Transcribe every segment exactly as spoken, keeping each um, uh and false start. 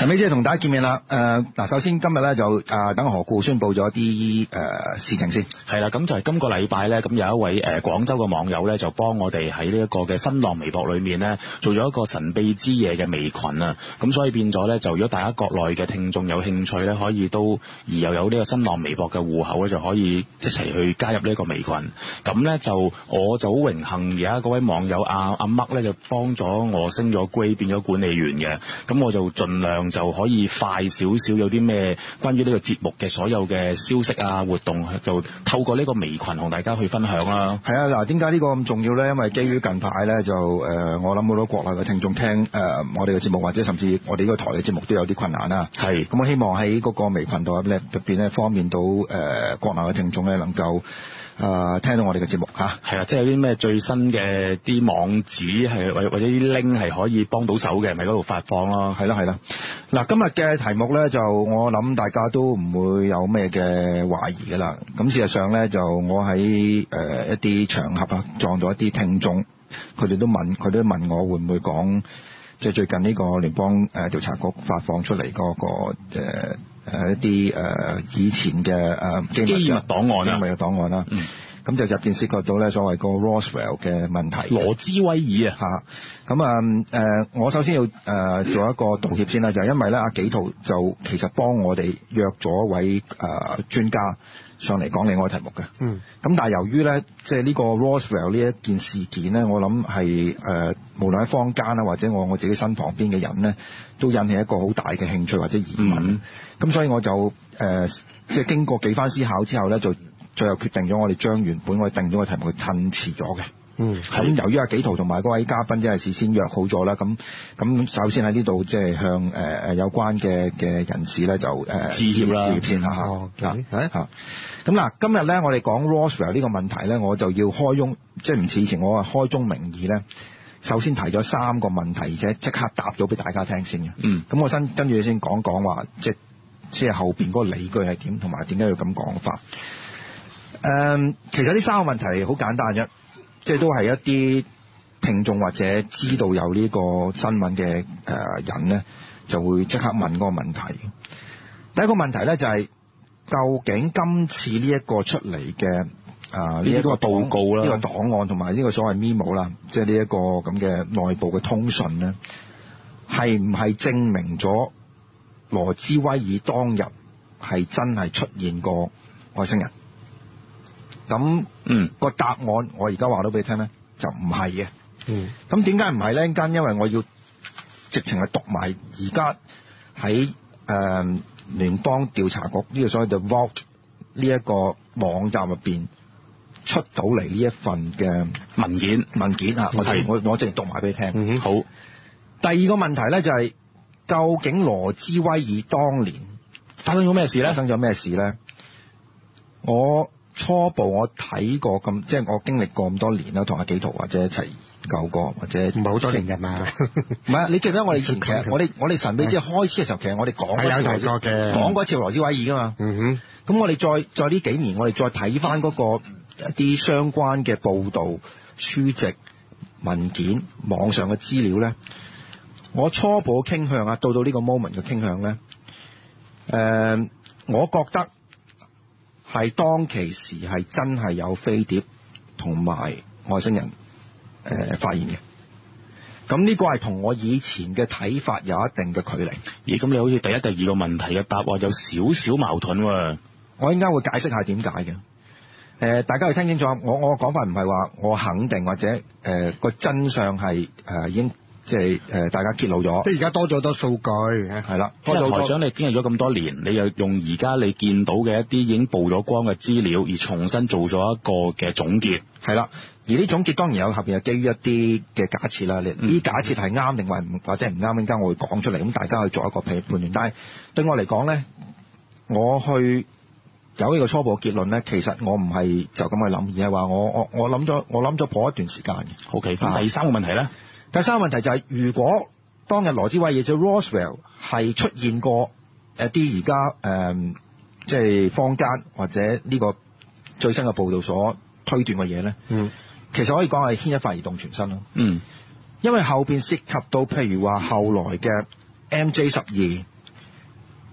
陳美姐同大家見面啦。誒、呃、嗱，首先今日咧就誒等何故宣佈咗啲誒事情先。 係啦，咁就係今個禮拜咧，咁有一位誒廣州嘅網友咧，就幫我哋喺呢一個嘅新浪微博裏面咧，做咗一個神秘之夜嘅微群啊。咁所以變咗咧，就如果大家國內嘅聽眾有興趣咧，可以都而又有呢個新浪微博嘅戶口咧，就可以一齊去加入呢一個微群。咁咧就我就好榮幸，而家嗰位網友阿阿麥咧就幫咗我升咗 grade 變咗管理員嘅。咁我就盡量就可以快少少，有啲咩關於呢個節目嘅所有嘅消息啊活動，就透過呢個微群同大家去分享啦。 係啊，嗱，點解呢個咁重要咧？因為基於近排咧就誒、呃，我諗好多國內嘅聽眾聽誒、呃、我哋嘅節目，或者甚至我哋呢個台嘅節目都有啲困難啦。係，咁我希望喺嗰個微群度咧入邊咧方便到誒、呃、國內嘅聽眾咧能夠。誒、呃、聽到我哋嘅節目嚇， 係啊，即係有啲咩最新嘅啲網址係或或者啲 link 係可以幫到手嘅，咪嗰度發放咯。 係啦係啦，嗱，今日嘅題目咧就我諗大家都唔會有咩嘅懷疑㗎啦。咁事實上咧就我喺誒、呃、一啲場合啊撞到一啲聽眾，佢哋都問佢都問我會唔會講即係最近呢個聯邦誒調查局發放出嚟嗰、那個、呃誒一啲誒、呃、以前嘅誒機密機密檔案啊， 機密嘅檔案啦。嗯，咁就入邊涉及到咧所謂個 Roswell 嘅問題。 羅茲威爾啊， 嚇，咁啊誒，我首先要誒、呃、做一個道歉先啦，就係、是、因為咧阿紀陶就其實幫我哋約咗一位誒、呃、專家上嚟講另外一個題目嘅。嗯，咁但係由於咧即係呢個 Roswell 呢一件事件咧，我諗係誒無論喺坊間啦，或者我我自己身旁邊嘅人咧，都引起一個好大嘅興趣或者疑問。咁、嗯、所以我就誒、呃、即係經過幾番思考之後咧，就最後決定咗我哋將原本我哋定咗個題目去褪遲咗嘅。嗯，咁由於阿紀陶同埋嗰位嘉賓即係事先約好咗啦，咁咁首先喺呢度即係向誒誒、呃、有關嘅嘅人士咧就誒致歉啦，致歉先嚇嚇嚇。咁嗱，今日咧我哋講 Roswell 呢個問題咧，我就要開宗，即係唔似以前我係開宗明義咧。首先提咗三個問題，而且即刻答咗俾大家聽先嘅。嗯，咁我先跟住先講講話，即係即係後邊嗰個理據係點，同埋點解要咁講法。誒、嗯，其實呢三個問題好簡單啫，即係都係一啲聽眾或者知道有呢個新聞嘅誒人咧，就會即刻問嗰個問題。第一個問題咧就係、是、究竟今次呢一個出嚟嘅啊！呢、這、一個報告啦，呢、這個檔案同埋呢個所謂 memo 啦，即係呢一個咁嘅內部嘅通訊咧，係唔係證明咗羅茲威爾當日係真係出現過外星人？咁嗯，個答案我而家話到俾你聽咧，就唔係嘅。嗯，咁點解唔係咧？陣間因為我要直情係讀埋而家喺誒聯邦調查局呢、這個所謂嘅 Vault 呢一個網站入邊。出到嚟呢一份嘅文件文件啊，我我我直讀埋俾你聽。嗯，好。第二個問題咧就係、是，究竟羅茲威爾當年發生咗咩事咧？發生咗咩事咧？我初步我睇過咁，即係我經歷過咁多年啦，同阿紀陶或者一齊救過，或者唔係好多年嘅嘛。唔係啊，你記得我哋以前其實我哋我哋神秘之夜開始嘅時候，其實我哋講過一次嘅，講過一次羅茲威爾噶嘛。嗯哼。咁我哋再再呢幾年，我哋再睇翻嗰個。一啲相關嘅報導、書籍、文件、網上嘅資料咧，我初步傾向啊，到到呢個 moment 嘅傾向咧，誒、呃，我覺得係當其時係真係有飛碟同埋外星人誒、呃、發現嘅。咁呢個係同我以前嘅睇法有一定嘅距離。 咦？咁你好似第一、第二個問題嘅答案有少少矛盾喎。 我應該會解釋下點解嘅。誒、呃，大家要聽清楚，我我講法唔係話我肯定或者誒個、呃、真相係誒、呃、已經即係誒大家揭露咗。即係而家多咗好多數據，係啦。即係台長，你經歷咗咁多年，你又用而家你見到嘅一啲已經曝咗光嘅資料，而重新做咗一個嘅總結。係啦，而呢總結當然有後邊係基於一啲嘅假設啦。呢、嗯、啲假設係啱定或或者唔啱，陣間我會講出嚟，咁大家去做一個判斷。但係對我嚟講咧，我去。有呢個初步結論咧，其實我唔係就咁去諗，而係話我我我諗咗我諗咗頗一段時間嘅。OK，咁第三個問題咧，第三個問題就係、是、如果當日羅茲威爾即 Roswell 係出現過一啲而家誒即係坊間或者呢個最新嘅報導所推斷嘅嘢咧，嗯，其實可以講係牽一髮而動全身咯。嗯，因為後邊涉及到譬如話後來嘅 M J 十二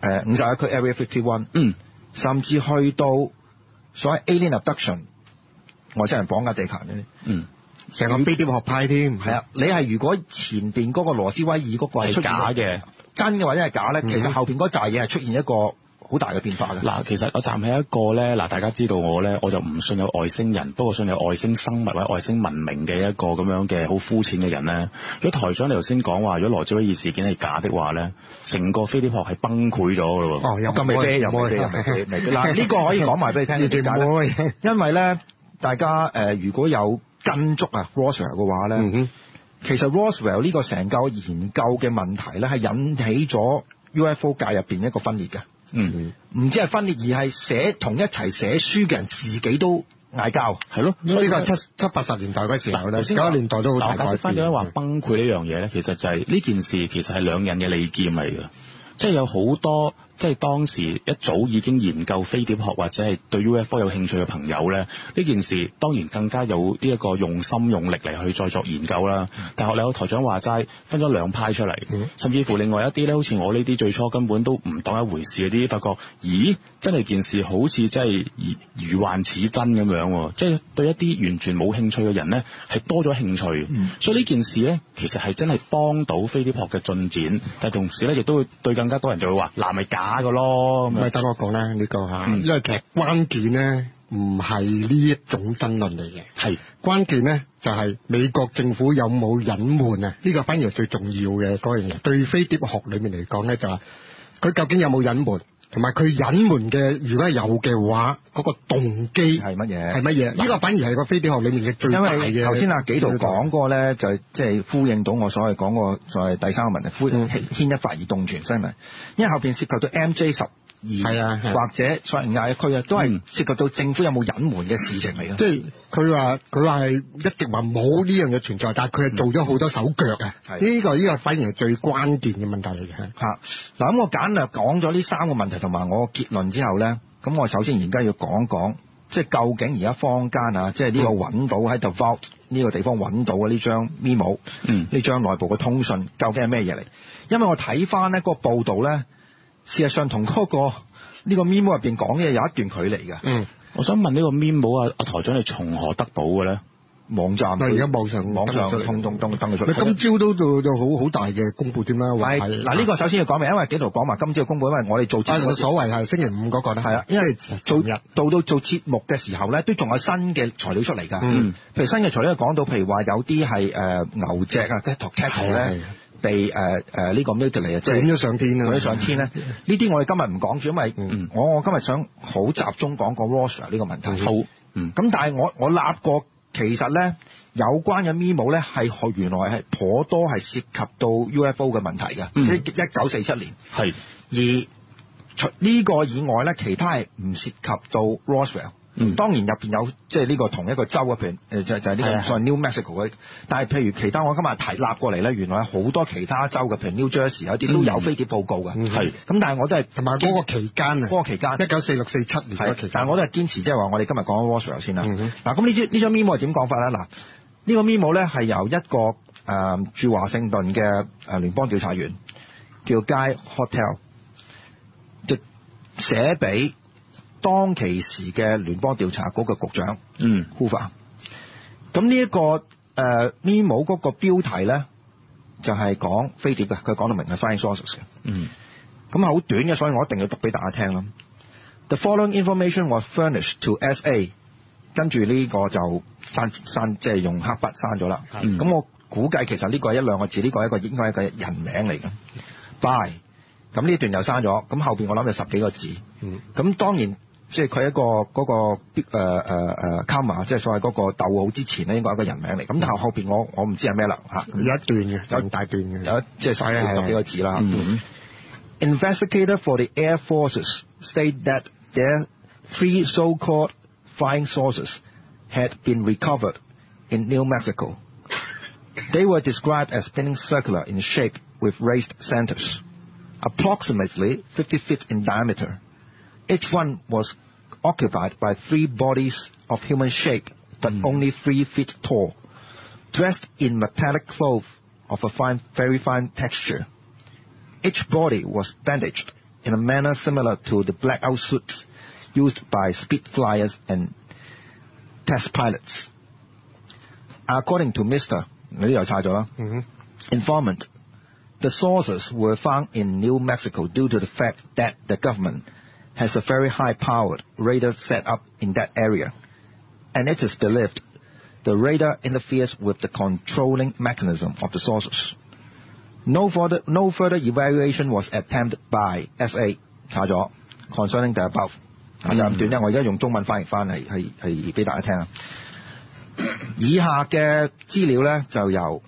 誒五十一區 Area fifty-one， 嗯， 甚至去到所謂 alien abduction 外星人綁架地球呢啲， 嗯， 成個飛碟學派添。 係啊，你係如果前邊嗰個羅斯威爾嗰個係出現假嘅， 真嘅或者係假咧， 嗯、 其實後邊嗰扎嘢係出現一個好大嘅變化嘅。 嗱，其實我站喺一個咧，嗱，大家知道我咧，我就唔信有外星人，不過信有外星生物或者外星文明嘅一個咁樣嘅好膚淺嘅人咧。如果台長你頭先講話，如果羅茲威爾事件係假的話咧，成個飛碟學係崩潰咗嘅喎。 哦，又咁未飛，又未飛，又未飛。嗱，呢個可以講埋俾你聽，點解咧？因為咧，大家誒、呃、如果有跟足啊 Roswell 嘅話咧、嗯，其實 Roswell 呢個成個研究嘅問題咧，係引起咗 U F O 界入邊一個分裂嘅。嗯，唔止係分裂，而係寫同一齊寫書嘅人自己都嗌交，係咯。 呢個係七七八十年代嗰時候咧，九十年代都好大改變。 解釋翻咗話崩潰呢樣嘢咧，其實就係、是、呢件事其實係兩人嘅利劍嚟嘅，即係有好多即係當時一早已經研究飛碟學或者係對 U F O 有興趣嘅朋友咧，呢件事當然更加有呢一個用心用力嚟去再作研究啦。但係你有台長話齋，分咗兩派出嚟、嗯，甚至乎另外一啲咧，好似我呢啲最初根本都唔當一回事嗰啲，發覺咦，真係件事好似真係如幻似真咁樣，即係對一啲完全冇興趣嘅人咧，係多咗興趣、嗯。所以呢件事咧，其實係真係幫到飛碟學嘅進展，但係同時咧，亦都會對更加多人就會話嗱，咪假打嘅咯， 咪等我講啦，呢個嚇，因為其實關鍵咧唔係呢一種爭論嚟嘅，係關鍵咧就係美國政府有冇隱瞞啊？呢個反而係最重要嘅嗰樣嘢。對飛碟學裏面嚟講咧，就係佢究竟有冇隱瞞，同埋佢隱瞞嘅，如果係有嘅話，嗰個動機係乜嘢？ 係乜嘢？呢個反而係個飛碟學裏面嘅最大嘅。 因為頭先阿紀陶講過咧，就係即係呼應到我所謂講過所謂第三個問題，呼牽一發而動全身咪，因為後邊涉及到 M J 十二，係啊，或者所謂亞一區啊，都係涉及到政府有冇隱瞞嘅事情嚟嘅。即係佢話佢話係一直話冇呢樣嘢存在，但係佢係做咗好多手腳啊！呢個呢個反而係最關鍵嘅問題嚟嘅。 嚇嗱，咁我簡略講咗呢三個問題同埋我結論之後咧，咁我首先而家要講講，即係究竟而家坊間啊，即係呢個揾到喺 The Vault 呢個地方揾到嘅呢張 memo，嗯，呢張內部嘅通訊究竟係咩嘢嚟？因為我睇翻呢個報道咧，事實上同嗰個呢個 memo 入邊講嘅有一段距離嘅。嗯， 我想問呢個 memo 啊，阿台長你從何得到嘅咧？ 網站， 而家網上網上通通登登咗出嚟。 今朝都做咗好好大嘅公佈添啦。 係嗱，呢個首先要講明，因為紀陶講埋今朝嘅公佈，因為我哋做節目， 所謂係星期五嗰個咧。係啊， 因為做到到做節目嘅時候咧，都仲有新嘅材料出嚟㗎。嗯，譬如新嘅材料講到，譬如話有啲係誒牛隻啊，即係 cattle 咧，被誒誒呢個 mutilate 即係捲咗上天啊， 捲咗上天咧。呢啲我哋今日唔講住，因為我我今日想好集中講講 Roswell 呢個問題。好，嗯，咁但係我我立過。其實咧，有關嘅 memo 咧係原來係頗多係涉及到 U F O 嘅問題嘅，即係一九四七年。係而除呢個以外咧，其他係唔涉及到 Roswell。嗯，當然入邊有即係呢個同一個州嘅，譬如誒就就係呢個所謂 New Mexico 嘅。但係譬如其他我今日提立過嚟咧，原來好多其他州嘅，譬如 New Jersey 有啲都有飛碟報告嘅。係、嗯，咁但係我都係同埋嗰個期間啊，嗰、嗰個期間一九四六四七年嗰期間， 但係我都係堅持即係話我哋今日講 Roswell 先啦。嗱、嗯，咁呢張呢張 memo 係點講法咧？嗱，呢個 memo 咧係由一個誒、呃、駐華盛頓嘅誒聯邦調查員叫 Guy Hotel 就寫俾當其時嘅聯邦調查局嘅局長，嗯 Hoover。咁呢一個誒、呃、memo 嗰個標題咧，就係、是、講飛碟嘅，佢講到明係 flying saucers 嘅。嗯。咁好短嘅，所以我一定要讀俾大家聽啦。The following information was furnished to S A， 跟住呢個就刪刪，即係用黑筆刪咗啦。咁、嗯、我估計其實呢個係一兩個字，呢、這個係一個應該係一個人名嚟嘅。By，咁呢段又刪咗，咁後邊我諗有十幾個字。嗯。咁當然。即係佢一個嗰、那個誒誒誒 comma，即係所謂嗰個逗號之前咧，應該係一個人名嚟。咁但係後邊我我唔知係咩啦嚇。有一段嘅，有大段嘅，有即係十十幾個字啦。Mm-hmm. Investigator for the Air Forces state that their three so-called flying saucers had been recovered in New Mexico. They were described as spinning circular in shape with raised centers, approximately fifty feet in diameter.Each one was occupied by three bodies of human shape, but mm. only three feet tall, dressed in metallic cloth of a fine, very fine texture. Each body was bandaged in a manner similar to the blackout suits used by speed flyers and test pilots. According to Mister 呢啲又查咗啦 informant, the sources were found in New Mexico due to the fact that the government has a very high-powered radar set up in that area, and it is believed the radar interferes with the controlling mechanism of the sources. No further, no further evaluation was attempted by S A 查咗 concerning the above。就咁短咧，我而家用中文翻譯翻係係係俾大家聽啊。以下嘅資料咧就由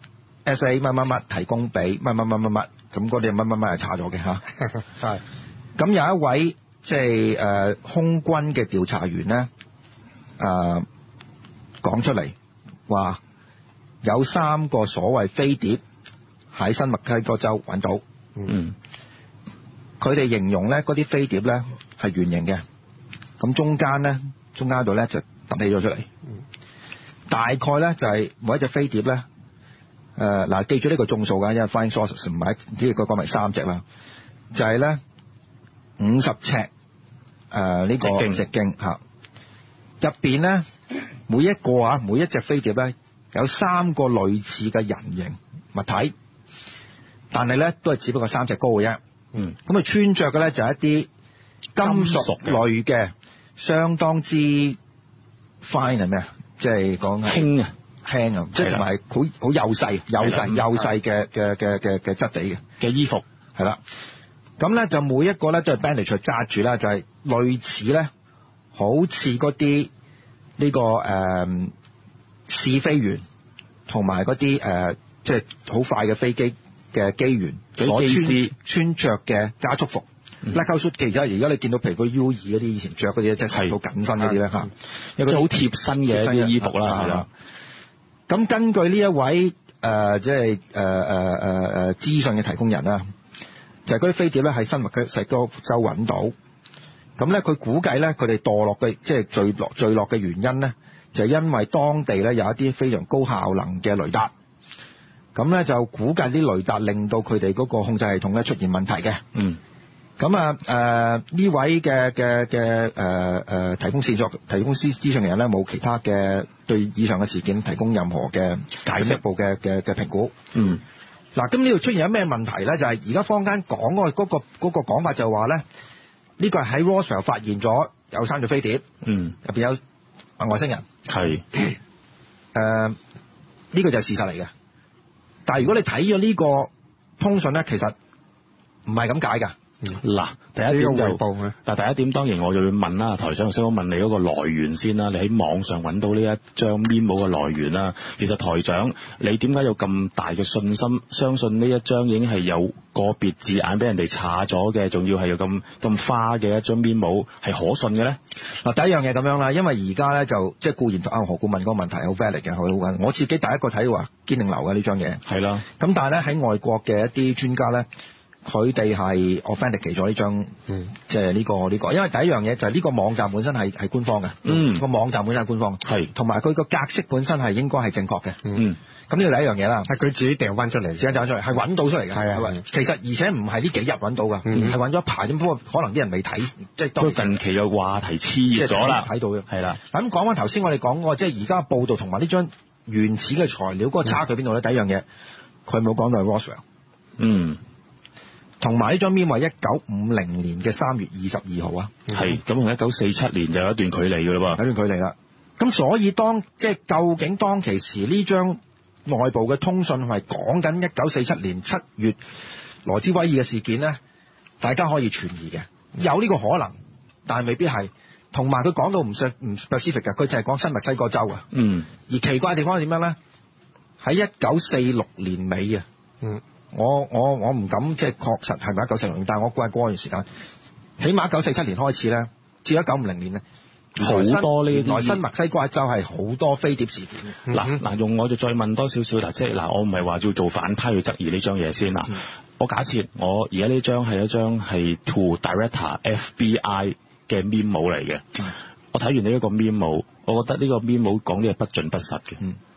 S A 乜乜乜提供俾乜乜乜乜乜，咁嗰啲乜乜乜係查咗嘅嚇。係。咁有一位即係誒空軍嘅調查員咧，誒講出嚟話有三個所謂飛碟喺新墨西哥州揾到。嗯。佢哋形容咧嗰啲飛碟咧係圓形嘅，咁中間咧中間度咧就凸起咗出嚟。大概咧就係每一隻飛碟咧，誒、呃、嗱記住呢個眾數㗎，因為 flying saucers 唔係只係佢講埋三隻啦，就係咧五十尺誒呢、呃這個直徑嚇，入邊咧每一個啊每一隻飛碟咧有三個類似嘅人形物體，但係咧都係只不過三尺高嘅啫。嗯，咁佢穿着嘅咧就係一啲金屬類嘅，相當之 fine 係咩啊？即係講輕啊，輕啊，即係同埋好好幼細、幼細、幼細嘅嘅嘅嘅嘅質地嘅嘅衣服，係啦。咁咧就每一個咧都係 bandage 紮住啦，就係、是、類似咧，好似嗰啲呢個誒試飛員同埋嗰啲誒即係好快嘅飛機嘅機員所穿穿著嘅加速服。blackout suit 其實而家你見到譬如個 U 二嗰啲以前着嗰啲即係好緊身嗰啲咧嚇，有個好貼身嘅一啲衣服啦，係啦。咁根據呢一位誒即係誒誒誒誒資訊嘅提供人啦，就係嗰啲飛碟咧喺新墨西哥州揾到。咁咧佢估計咧佢哋墮落嘅即係墜落墜落嘅原因咧，就係因為當地咧有一啲非常高效能嘅雷達。咁咧就估計啲雷達令到佢哋嗰個控制系統咧出現問題嘅。嗯。咁啊誒呢位嘅嘅嘅誒誒提供線索、提供資資訊嘅人咧，冇其他嘅對以上嘅事件提供任何嘅解釋部嘅嘅嘅評估。嗯。嗱，咁呢度出現有咩問題咧？就係而家坊間講嗰個嗰個嗰個講法就係話咧，呢個係喺 Roswell 發現咗有三隻飛碟。嗯。入邊有外星人。係。誒呢個就係事實嚟嘅。但係如果你睇咗呢個通訊咧，其實唔係咁解㗎。嗱、嗯，第一點就嗱，第一點當然我就要問啦，台長，先我問你嗰個來源先啦。你喺網上揾到呢一張 memo 嘅來源啦。其實台長，你點解有咁大嘅信心，相信呢一張已經係有個別字眼俾人哋查咗嘅，仲要係有咁咁花嘅一張 memo 係可信嘅咧？嗱，第一樣嘢咁樣啦，因為而家咧就即係固然阿何顧問嗰個問題好 valid 嘅，好緊。我自己第一個睇話堅定流嘅呢張嘢，係啦。咁但係咧喺外國嘅一啲專家咧。佢哋係 authenticate 咗呢張，即係呢個呢、呢個，因為第一樣嘢就係呢個網站本身係係官方嘅，嗯，個網站本身係官方嘅，係，同埋佢個格式本身係應該係正確嘅，嗯，咁呢個第一樣嘢啦，係佢自己掟翻出嚟，自己掟出嚟，係揾到出嚟嘅，係啊，其實而且唔係呢幾日揾到㗎，係揾咗一排，不過可能啲人未睇，即係都近期嘅話題黐熱咗啦，睇到嘅，係啦。咁講翻頭先我哋講過，即係而家報道同埋呢張原始嘅材料嗰、嗰個差距邊度咧？第一樣嘢，佢冇講到係 Roswell，嗯。同埋呢張 memo 係一九五零年嘅三月二十二號啊，係咁同一九四七年就有一段距離㗎啦喎，有一段距離啦。咁所以當即係究竟當其時呢張內部嘅通訊係講緊一九四七年七月羅茲威爾嘅事件咧，大家可以存疑嘅，有呢個可能，但係未必係。同埋佢講到唔唔 specific 嘅，佢就係講新墨西哥州啊。嗯。而奇怪嘅地方係點樣咧？喺一九四六年尾啊。嗯。我我我唔敢即係確實係咪一九四六年，但係我估係嗰段時間，起碼一九四七年開始咧，至一九五零年咧，好多呢啲。原來新墨西哥州係好多飛碟事件。嗱、嗯、嗱，用我就再問多少少嗱，即係嗱，我唔係話要做反派去質疑呢張嘢先啦、嗯。我假設我而家呢張係一張係 To Director F B I 嘅 memo 嚟嘅、嗯，我睇完呢一個 memo，我覺得呢個 memo 講啲嘢不盡不實嘅。嗯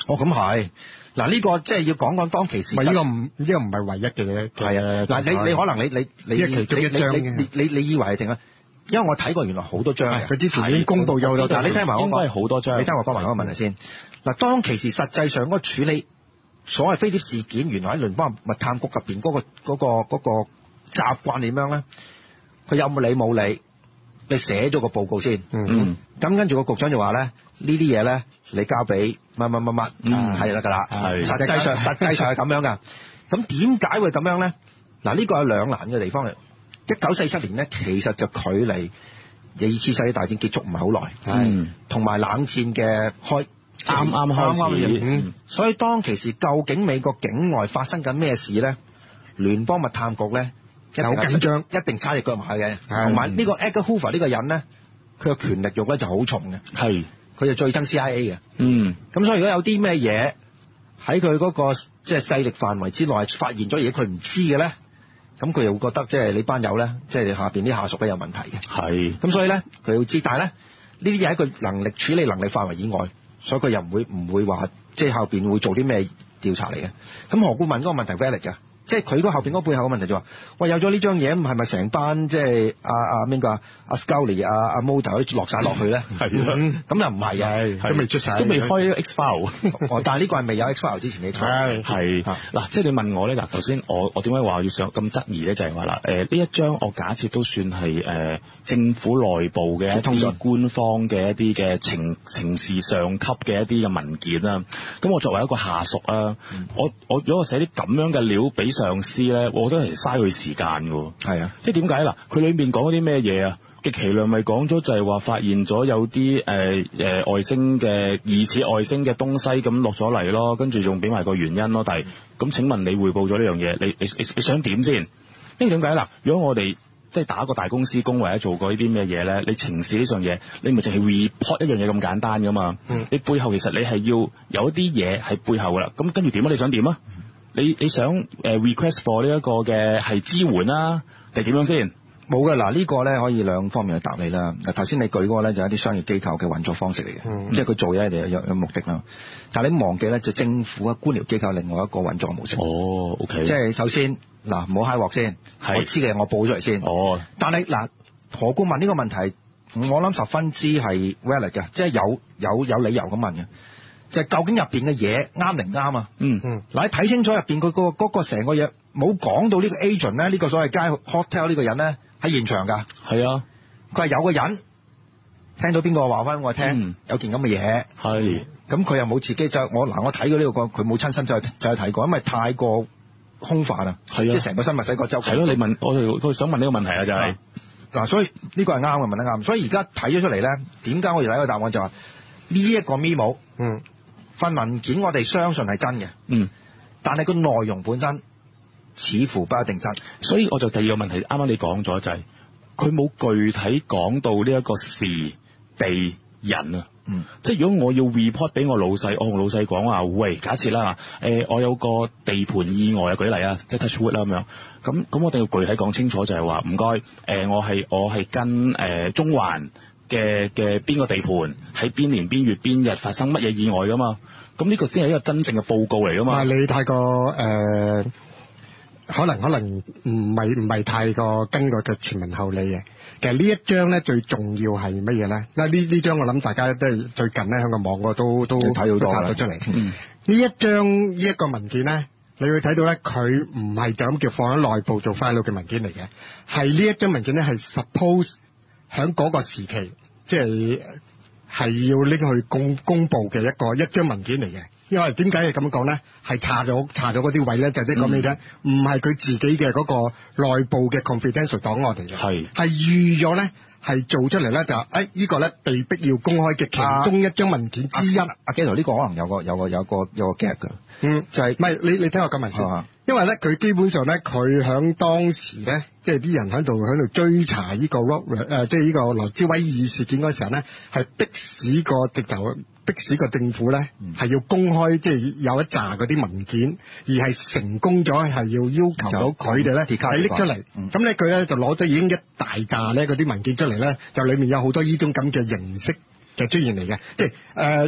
哦，咁係。嗱，呢個即係要講講當其時。 唔係呢個唔呢個唔係唯一嘅。 係啊，嗱，你你可能你你你呢其中一張你你你你以為係定啊？因為我睇過原來好多張嘅。 佢之前已經公佈咗好多。 嗱，你聽埋我講。 應該係好多張。 你聽我講埋嗰個問題先。嗱，當其時實際上嗰個處理所謂飛碟事件，原來喺聯邦密探局入邊嗰個嗰個嗰個習慣點樣咧？佢有冇理冇理？你寫咗個報告先。 嗯。 咁跟住個局長就話咧，呢啲嘢咧，你交俾乜乜乜乜，係啦㗎啦。係。實際上實際上係咁樣㗎。咁點解會咁樣咧？嗱，呢個有兩難嘅地方嚟。一九四七年咧，其實就距離二次世界大戰結束唔係好耐。係。同埋冷戰嘅開啱啱開始。 嗯。所以當其時究竟美國境外發生緊咩事咧？聯邦密探局咧有緊張， 一定插隻腳埋嘅。同埋呢個 Edgar Hoover 呢個人咧，佢嘅權力欲咧就好重嘅。係。佢就最憎 C I A 嘅。嗯。咁所以如果有啲咩嘢喺佢嗰個即係勢力範圍之內發現咗嘢佢唔知嘅咧，咁佢又會覺得即係你班友咧，即係下邊啲下屬咧有問題嘅。係。咁所以咧，佢要知，但係咧呢啲嘢喺佢能力處理能力範圍以外，所以佢又唔會唔會話即係後邊會做啲咩調查嚟嘅。咁何故問嗰個問題 valid 㗎？即係佢嗰後邊嗰背後嘅問題就話、是，喂，有咗呢張嘢，係咪成班即係阿阿邊個阿 Scully 阿阿 Mulder 都落晒落去咧？係咯，咁又唔係嘅， 都未出晒， 都未開 X file。 哦，但係呢個係未有 X file 之前嘅。係係嗱，即係你問我咧，嗱頭先我我點解話要想咁質疑咧？就係話啦，誒、呃、呢一張我假設都算係誒、呃、政府內部嘅一啲官方嘅一啲嘅情情事上級嘅一啲嘅文件啦。咁我作為一個下屬啊，嗯、我我如果我寫啲咁樣嘅料俾上司咧，我覺得係嘥佢時間㗎。係啊，即係點解嗱？佢裏面講嗰啲咩嘢啊？極其量咪講咗就係話發現咗有啲誒誒外星嘅疑似外星嘅東西咁落咗嚟咯，跟住仲俾埋個原因咯。但係咁請問你匯報咗呢樣嘢，你你你你想點先？因為點解嗱？如果我哋即係打個大公司工或者做過呢啲咩嘢咧，你情事呢樣嘢，你咪淨係 report 一樣嘢咁簡單㗎嘛？嗯、你背後其實你係要有一啲嘢喺背後㗎啦。咁跟住點啊？你想點啊？你你想誒 request for 呢一個嘅係支援啦，定係點樣先？ 冇嘅，嗱呢個咧可以兩方面去答你啦。嗱頭先你舉嗰個咧就係一啲商業機構嘅運作方式嚟嘅，嗯、即係佢做嘢就有有目的啦。但係你忘記咧，就政府嘅官僚機構另外一個運作模式。哦 ，OK。即係首先嗱，唔好揩鑊先，我知嘅我報出嚟先。哦。但係嗱，何故問呢個問題？我諗十分之係 valid 嘅，即係有有有理由咁問嘅。就係究竟入邊嘅嘢啱定唔啱啊？嗯嗯，嗱你睇清楚入邊佢嗰個嗰個成個嘢，冇講到呢個 agent 咧，呢個所謂街 hotel 呢個人咧喺現場㗎。係啊，佢係有個人聽到邊個話翻我聽，嗯、有件咁嘅嘢。係，咁佢又冇自己就我嗱我睇過呢個佢冇親身就就去睇過，因為太過空泛啊。係啊，即係成個新墨西哥州。係咯，你問我哋我想問呢個問題啊，就係、是、嗱，所以呢個係啱嘅，問得啱。所以而家睇咗出嚟咧，點解我哋睇個答案就話呢一個 memo 嗯。份文件我哋相信係真嘅，嗯，但係個內容本身似乎不一定真，所以我就第二個問題，啱啱你講咗就係佢冇具體講到呢一個時地人啊，嗯，即係如果我要 report 俾我老細，我同老細講話，喂，假設啦，誒、呃，我有個地盤意外啊，舉例啊，即係 touch wood 啦咁樣，咁咁我哋要具體講清楚就係話，唔該，誒、呃，我係我係跟誒、呃、中環嘅嘅邊個地盤喺邊年邊月邊日發生乜嘢意外噶嘛？咁呢個先係一個真正嘅報告嚟噶嘛？ 你太過誒、呃，可能可能唔係唔係太過跟個嘅前文後理嘅。其實呢一張咧最重要係乜嘢咧？嗱呢呢張我諗大家都係最近咧喺個網個都都睇好多啦，出嚟。呢、嗯、一張呢一個文件咧，你會睇到咧，佢唔係就咁叫放喺內部做 file 嘅文件嚟嘅，係呢一張文件咧係 suppose。喺嗰個時期，即係係要拎去公公佈嘅一個一張文件嚟嘅。因為點解係咁講咧？係查咗查咗嗰啲位咧，就即係講咩啫？唔係佢自己嘅嗰個內部嘅 confidential 檔案嚟嘅，係係預咗咧，係做出嚟咧就誒、哎這個、呢個咧被逼要公開嘅其中一張文件之一。阿紀陶呢個可能有個有個有個有個 gap 㗎，嗯，就係唔係你你聽我講埋先。啊因為咧，佢基本上咧，佢喺當時咧，即係啲人喺度喺度追查呢個 Rock 誒，即係呢個羅茲威爾事件嗰時候咧，係迫使個直頭迫使個政府咧，係、嗯、要公開，即係有一紮嗰啲文件，而係成功咗，係要要求到佢哋咧係拎出嚟。咁咧，佢咧就攞咗已經一大紮咧嗰啲文件出嚟咧，就裡面有好多呢種咁嘅形式嘅出現嚟嘅，即係誒。呃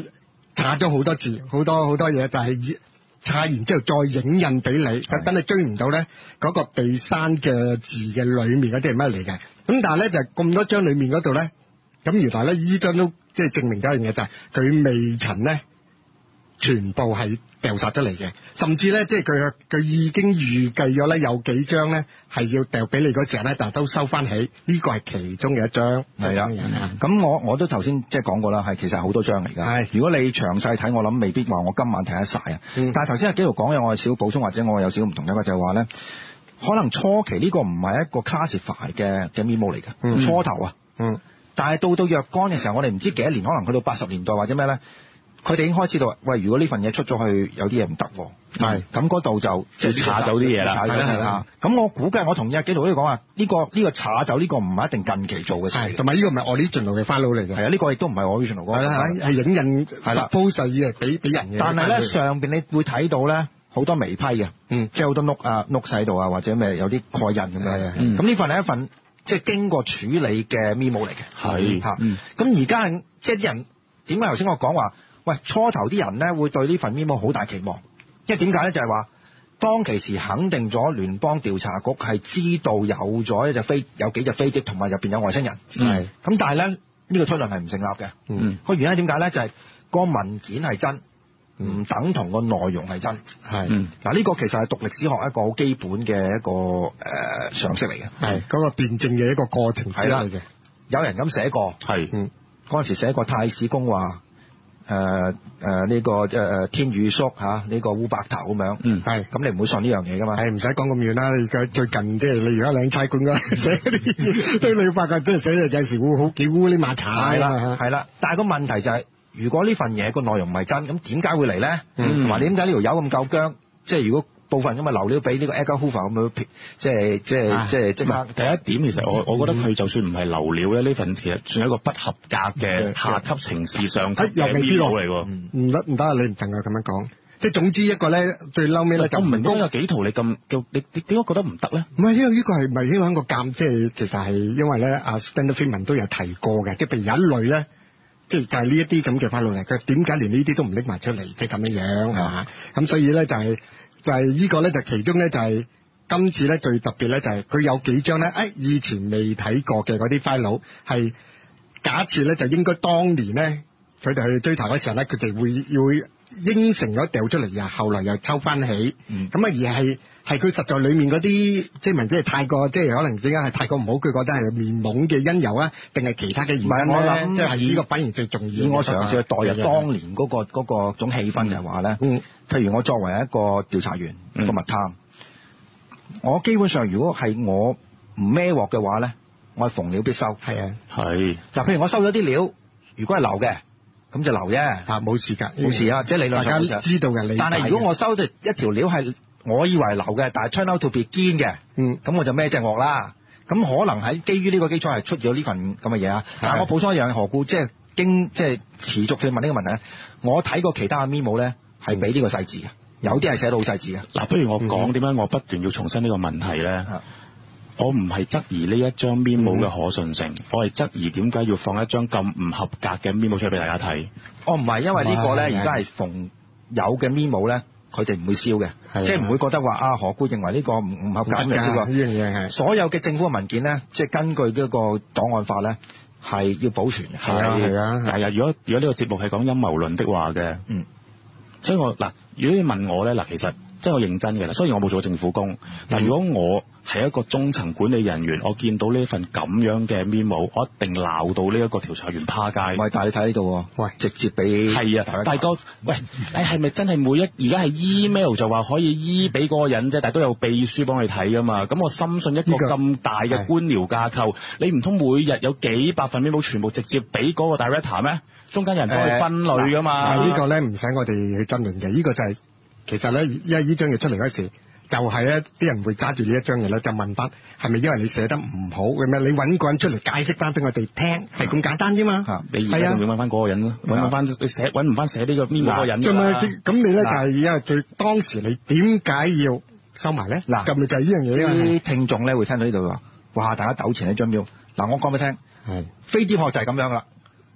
查咗好多字，好多好多嘢，就係查完之後再影印俾你，等你追唔到咧嗰個被刪嘅字嘅裏面嗰啲係乜嚟嘅。咁但係咧就咁多張裏面嗰度咧，咁原來咧呢張都即係證明咗一樣嘢，就係佢未曾咧全部係掉殺出嚟嘅，甚至咧即係佢佢已經預計咗咧有幾張咧係要掉俾你嗰時候咧，但係都收翻起，呢個係其中嘅一張。 係啦，咁我我都頭先即係講過啦，係其實好多張嚟㗎。係，如果你詳細睇，我諗未必話我今晚睇得晒啊。嗯、但係頭先阿紀陶講嘅，我有少少補充或者我有少少唔同嘅，就係話咧，可能初期呢個唔係一個 classify 嘅嘅 memo 嚟嘅，嗯、初頭啊，嗯，但係到到若干嘅時候，我哋唔知幾多年，可能去到八十年代或者咩咧。佢哋已經開始到，喂！如果呢份嘢出咗去，有啲嘢唔得喎。係，咁嗰度就即係查走啲嘢啦。係啦，咁我估計我同意阿紀陶都講話，呢個呢個查走呢個唔係一定近期做嘅事。係，同埋呢個唔係 original 嘅 file 嚟嘅。係啊，呢個亦都唔係 original 嗰個。係啦，係影印係啦 post 嘅俾俾人嘅。但係咧上邊你會睇到咧好多微批嘅，嗯，即係好多 note 啊 note 喺度啊，或者咩有啲蓋印咁樣。咁呢份係一份即係經過處理嘅 memo 嚟嘅。係嚇，咁而家即係啲人點解頭先我講話？喂，初頭啲人咧會對呢份 memo 好大期望，因為點解咧？就係話當其時肯定咗聯邦調查局係知道有咗一隻飛有幾隻飛機同埋入邊有外星人，係咁，但係咧呢個推論係唔成立嘅。嗯，個原因點解咧？就係個文件係真，唔等同個內容係真。係，嗱呢個其實係讀歷史學一個好基本嘅一個誒常識嚟嘅。係嗰個辯證嘅一個過程之類嘅。有人咁寫過，係，嗯，嗰陣時寫過太史公話。誒誒呢個誒誒天宇叔嚇呢、這個烏白頭咁樣，嗯係，咁你唔會信呢樣嘢噶嘛？係唔使講咁遠啦，而家最近即係你而家領差館嗰陣寫嗰啲嘢，都你發覺即係寫嘅有時會好幾烏哩麻茶。係啦係啦，但係個問題就係、是，如果呢份嘢個內容唔係真，咁點解會嚟咧？同埋點解呢條友咁夠薑？即係如果部分咁嘅流料俾呢個 Edgar Hoover 咁樣，即係即係即係即刻。第一點其實我我覺得佢就算唔係流料咧，呢份其實算係一個不合格嘅下級程式上級嘅 memo 嚟喎。唔得唔得啊！你唔能夠咁樣講。即係總之一個咧，最嬲尾咧就唔明講有幾圖你咁，你你點解覺得唔得咧？唔係因為呢個係咪影響個鑑？即係其實係因為咧，阿 Stanton Friedman 都有提過嘅，即係譬如有一類咧。即係就係呢一啲咁嘅法律嚟，佢點解連呢啲都唔拎埋出嚟？即係咁樣樣嚇。咁所以咧就係就係呢個咧就其中咧就係今次咧最特別咧就係佢有幾張咧，誒以前未睇過嘅嗰啲 file 係假設咧就應該當年咧佢哋去追查嗰時候咧，佢哋會要應承咗掉出嚟，然後後來又抽翻起。咁啊、嗯、而係係佢實在裡面嗰啲即係文件係太過，即係可能點解係太過唔好？佢覺得係面籠嘅因由啊，定係其他嘅原因咧？我諗即係呢個反而最重要。以我嘗試去代入當年嗰、嗰個嗰、嗰個種氣氛就係話咧，嗯，譬如我作為一個調查員、嗯、個密探，我基本上如果係我唔孭鑊嘅話咧，我係逢料必收。係啊，係。嗱，譬如我收咗啲料，如果係流嘅。咁就流啫，嚇冇事㗎，冇事啊，即係理論上大家知道嘅。你但係如果我收到一條料係我以為流嘅，但係 turn out to be 堅嘅，嗯，咁我就孭隻鑊啦。咁可能喺基於呢個基礎係出咗呢份咁嘅嘢啊。但係我補充一樣，何故即係經即係持續去問呢個問題咧？我睇過其他嘅 memo 咧，係俾呢個細字嘅，有啲係寫到好細字嘅。嗱，不如我講點解我不斷要重申呢個問題咧？我唔係質疑呢一張 memo 嘅可信性，嗯、我係質疑點解要放一張咁唔合格嘅 memo 出嚟俾大家睇。我唔係因為個呢個咧，而家係逢有嘅 memo 咧，佢哋唔會燒嘅，即係唔會覺得話啊何故認為呢個唔唔合格嘅呢個。呢樣嘢係所有嘅政府嘅文件咧，即係根據呢個檔案法咧，係要保存嘅。係啊係啊。但係如果如果呢個節目係講陰謀論的話嘅，嗯，所以我嗱，如果你問我咧嗱，其實。即係我認真嘅啦，雖然我冇做政府工，但如果我係一個中層管理人員，我見到呢份咁樣嘅 memo，我一定鬧到呢一個調查員趴街。喂，但係你睇呢度喎，喂，直接俾係啊，大哥，喂，誒係咪真係每一而家係 email 就話可以 e 俾嗰個人啫，但係都有秘書幫你睇噶嘛？咁我深信一個咁大嘅官僚架構，你唔通每日有幾百份 memo 全部直接俾嗰個 director 咩？中間人幫佢分類噶嘛？呢、呃呢個咧唔使我哋去爭論嘅，呢、呢個就係、是。其實咧，因為呢張嘢出嚟嗰時，就係咧啲人會揸住呢一張嘢咧，就問翻係咪因為你寫得唔好嘅咩？你揾個人出嚟解釋翻俾我哋聽，係咁簡單啫嘛。嚇，你而家仲要揾翻嗰個人咯，揾翻你寫揾唔翻寫呢個邊個人㗎？咁你咧就係因為最當時你點解要收埋咧？嗱，咁咪就係呢樣嘢。啲聽眾咧會聽到呢度話，哇！大家糾纏一張表。嗱，我講俾你聽，係飛碟學就係咁樣啦。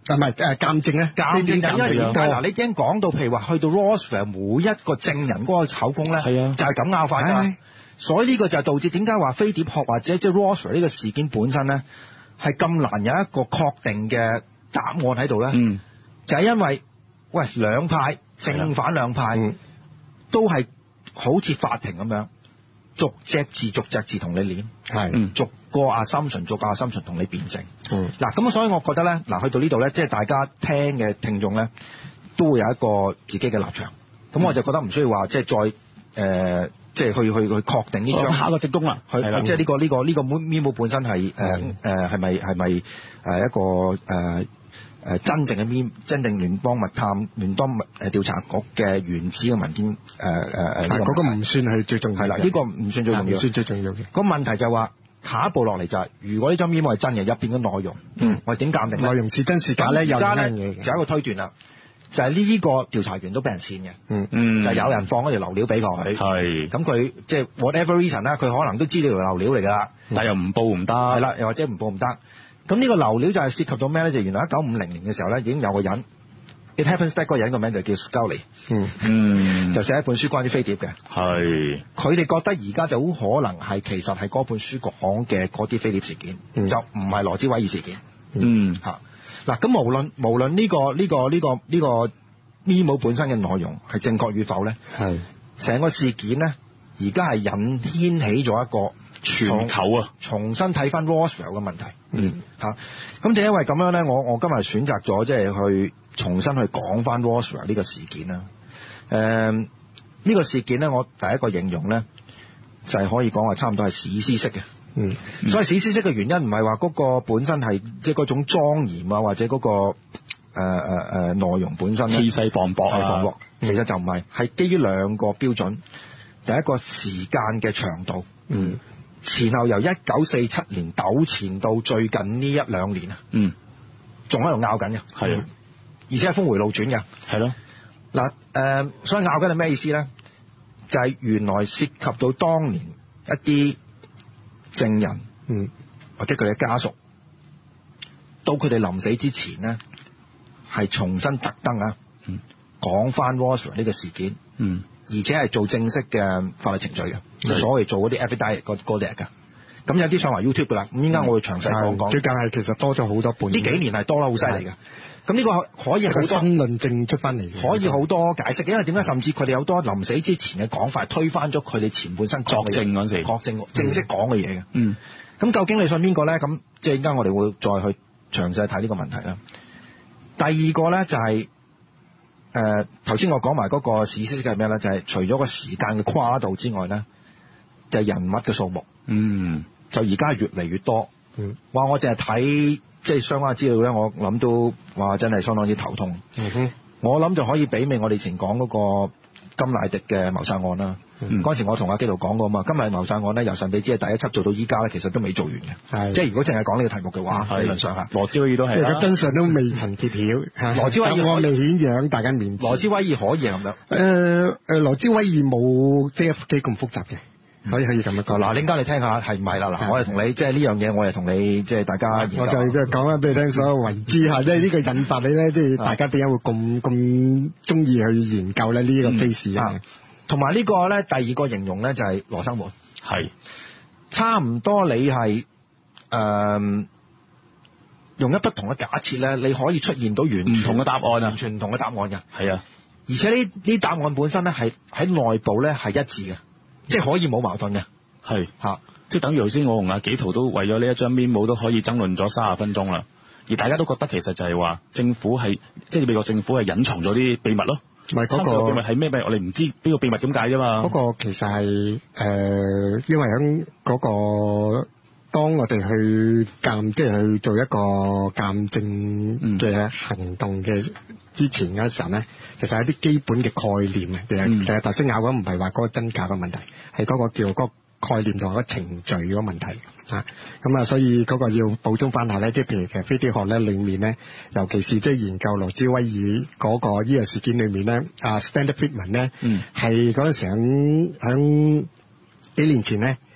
唔係誒鑑證咧， 鑑證就因為點解嗱？你已經講到譬如話去到 Roswell 每一個證人嗰個口供咧，係啊，就係咁拗法㗎。所以呢個就係導致點解話飛碟學或者即係 Roswell 呢個事件本身咧係咁難有一個確定嘅答案喺度咧？嗯，就係因為喂兩派正反兩派、嗯、都係好似法庭咁樣。逐隻字逐隻字同你練，係逐個 assumption 逐個 assumption 同你辯證。嗯，嗱咁所以我覺得咧，嗱去到呢度咧，即係大家聽嘅聽眾咧，都會有一個自己嘅立場。咁、嗯、我就覺得唔需要話即係再誒、呃，即係去去去確定呢張下個職工啦，去即係呢個呢、這個呢、這個 memo 本身係誒誒係咪係咪誒一個誒。呃誒真正嘅面，真正聯邦密探、聯邦誒調查局嘅原始嘅文件，誒誒誒，但係嗰個唔算係最重要，係啦，呢、這個唔算最重要，唔算最重要嘅。個問題就係話，下一步落嚟就係、是，如果呢張 memo 係真嘅，入邊嘅內容，嗯，我哋點鑑定呢？內容是真是假咧？而家咧就有一個推斷啦，就係呢個調查員都俾人騙嘅，嗯嗯，就係、是、有人放嗰條流料俾佢，係，咁佢即係 whatever reason 啦，佢可能都知道條流料嚟㗎啦，但又唔報唔得，係啦，又或者唔報唔得。咁呢個流料就係涉及到咩咧？就原來一九五零年嘅時候咧，已經有個人 ，It happens that 嗰個人個名就叫 Scully， 嗯嗯，就寫一本書關於飛碟嘅，係。佢哋覺得而家就好可能係其實係嗰本書講嘅嗰啲飛碟事件，嗯、就唔係羅茲威爾事件。嗯，嚇嗱，咁無論無論呢個呢個呢個呢個 memo 本身嘅內容係正確與否咧，係成個事件咧，而家係引掀起咗一個全球啊，重新睇翻 Roswell 嘅問題。嗯，嚇，咁就因為咁樣咧，我我今日選擇咗即係去重新去講翻 Roswell 呢個事件啦。誒、呃，呢、呢個事件咧，我第一個形容咧，就係、係、可以講話差唔多係史詩式嘅。嗯，所以史詩式嘅原因唔係話嗰個本身係即係嗰種莊嚴啊，或者嗰、嗰個誒誒誒內容本身氣勢磅礴啊，磅礴。其實就唔係，係基於兩個標準。第一個時間嘅長度。嗯。前後由一九四七年糾纏到最近呢一兩年啊，嗯，仲喺度拗緊嘅，係啊，而且係峰迴路轉嘅，係咯。嗱，誒，所以拗緊係咩意思咧？就係、是、原來涉及到當年一啲證人，嗯，或者佢哋嘅家屬，到佢哋臨死之前咧，係重新特登啊，嗯，講翻 Roswell 呢個事件，嗯。而且係做正式嘅法律程序嘅，所謂做嗰啲 affidavit 嗰嗰啲㗎。咁有啲上埋 YouTube 㗎啦。咁依家我會詳細講講。最近係其實多咗好多本。呢幾年係多啦，好犀利嘅。咁呢個可以好多新論證出翻嚟，可以好多解釋嘅。因為點解？甚至佢哋有多臨死之前嘅講法，推翻咗佢哋前半生作證嗰陣時，作證正式講嘅嘢嘅。嗯。咁究竟你信邊個咧？咁即係依家我哋會再去詳細睇呢個問題啦。第二個咧就係、是。誒頭先我講埋嗰個史詩係咩咧？就係、是、除咗個時間嘅跨度之外咧，就係、是、人物嘅數目。嗯，就而家越嚟越多。嗯，話我淨係睇即係相關資料咧，我諗都話真係相當之頭痛。嗯哼，我諗就可以媲美我哋以前講嗰個甘迺迪嘅謀殺案啦。嗰、嗯、陣時我同阿基度講過嘛，甘迺迪謀殺案咧由神秘之夜第一輯做到依家咧，其實都未做完嘅。即係如果淨係講呢個題目嘅話，理論上嚇羅茲威爾都係啦，真相都未曾揭曉。羅茲威爾我未顯揚大家面前。羅茲威爾可以係咁樣。誒、呃、誒，羅茲威爾冇 J F K 咁複雜嘅、嗯，可以可以咁樣講。嗱，陣間你聽下係唔係啦？嗱，我係同你即係呢樣嘢，我係同你即係大家研究。我就係講翻俾你聽，所有為之下，即係呢個引發你咧，即係大家點解會咁咁中意去研究咧呢個 case 啊？同埋呢個咧，第二個形容咧就係羅生門，係差唔多你係誒、呃、用一不同嘅假設咧，你可以出現到完全唔同嘅答案啊，完全唔同嘅答案嘅，係啊，而且呢呢答案本身咧係喺內部咧係一致嘅，即係可以冇矛盾嘅，係嚇，即係等於頭先我同阿紀陶都為咗呢一張 memo 都可以爭論咗三十分鐘啦，而大家都覺得其實就係話政府係即係美國政府係隱藏咗啲秘密咯。唔係嗰個秘密係咩秘密？我哋唔知邊個秘密點解啫嘛。嗰、嗰個其實係誒、呃，因為喺嗰、嗰個當我哋去鑑，即係去做一個鑑證嘅行動嘅之前嗰時候咧、嗯，其實有啲基本嘅概念嘅。其實其實頭先拗緊唔係話嗰個真假嘅問題，係嗰個叫嗰個概念同埋個程序嗰個問題啊。咁啊，所以嗰個要補充翻下咧，即係譬如其實飛碟學咧裏面咧，尤其是即係研究羅茲威爾嗰個呢個事件裏面咧，啊 Stanton Friedman 咧，係嗰陣時喺喺幾年前咧，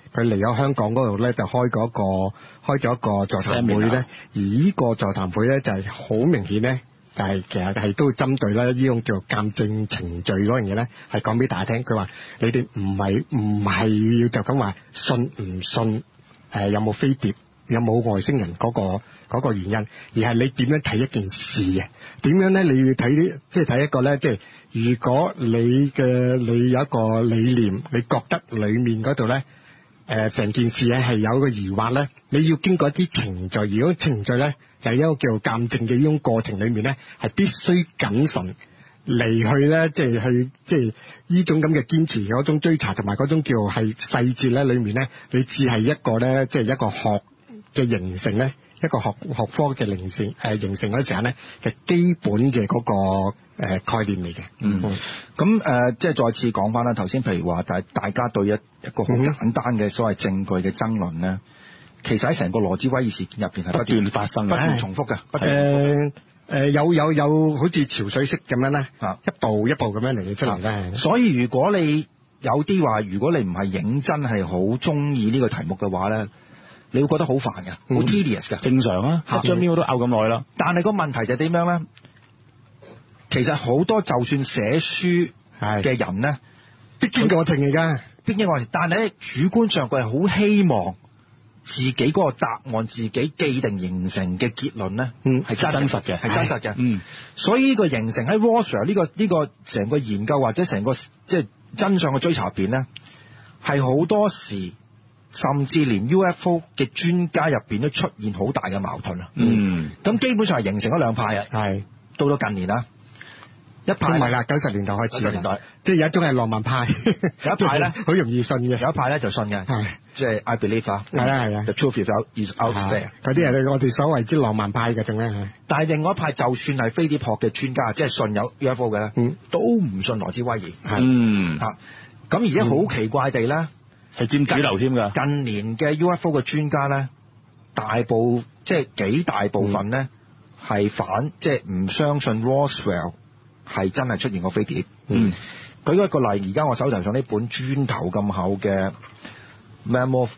佢嚟咗香港嗰度咧就開嗰個開咗一個座談會咧，而呢個座談會咧就係好明顯咧。就係其實係都針對咧呢種叫做鑑證程序嗰樣嘢咧，係講俾大家聽。佢話你哋唔係唔係要就咁話信唔信誒、呃、有冇飛碟有冇外星人嗰、嗰個嗰個原因，而係你點樣睇一件事嘅？點樣咧？你要睇即係睇一個咧，即係如果你嘅你有一個理念，你覺得裡面嗰度咧誒成件事咧係有一個疑惑咧，你要經過一啲程序，如果程序咧。就係一個叫做鑑證嘅呢種過程裏面咧，係必須謹慎嚟去咧，即係去即係呢種咁嘅堅持嗰種追查同埋嗰種叫係細節咧，裏面咧，你只係一個咧，即係一個學嘅形成咧，一個學學科嘅形成誒形成嗰時候咧嘅基本嘅嗰個誒概念嚟嘅。 嗯，咁誒即係再次講翻啦，頭先譬如話，大大家對一一個好簡單嘅所謂證據嘅爭論咧。其實喺成個羅茲威爾事件入邊係不斷發生嘅，不斷重複嘅。誒誒有有有好似潮水式咁樣咧，啊一步一步咁樣嚟出嚟咧。所以如果你有啲話，如果你唔係認真係好中意呢個題目嘅話咧，你會覺得好煩嘅，好 tedious 嘅。正常啊，一張喵都拗咁耐啦。但係個問題就係點樣咧？其實好多就算寫書嘅人咧，必經過程嚟㗎，必經過程。但係喺主觀上佢係好希望。自己嗰個答案，自己既定形成嘅結論咧，嗯，係真實嘅，係真實嘅，嗯。所以呢個形成喺 Roswell 呢個呢個成個研究或者成個即係真相嘅追查入邊咧，係好多時甚至連 U F O 嘅專家入邊都出現好大嘅矛盾啊。嗯。咁基本上係形成咗兩派啊。係。到到近年啦。一派唔係啦，九十年代開始，九十年代即係有一種係浪漫派，有一派咧好容易信嘅，有一派咧就信嘅，係即係 I believe 啊，係啦係啊 ，The truth is out is out there，嗰啲係我哋所謂之浪漫派嘅，正咧係。但係另外一派就算係飛碟學嘅專家，即係信有 U F O 嘅咧，嗯，都唔信羅茲威爾，嗯啊，咁而且好奇怪地咧，係佔主流添㗎。近年嘅 U F O 嘅專家咧，大部即係幾大部分咧係反，即係唔相信 Roswell。係真係出現過飛碟。嗯，舉一個例，而家我手頭上呢本磚頭咁厚嘅《Mammoth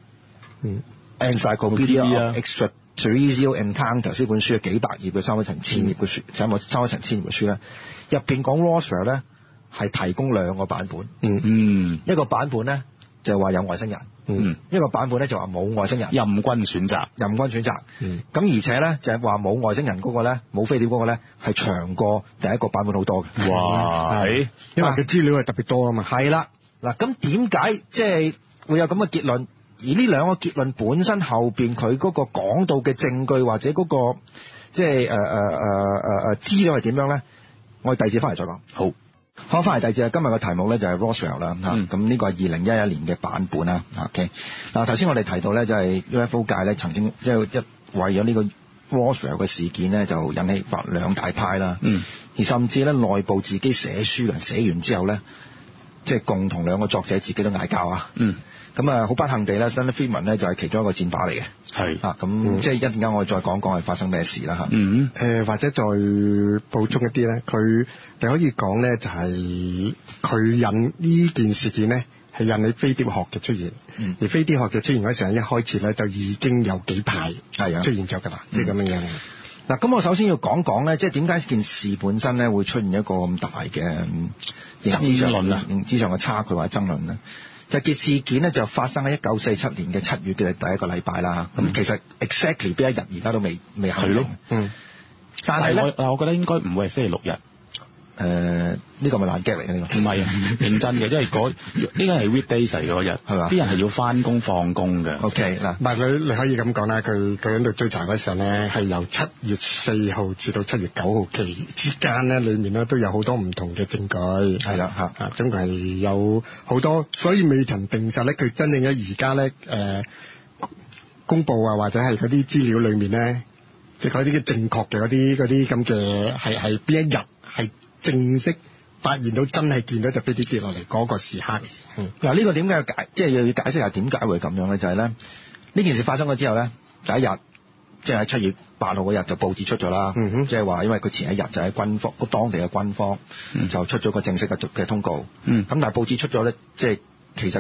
Encyclopedia of Extraterrestrial Encounters》呢本書，幾百頁嘅三一層千頁嘅書，三一三一層千頁嘅書咧，入邊講 Roswell 咧係提供兩個版本。嗯嗯，一個版本咧就係話有外星人。嗯，一個版本咧就話冇外星人，任君選擇，任君選擇。嗯，咁而且咧就係話冇外星人嗰個咧，冇飛碟嗰個咧係長過第一個版本好多嘅。哇，係，因為佢資料係特別多啊嘛。係啦，嗱，咁點解即係會有咁嘅結論？而呢兩個結論本身後邊佢嗰個講到嘅證據或者嗰個即係誒誒誒誒誒資料係點樣咧？我哋第二節翻嚟再講。好。好，翻嚟第二節，今日嘅題目咧就係 Roswell 啦嚇，咁呢個係二零一一年嘅版本啦。OK，嗱頭先我哋提到咧就係 U F O 界咧曾經即係一為咗呢個 Roswell 嘅事件咧就引起發兩大派啦，嗯，而甚至咧內部自己寫書人寫完之後咧，即係共同兩個作者自己都嗌交啊，嗯，咁啊好不幸地咧 Stanley Friedman 咧就係其中一個戰靶嚟嘅，係啊，咁、嗯、即係一陣間我哋再講講係發生咩事啦嚇，嗯，誒、呃、或者再補充一啲咧，佢你可以講咧就係佢引呢件事件咧係引起飛碟學嘅出現，嗯、而飛碟學嘅出現嗰時候一開始咧就已經有幾派係啊出現咗㗎啦，即係咁樣樣。嗱，咁我首先要講講咧，即係點解件事本身咧會出現一個咁大嘅認知上論啊，認知上嘅差距或者爭論咧？就件事件咧就發生喺一九四七年嘅七月嘅第一個禮拜啦。咁、嗯、其實 exactly 邊一日而家都未未肯定。嗯。但係咧，我覺得應該唔會係星期六日。誒、呃，呢、這個咪爛 gag 嚟嘅呢個？唔係啊，認真嘅，因為嗰呢個係 weekdays 嚟嗰日，係嘛？啲人係要翻工放工嘅。OK 嗱，唔係佢你可以咁講啦，佢佢喺度追查嗰時候咧，係由七月四號至到七月九號期之間咧，裡面咧都有好多唔同嘅證據。係啦，嚇嚇，總共係有好多，所以未曾定實咧，佢真正嘅而家咧誒公佈啊，或者係嗰啲資料裡面咧，即係嗰啲嘅正確嘅嗰啲嗰啲咁嘅係係邊一日係正式發現到真係見到隻飛碟跌落嚟嗰個時刻。嗯，嗱呢個點解解即係要解釋下點解會咁樣咧？就係咧呢件事發生咗之後咧，第一日即係喺七月八號嗰日就報紙出咗啦。嗯哼，即係話因為佢前一日就喺軍方當地嘅軍方就出咗個正式嘅嘅通告。嗯，咁但係報紙出咗咧，即係其實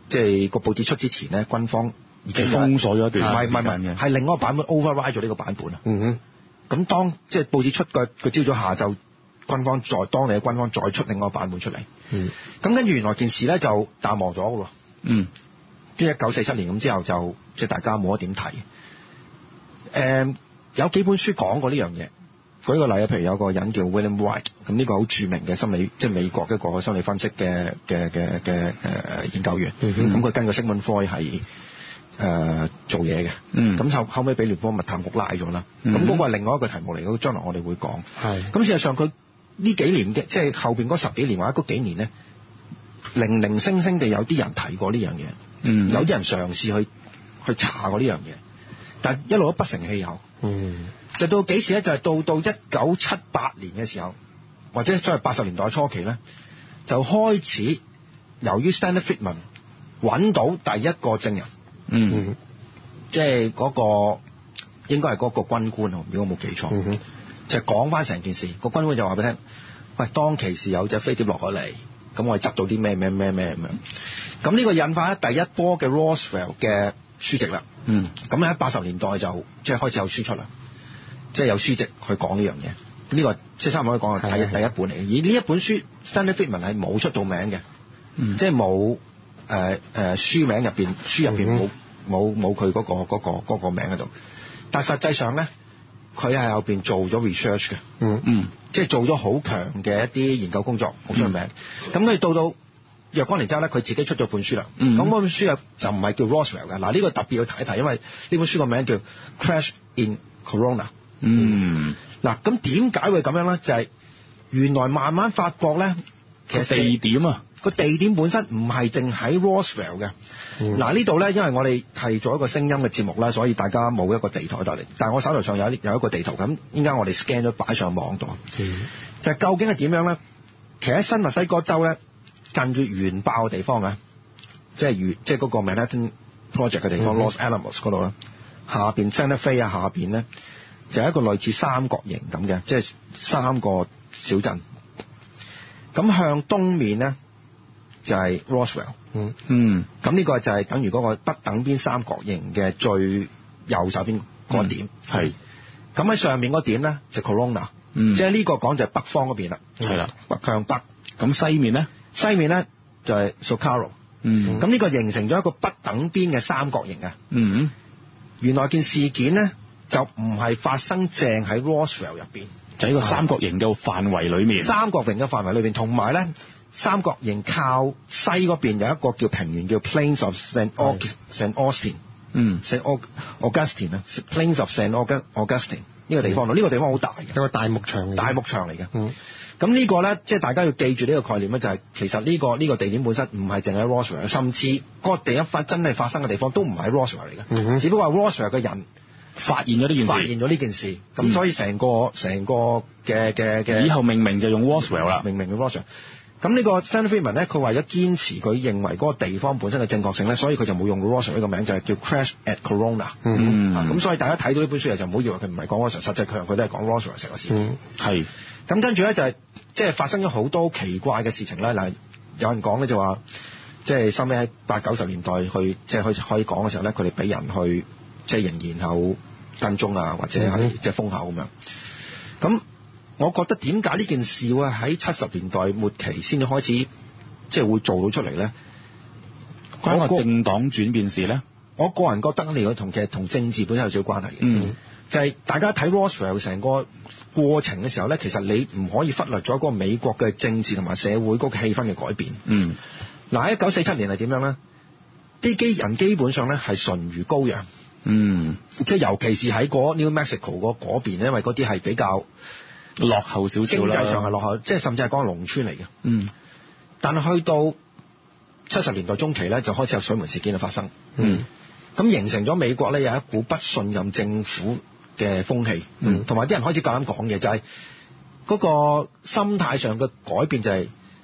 即係個報紙出之前咧，軍方已經封鎖咗一段時間嘅， 唔係唔係唔係，係另一個版本 override 咗呢個版本啊。 嗯哼。 咁當即係報紙出個個朝早下晝，軍方再當地嘅軍方再出另一個版本出嚟。 嗯。咁跟住原來件事咧就淡忘咗嘅喎。 嗯。 即係一九四七年咁之後就即係大家冇乜點睇。誒有幾本書講過呢樣嘢。舉個例啊，譬如有個人叫 William White，咁呢個好著名嘅心理，即係美國嘅一個心理分析嘅嘅嘅嘅誒研究員。咁佢、嗯、跟個 Sigmund Freud 係誒做嘢嘅。嗯。咁後後尾俾聯邦密探局拉咗啦。咁嗰、嗯、個係另外一個題目嚟嘅，將來我哋會講。係。咁事實上佢呢幾年嘅，即係後邊嗰十幾年或者嗰幾年咧，零零星星地有啲人提過呢樣嘢。嗯。有啲人嘗試去去查過呢樣嘢，但一路都不成氣候。嗯。就到幾時咧？就係、是、到到一九七八年嘅時候，或者即係八十年代初期咧，就開始由於 Stanley Friedman 揾到第一個證人，嗯，即係嗰個應該係嗰個軍官啊，如果我冇記錯，嗯、就講翻成件事。個軍官就話俾你聽，喂，當其時有隻飛碟落咗嚟，咁我哋執到啲咩咩咩咩咁樣。咁呢個引發咗第一波嘅 Roswell 嘅書籍啦。嗯，咁喺八十年代就即係開始有書出啦。即係有書籍去講呢樣嘢，呢、這個即係差唔多可以講係第第一本嚟嘅。而呢一本書 Stanley Friedman 係冇出到名嘅，嗯、即係冇誒誒書名入邊，書入邊冇冇冇佢嗰個嗰、那個那個、名喺度。但係實際上咧，佢係後邊做咗 research 嘅，嗯嗯，即係做咗好強嘅一啲研究工作，好出名。咁佢、嗯、到到若干年之後咧，佢自己出咗本書啦。咁嗰、嗯、本書又就唔係叫 Roswell 嘅。嗱，呢個特別要提一提，因為呢本書個名叫 Crash in Corona。嗯，嗱，咁點解會咁樣咧？就係、是、原來慢慢發覺咧，其實地點啊，個地點本身唔係淨喺 Roswell 嘅。嗱、嗯，呢度咧，因為我哋係做一個聲音嘅節目啦，所以大家冇一個地台度嚟。但係我手頭上有有一個地圖，咁依家我哋 scan 咗擺上網度。嗯、就係究竟係點樣咧？其實喺新墨西哥州咧，近住原爆嘅地方啊，即係原即係嗰個 Manhattan Project 嘅地方、嗯、Los Alamos 嗰度啦，下邊 Santa Fe 啊，下邊咧。就係一個類似三角形咁嘅，即係三個小鎮。咁向東面咧就係 Roswell。嗯嗯。咁呢個就係等於嗰個不等邊三角形嘅最右手邊嗰點。係、嗯。咁喺上面嗰點咧就 Corona。嗯。即係呢個講就係北方嗰邊啦。係啦、嗯。北向北。咁西面咧？西面咧就係 Socorro。嗯。咁呢個形成咗一個不等邊嘅三角形啊。嗯。原來件事件咧。就唔係發生正喺 Roswell 入邊，就喺個三角形嘅範圍裏面。三角形嘅範圍裏邊，同埋咧三角形靠西嗰邊有一個叫平原，叫 Plains of Saint Saint Augustine。嗯 ，Saint Augustine 啊 ，Plains of Saint Augustine 呢個地方咯，呢、嗯、個地方好大嘅，有個大牧場，大牧場嚟嘅。嗯，咁呢個咧，即係大家要記住呢個概念咧，就係、是、其實呢、這個呢、這個地點本身唔係淨喺 Roswell，甚至嗰個地一發真係發生嘅地方都唔係 Roswell 嚟嘅。嗯哼，只不過係 Roswell 嘅人。發現咗呢件事，發現咗呢件事，咁、嗯、所以成個成個嘅嘅嘅，以後命名就用 Roswell 啦，命名嘅 Roswell。咁呢個 Stanley Friedman 咧，佢為咗堅持佢認為嗰個地方本身嘅正確性咧，所以佢就冇用 Roswell 呢個名，就係、是、叫 Crash at Corona。嗯，咁、啊、所以大家睇到呢本書就唔好以為佢唔係講 Roswell，實際佢佢都係講 Roswell 成個事件。係、嗯。咁跟住咧就係即係發生咗好多奇怪嘅事情咧。嗱，有人講咧就話，即係收尾喺八九十年代去即係可以可以講嘅時候咧，佢哋俾人去即係仍然有跟蹤啊，或者係即係封口咁樣。咁我覺得點解呢件事會喺七十年代末期先至開始即係會做到出嚟咧？關個政黨轉變事咧？我個人覺得你同其實同政治本身有少少關係嘅。嗯，就係大家睇 Roswell 成個過程嘅時候咧，其實你唔可以忽略咗嗰個美國嘅政治同埋社會嗰個氣氛嘅改變。嗯，嗱喺一九四七年係點樣咧？啲基人基本上咧係純如羔羊。嗯，即係尤其是喺嗰 New Mexico 嗰嗰邊，因為嗰啲係比較落後少少啦，經濟上係落後，即係甚至係講農村嚟嘅。嗯，但係去到七十年代中期咧，就開始有水門事件嘅發生。嗯，咁形成咗美國咧有一股不信任政府嘅風氣。嗯，同埋啲人開始夠膽講嘢，就係嗰個心態上嘅改變，就係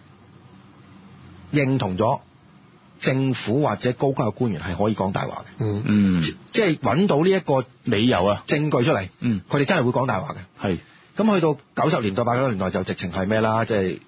認同咗政府或者高級嘅官員係可以講大話嘅。嗯嗯，即係揾到呢一個理由啊證據出嚟。嗯，佢哋真係會講大話嘅。係。咁去到九十年代八九十年代就直情係咩啦？即係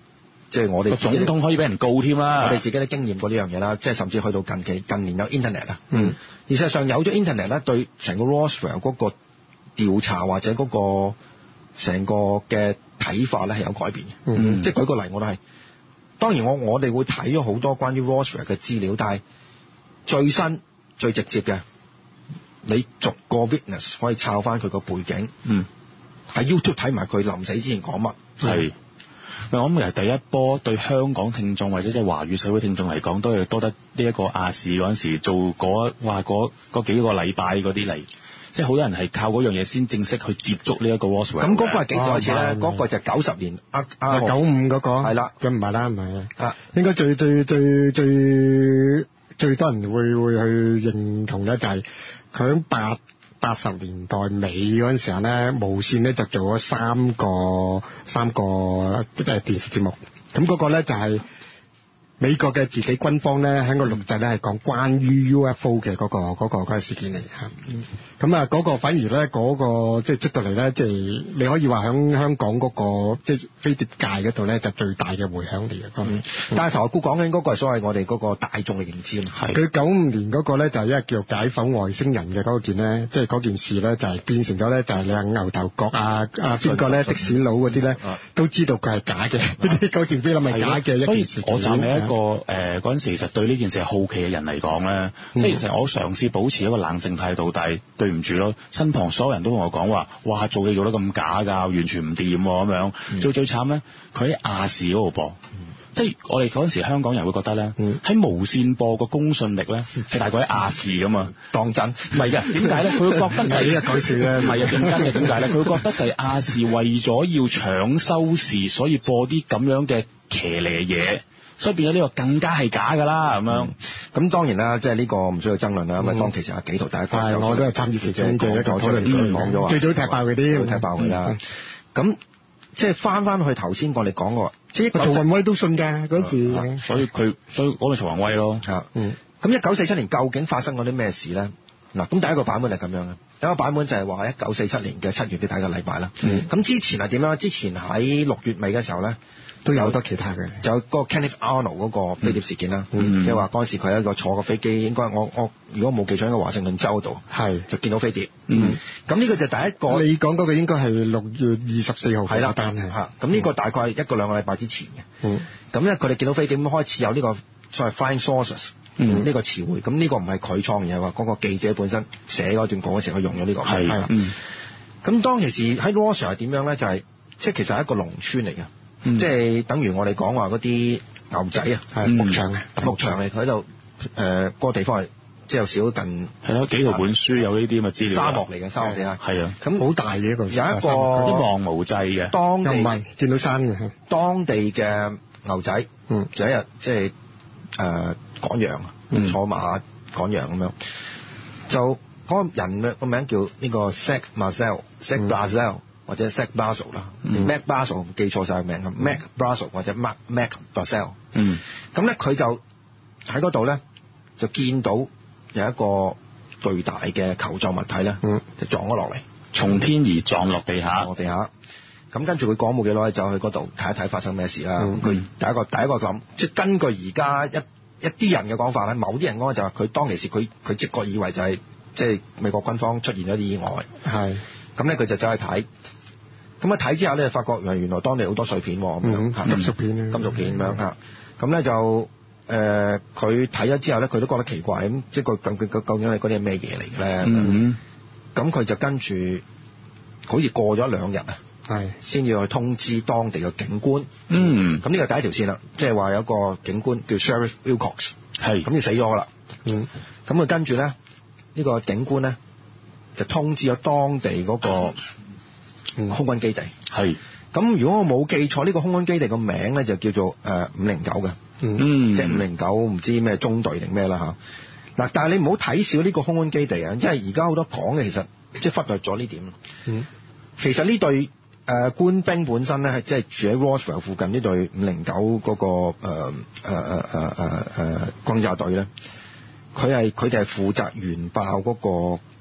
即係我哋總統可以俾人告添啦。 我哋自己都經驗過呢樣嘢啦，即係甚至去到近期近年有 Internet 啊。 嗯。 而事實上有咗 Internet 咧，對成個 Roswell 嗰個調查或者嗰個成個嘅睇法咧係有改變嘅。 嗯。 即係舉個例，我都係。當然我我哋會睇咗好多關於 Roswell 嘅資料，但係最新最直接嘅，你逐個 witness 可以抄翻佢個背景。嗯。喺 YouTube 睇埋佢臨死之前講乜。 係。我諗其實第一波對香港聽眾或者即係華語社會聽眾嚟講，都係多得呢一個亞視嗰陣時做嗰話嗰嗰幾個禮拜嗰啲嚟，即係好多人係靠嗰樣嘢先正式去接觸呢一個 Roswell。咁嗰個係幾耐次咧？嗰、哦、個就九十年啊啊九五嗰個係啦，咁唔係啦，唔係啊，應該最最最最最多人會會去認同咧，就係佢喺八。八十年代尾嗰陣時候咧，無線咧就做咗三個三個誒電視節目，咁嗰個咧就係美國嘅自己軍方咧喺個錄製咧係講關於 U F O 嘅嗰、嗰個嗰、嗰個嗰個事件嚟嚇。咁啊嗰個反而咧嗰、嗰個即係出到嚟咧，即係你可以話喺香港嗰、嗰個即係飛碟界嗰度咧就最大嘅迴響嚟嘅。嗯， 但係頭先講緊嗰個係所謂我哋嗰個大眾嘅認知啦。係佢九五年嗰個咧就係一個叫解剖外星人嘅嗰件咧，即係嗰件事咧就係變成咗咧就係你話牛頭角啊啊邊個咧的士佬嗰啲咧都知道佢係假嘅，啲嗰件菲林係假嘅一件事。 我站喺一個誒嗰陣時，其實對呢件事係好奇嘅人嚟講咧，即係其實我嘗試保持一個冷靜態度，但係對唔住咯，身旁所有人都同我講話，哇做嘢做得咁假㗎，完全唔掂咁樣。嗯、最最慘咧，佢喺亞視嗰度播，嗯、即係我哋嗰陣時香港人會覺得咧，喺、嗯、無線播個公信力咧係大過喺亞視㗎嘛，當真？唔係嘅，點解咧？佢會覺得就係、是、呢個改善咧，唔係啊，認真嘅點解咧？佢會覺得就係亞視為咗要搶收視，所以播啲咁樣嘅騎呢嘢。所以變咗呢個更加係假㗎啦，咁樣。咁、 嗯、當然啦，即係呢個唔需要爭論啦。因為、嗯、當其實阿紀陶第一個， 係我都係參與其中嘅一個討論， 講咗話最早踢爆佢啲， 踢爆佢啦。咁、嗯、即係翻翻去頭先我哋講過，即係曹宏威都信㗎嗰時、嗯。 所以佢所以講到曹宏威咯。 嚇，嗯。咁一九四七年究竟發生過啲咩事咧？嗱，咁第一個版本係咁樣嘅，第一個版本就係話一九四七年嘅七月嘅第一個禮拜啦。咁、嗯、之前係點樣？之前喺六月尾嘅時候咧。 都有好多其他嘅， 就有嗰個 Kenneth Arnold 嗰個飛碟事件啦，即係話嗰陣時佢係一個坐個飛機，應該我我如果冇記錯，應該華盛頓州度，係就見到飛碟。咁、嗯、呢、嗯、個就第一個。你講嗰個應該係六月二十四號係啦，但係嚇咁呢個大概一個兩個禮拜之前嘅。咁咧佢哋見到飛碟咁開始有呢個所謂 flying saucers 呢、嗯這個詞彙。咁呢個唔係佢創嘅，係話嗰個記者本身寫嗰段稿嘅時候，佢用咗呢、這個係啦。咁、嗯、當其時喺 Roswell 係點樣咧？就係、是、即係其實係一個農村嚟嘅。嗯、即係等於我哋講話嗰啲牛仔啊，係牧場嘅牧場嚟，佢喺度誒個地方係即係有少近係咯幾套本書有呢啲咁嘅資料。 沙漠嚟嘅沙漠地啊，係啊， 咁好大嘅一個有一個一望無際嘅當地， 又唔係見到山嘅當地嘅牛仔，嗯，有一日即係誒趕羊，嗯、坐馬趕羊咁樣，就嗰個人個名叫呢個 Zach Mazel，Zach Brazel。或者 Zach Brazel 啦、嗯、Mac Brazel 記錯晒個名咁、嗯、Mac Brazel 或者 Mac Mac Brazel，嗯，咁咧佢就喺嗰度咧就見到有一個巨大嘅球狀物體咧，嗯，就撞咗落嚟， 從天而撞落地下， 落地下。咁跟住佢講冇幾耐就去嗰度睇一睇發生咩事啦。咁、嗯、佢第一個第一個諗，即係根據而家一一啲人嘅講法咧，某啲人講就係佢當其時佢佢直覺以為就係即係美國軍方出現咗啲意外，係咁咧佢就走去睇。咁一睇之後咧，發覺原來當地好多碎片咁、嗯、樣，金屬片金屬片咁樣嚇。咁咧就誒，佢睇咗之後咧，佢都覺得奇怪咁，即係個究竟究竟係嗰啲係咩嘢嚟嘅咧？咁、嗯、佢就跟住好似過咗兩日啊，係先要去通知當地嘅警官。嗯，咁呢個第一條線啦，即係話有個警官叫 Sheriff Wilcox， 係咁就死咗噶啦。嗯，咁佢跟住咧，呢、呢個警官咧就通知咗當地嗰、嗰個。嗯、空軍基地係咁，如果我冇記錯，呢、呢個空軍基地個名咧就叫做誒五零九嘅，嗯，即係五零九唔知咩中隊定咩啦嚇。嗱，但係你唔好睇少呢個空軍基地啊，因為而家好多講嘅其實即係忽略咗呢點。嗯，其實呢隊誒官兵本身咧係即係住喺 Roswell 附近呢隊五零九嗰個誒誒誒誒誒誒轟炸隊咧，佢係佢哋係負責原爆嗰個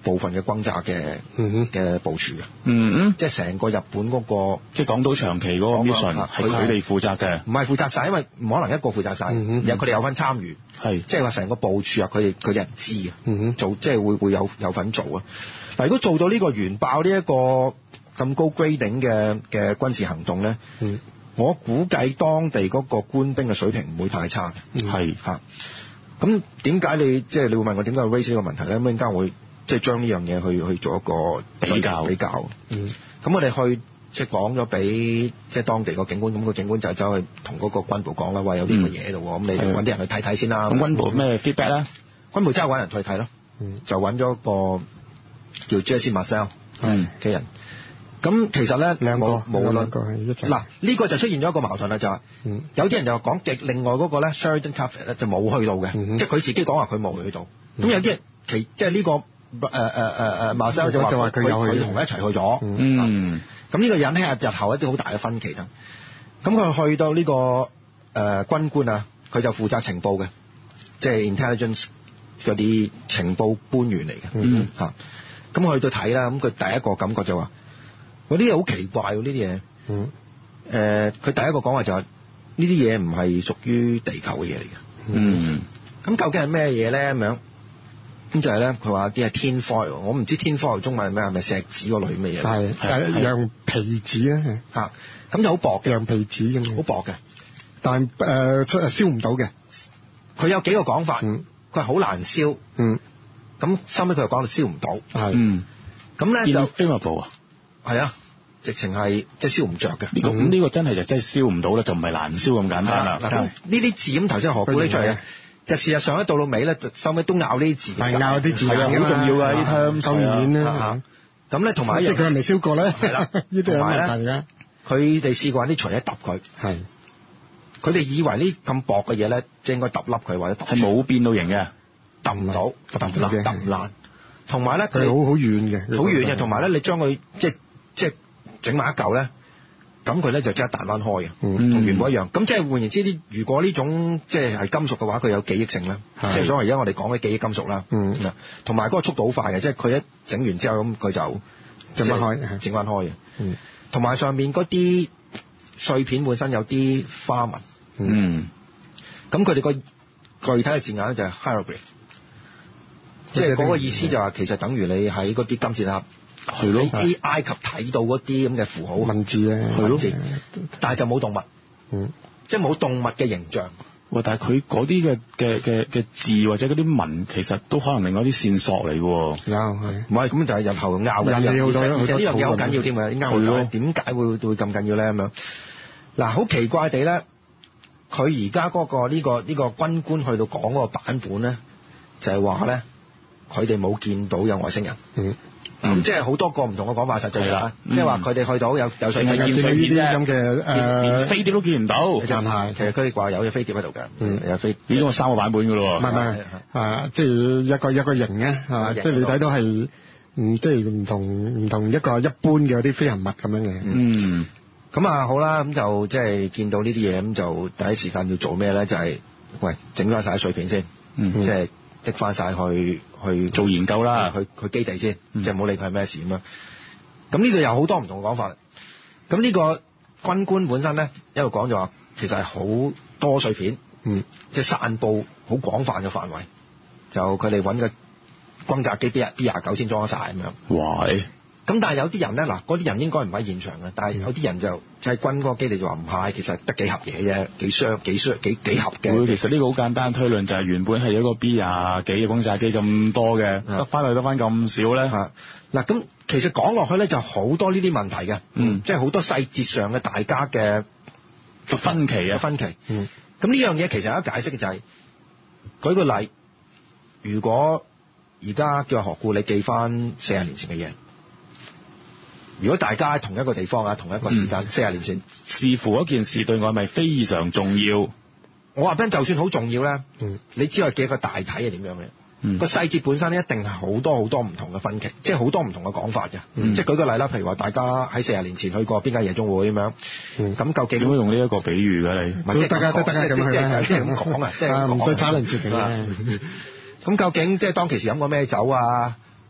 部分嘅轟炸嘅嘅部署嘅。 嗯嗯， 即係成個日本嗰個， 即係港島長期嗰個 mission 係佢哋負責嘅， 唔係負責晒，因為唔可能一個負責晒， 嗯然後佢哋有份參與， 係即係話成個部署啊，佢哋佢哋唔知啊， 嗯做即係會會有有份做啊。嗱，如果做到呢個原爆呢一個咁高 grading 嘅嘅軍事行動咧， 嗯， 我估計當地嗰個官兵嘅水平唔會太差嘅， 係嚇。咁點解你即係你會問我點解會 raise 呢個問題咧？咁陣間會即係將呢樣嘢去去做一個比較比較。 嗯， 咁我哋去即係講咗俾即係當地個警官，咁個警官就走去同嗰個軍部講啦，話有啲咁嘅嘢喺度喎，咁、嗯、你揾啲人去睇睇先啦。 咁軍部咩 feedback 咧？ 軍部真係揾人去睇咯， 嗯，就揾咗個叫 Jesse Marcel 嘅人。咁其實咧， 兩個無論嗱呢、呢個就出現咗一個矛盾啦，就係、是嗯、 有啲人就講極，另外嗰個咧 Sheridan Cuthbert 咧就冇去到嘅、嗯，即係佢自己講話佢冇去到。咁、嗯、有啲人其即係呢個誒誒誒誒 Marcel 就話佢佢同佢一齊去咗。 嗯， 咁呢個引起日後一啲好大嘅分歧啦。咁佢去到呢、呢個誒、呃、軍官啊，佢就負責情報嘅，即係 intelligence 嗰啲情報官員嚟嘅。 嗯， 嚇、嗯。咁去到睇啦，咁佢第一個感覺就話。嗰啲嘢好奇怪喎，呢啲嘢。 嗯。 誒、呃，佢第一個講話就係呢啲嘢唔係屬於地球嘅嘢嚟嘅。 嗯。咁究竟係咩嘢咧？咁樣咁就係咧，佢話啲係 tin foil，我唔知 tin foil 中文係咩，係咪石子嗰類咩嘢？ 係係羊皮紙啊。 嚇，咁就好薄嘅。羊皮紙咁。好薄嘅， 但誒誒燒唔到嘅。 佢有幾個講法。嗯。佢係好難燒。 嗯。 咁收尾佢又講到燒唔到。 係。 嗯。 咁咧就 inflammable 啊。 係啊，直情係即係燒唔着嘅。 呢、這個咁呢、嗯這個真係就真係燒唔到啦，就唔係難燒咁簡單啦。 嗱，呢啲字咁頭先何故拎出嚟嘅？就事實上咧，到到尾咧，收尾都咬呢啲字。係咬啲字，係啊，好重要㗎呢啲當然啦。咁咧，同埋即係佢係咪燒過咧？ 係啦， 呢啲有問題嘅。 佢哋試過啲錘一揼佢。係。佢哋以為呢咁薄嘅嘢咧，即係應該揼凹佢或者揼。係冇變到形嘅，揼唔到，揼唔爛，揼唔爛。同埋咧，佢好好軟嘅， 好軟嘅。同埋咧，你將佢即係。即係整埋一嚿咧，咁佢咧就即刻彈翻開嘅，同、嗯、原本一樣。咁即係換言之，啲如果呢種即係係金屬嘅話，佢有記憶性啦。即係所謂而家我哋講嘅記憶金屬啦。嗯。同埋嗰個速度好快嘅，即係佢一整完之後咁，佢就整翻開，整翻開嘅。嗯。同埋上面嗰啲碎片本身有啲花紋。嗯。咁佢哋個具體嘅字眼咧就係 hieroglyph，即係嗰個意思就係其實等於你喺嗰啲金字塔。係咯，喺埃及睇到嗰啲咁嘅符號文字咧，文字，但係就冇動物，嗯，即係冇動物嘅形象。 喂，但係佢嗰啲嘅嘅嘅嘅字或者嗰啲文，其實都可能另外啲線索嚟嘅。有係， 唔係咁就係日後拗嘅。人哋好多，而且呢樣嘢好緊要添嘅，點解會點解會會咁緊要咧？咁樣嗱，好奇怪地咧，佢而家嗰個呢個呢個軍官去到講嗰個版本咧，就係話咧，佢哋冇見到有外星人。嗯。嗯、即係好多個唔同嘅講法，實際上，即係話佢哋去到有有水晶見水片啫，咁嘅誒，連飛碟都見唔到。就係其實佢哋話有隻飛碟喺度嘅，嗯，有飛。已經有三個版本㗎咯喎。唔係唔係，啊，即係一個一個型嘅，係嘛？即係你睇到係，嗯，即係唔同唔同一個一般嘅啲飛行物咁樣嘅。嗯。咁啊好啦，咁就即係見到呢啲嘢，咁就第一時間要做咩咧？就係、是、喂整翻晒啲碎片先，嗯，即係。滴翻晒去去做研究啦，去去基地先，嗯、即係唔好理佢係咩事咁樣。咁呢度有好多唔同嘅講法。咁呢個軍官本身咧，一路講就話，其實係好多碎片，嗯，即係散佈好廣泛嘅範圍。就佢哋揾個轟炸機 B 廿九先裝得晒咁樣。哇！咁但係有啲人咧，嗱嗰啲人應該唔喺現場嘅，但係有啲人就就係軍嗰個基地就話唔係，其實得幾盒嘢啫，幾箱幾箱幾幾盒嘅。其實呢個好簡單推論，就係原本係一個 B 廿幾嘅轟炸機咁多嘅，得翻嚟得翻咁少咧嚇。嗱咁其實講落去咧就好多呢啲問題嘅，嗯，即係好多細節上嘅大家嘅分歧啊分歧。嗯，咁呢樣嘢其實有得解釋嘅就係、是，舉個例，如果而家叫何故你記翻四十年前嘅嘢。如果大家喺同一個地方啊，同一個時間，四、嗯、十年前，視乎嗰件事對我係咪非常重要？我話俾你，就算好重要咧、嗯，你只係記一個大體係點樣嘅，個、嗯、細節本身咧一定係好多好多唔同嘅分歧，即係好多唔同嘅講法嘅、嗯。即係舉個例啦，譬如話大家喺四十年前去過邊間夜總會咁樣，咁、嗯、究竟點解用呢一個比喻嘅你？唔係即係大家都大家咁樣即係咁講啊，即係唔需差論説嘅啦。咁究竟即係當其時飲過咩酒啊？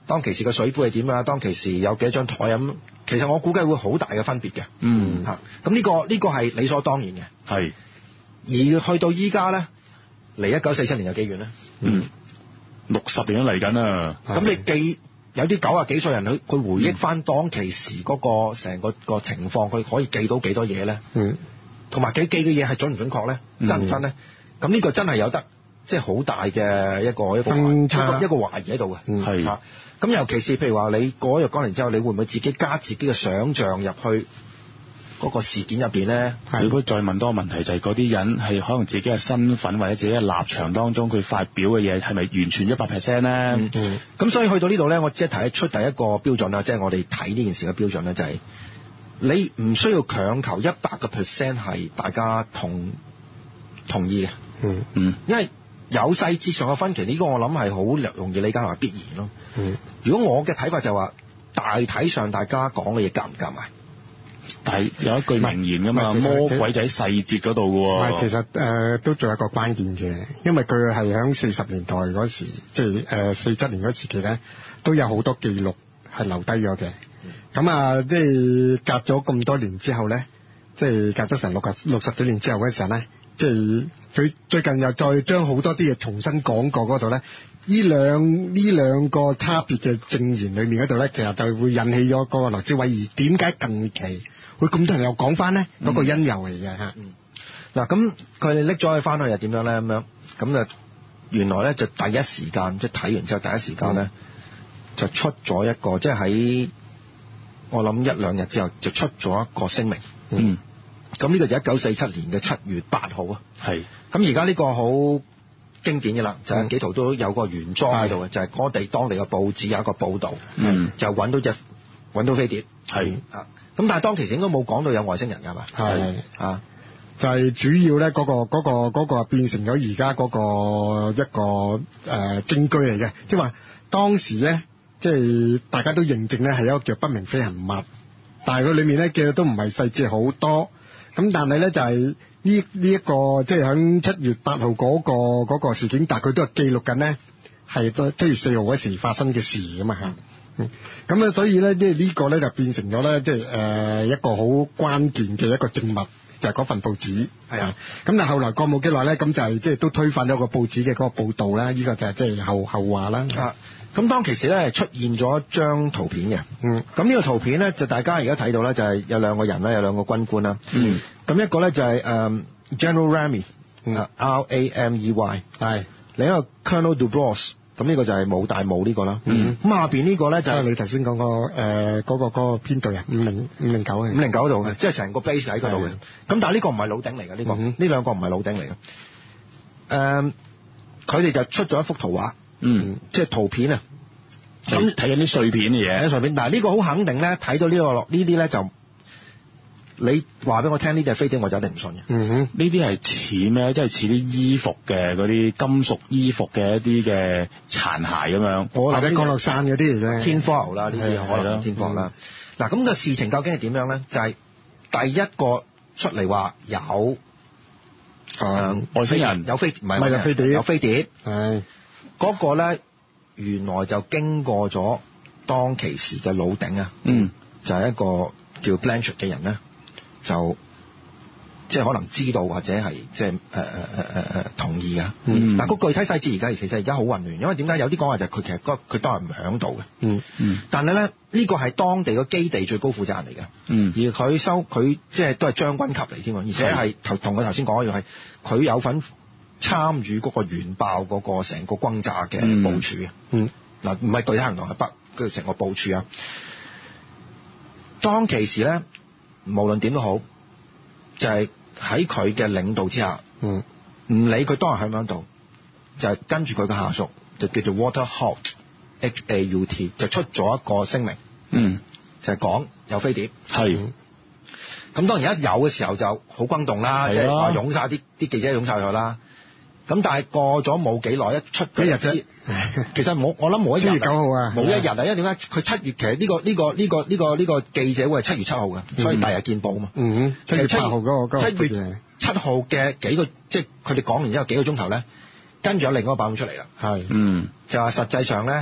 當其時嘅水杯係點啊？當其時有幾多張台咁？其實我估計會好大嘅分別嘅。 嗯， 嚇，咁呢個呢個係理所當然嘅。 係。 而去到依家咧，離一九四七年有幾遠咧？ 嗯，六十年都嚟緊啦。 咁你記有啲九啊幾歲人，佢佢回憶翻當其時嗰個成個個情況，佢可以記到幾多嘢咧？嗯，同埋佢記嘅嘢係準唔準確咧？真唔真咧？咁呢個真係有得即係好大嘅一個一個分差一個懷疑喺度嘅。 係嚇，咁尤其是譬如話你過咗若干年之後，你會唔會自己加自己嘅想像入去嗰個事件入邊咧？ 如果再問多個問題，就係嗰啲人係可能自己嘅身份或者自己嘅立場當中，佢發表嘅嘢係咪完全一百 percent 咧？ 嗯嗯。咁所以去到呢度咧，我即係提出第一個標準啦，即係我哋睇呢件事嘅標準咧，就係你唔需要強求一百個 percent 係大家同同意嘅。 嗯嗯。因為有細節上嘅分歧，呢個我諗係好容易理解同埋必然咯。嗯。如果我嘅睇法就係話，大體上大家講嘅嘢夾唔夾埋？ 但係有一句名言㗎嘛，魔鬼就喺細節嗰度㗎喎。 唔係，其實誒、呃、都仲有一個關鍵嘅，因為佢係喺四十年代嗰時，即係誒四七年嗰時期咧，都有好多記錄係留低咗嘅。咁、嗯、啊，即係隔咗咁多年之後咧，即係隔咗成六十六十幾年之後嗰時候咧，即係佢最近又再將好多啲嘢重新講過嗰度咧。呢兩呢兩個差別嘅證言裏面嗰度咧，其實就會引起咗嗰個羅茲韋爾點解近期會咁多人又講翻咧？嗰、嗯、個因由嚟嘅嚇。 嗱、嗯，咁佢哋拎咗佢翻去又點樣咧？咁樣咁就原來咧就第一時間即係睇完之後第一時間咧、嗯、就出咗一個，即係喺我諗一兩日之後就出咗一個聲明。嗯。咁呢個就一九四七年嘅七月八號啊。係。咁而家呢個好經典嘅啦，就係幾圖都有個原裝喺度嘅，就係嗰地當地嘅報紙有一個報導，嗯、就揾到隻揾到飛碟，係啊，咁但係當其時應該冇講到有外星人㗎嘛，係啊， 就係、是、主要咧嗰、嗰個嗰、嗰個嗰個變成咗而家嗰個一個誒、呃、證據嚟嘅，即係話當時咧，即、就、係、是、大家都認證咧係一個叫不明飛行物，但係佢裡面咧嘅都唔係細節好多，咁但係咧就係、是。呢呢一個即係喺七月八號嗰個嗰個事件，但係佢都係記錄緊咧，係都七月四號嗰時發生嘅事㗎嘛嚇。嗯，咁啊，所以咧，即係呢個咧就變成咗咧，即係誒一個好關鍵嘅一個證物，就係嗰份報紙。係啊。咁但係後來過冇幾耐咧，咁就係即係都推翻咗個報紙嘅嗰個報導啦。呢個就係即係後後話啦。啊。 咁當其時咧係出現咗一張圖片嘅。嗯。咁呢個圖片咧就大家而家睇到咧就係有兩個人啦，有兩個軍官啦。嗯。咁一個咧就係、是、誒、um, General Ramey，嗯 R A M E Y， 係另一個 Colonel Dubrow， 咁呢個就係武大武呢個啦。嗯，咁下邊呢個咧就係、是、 你頭先講個誒嗰、呃那個嗰、那個編隊啊，五零五零九啊， 五零九度嘅，即係成個 base 喺嗰度嘅。咁但係呢個唔係老頂嚟嘅，呢、這個呢兩、嗯、個唔係老頂嚟嘅。誒、呃，佢哋就出咗一幅圖畫，嗯，即係圖片啊。 咁睇緊啲碎片嘅嘢， 碎片。但係呢個好肯定咧，睇到呢、這個落呢啲咧就。你話俾我聽呢啲係飛碟，我就一定唔信嘅。 嗯哼，呢啲係似咩？即係似啲衣服嘅嗰啲金屬衣服嘅一啲嘅殘骸咁樣。 我或者降落傘嗰啲嚟嘅天科牛啦，呢啲可能天科牛啦。嗱，咁、嗯、個事情究竟係點樣咧？就係、是、第一個出嚟話有誒、 嗯、外星人， 有飛唔係唔係有飛碟， 有飛碟。係嗰、那個咧，原來就經過咗當其時嘅老頂啊。嗯，就係、是、一個叫 Blanchard 嘅人咧。就即係可能知道或者係即係誒誒誒誒誒同意嘅。嗯。嗱，個具體細節而家其實而家好混亂，因為點解有啲講話就係佢其實嗰佢當日唔喺度嘅。嗯嗯。但係咧呢個係當地個基地最高負責人嚟嘅。嗯。而佢收佢即係都係將軍級嚟添，而且係頭同佢頭先講一樣係佢有份參與嗰個原爆嗰個成個轟炸嘅部署嘅。嗯。嗱，唔係具體行動係北跟住成個部署啊。當其時咧。無論點都好，就係喺佢嘅領導之下，嗯，唔理佢當日喺唔喺度，就係、是、跟住佢嘅下屬，就叫做 Walter Haut，H A U T， 就出咗一個聲明，嗯，就係、是、講有飛碟，係。咁、嗯、當然一有嘅時候就好轟動啦，即係話湧晒啲啲記者湧晒佢啦。咁但係過咗冇幾耐，一出幾日啫。 其實冇，我諗冇一日。七月九號啊，冇一日啊，因為點解佢七月其實呢個呢個呢個呢個呢個記者會係七月七號嘅，所以第日見報啊嘛。嗯，七月七號嗰個七月七號嘅幾個，即係佢哋講完之後幾個鐘頭咧，跟住有另一個版本出嚟啦。係，嗯，就話實際上咧，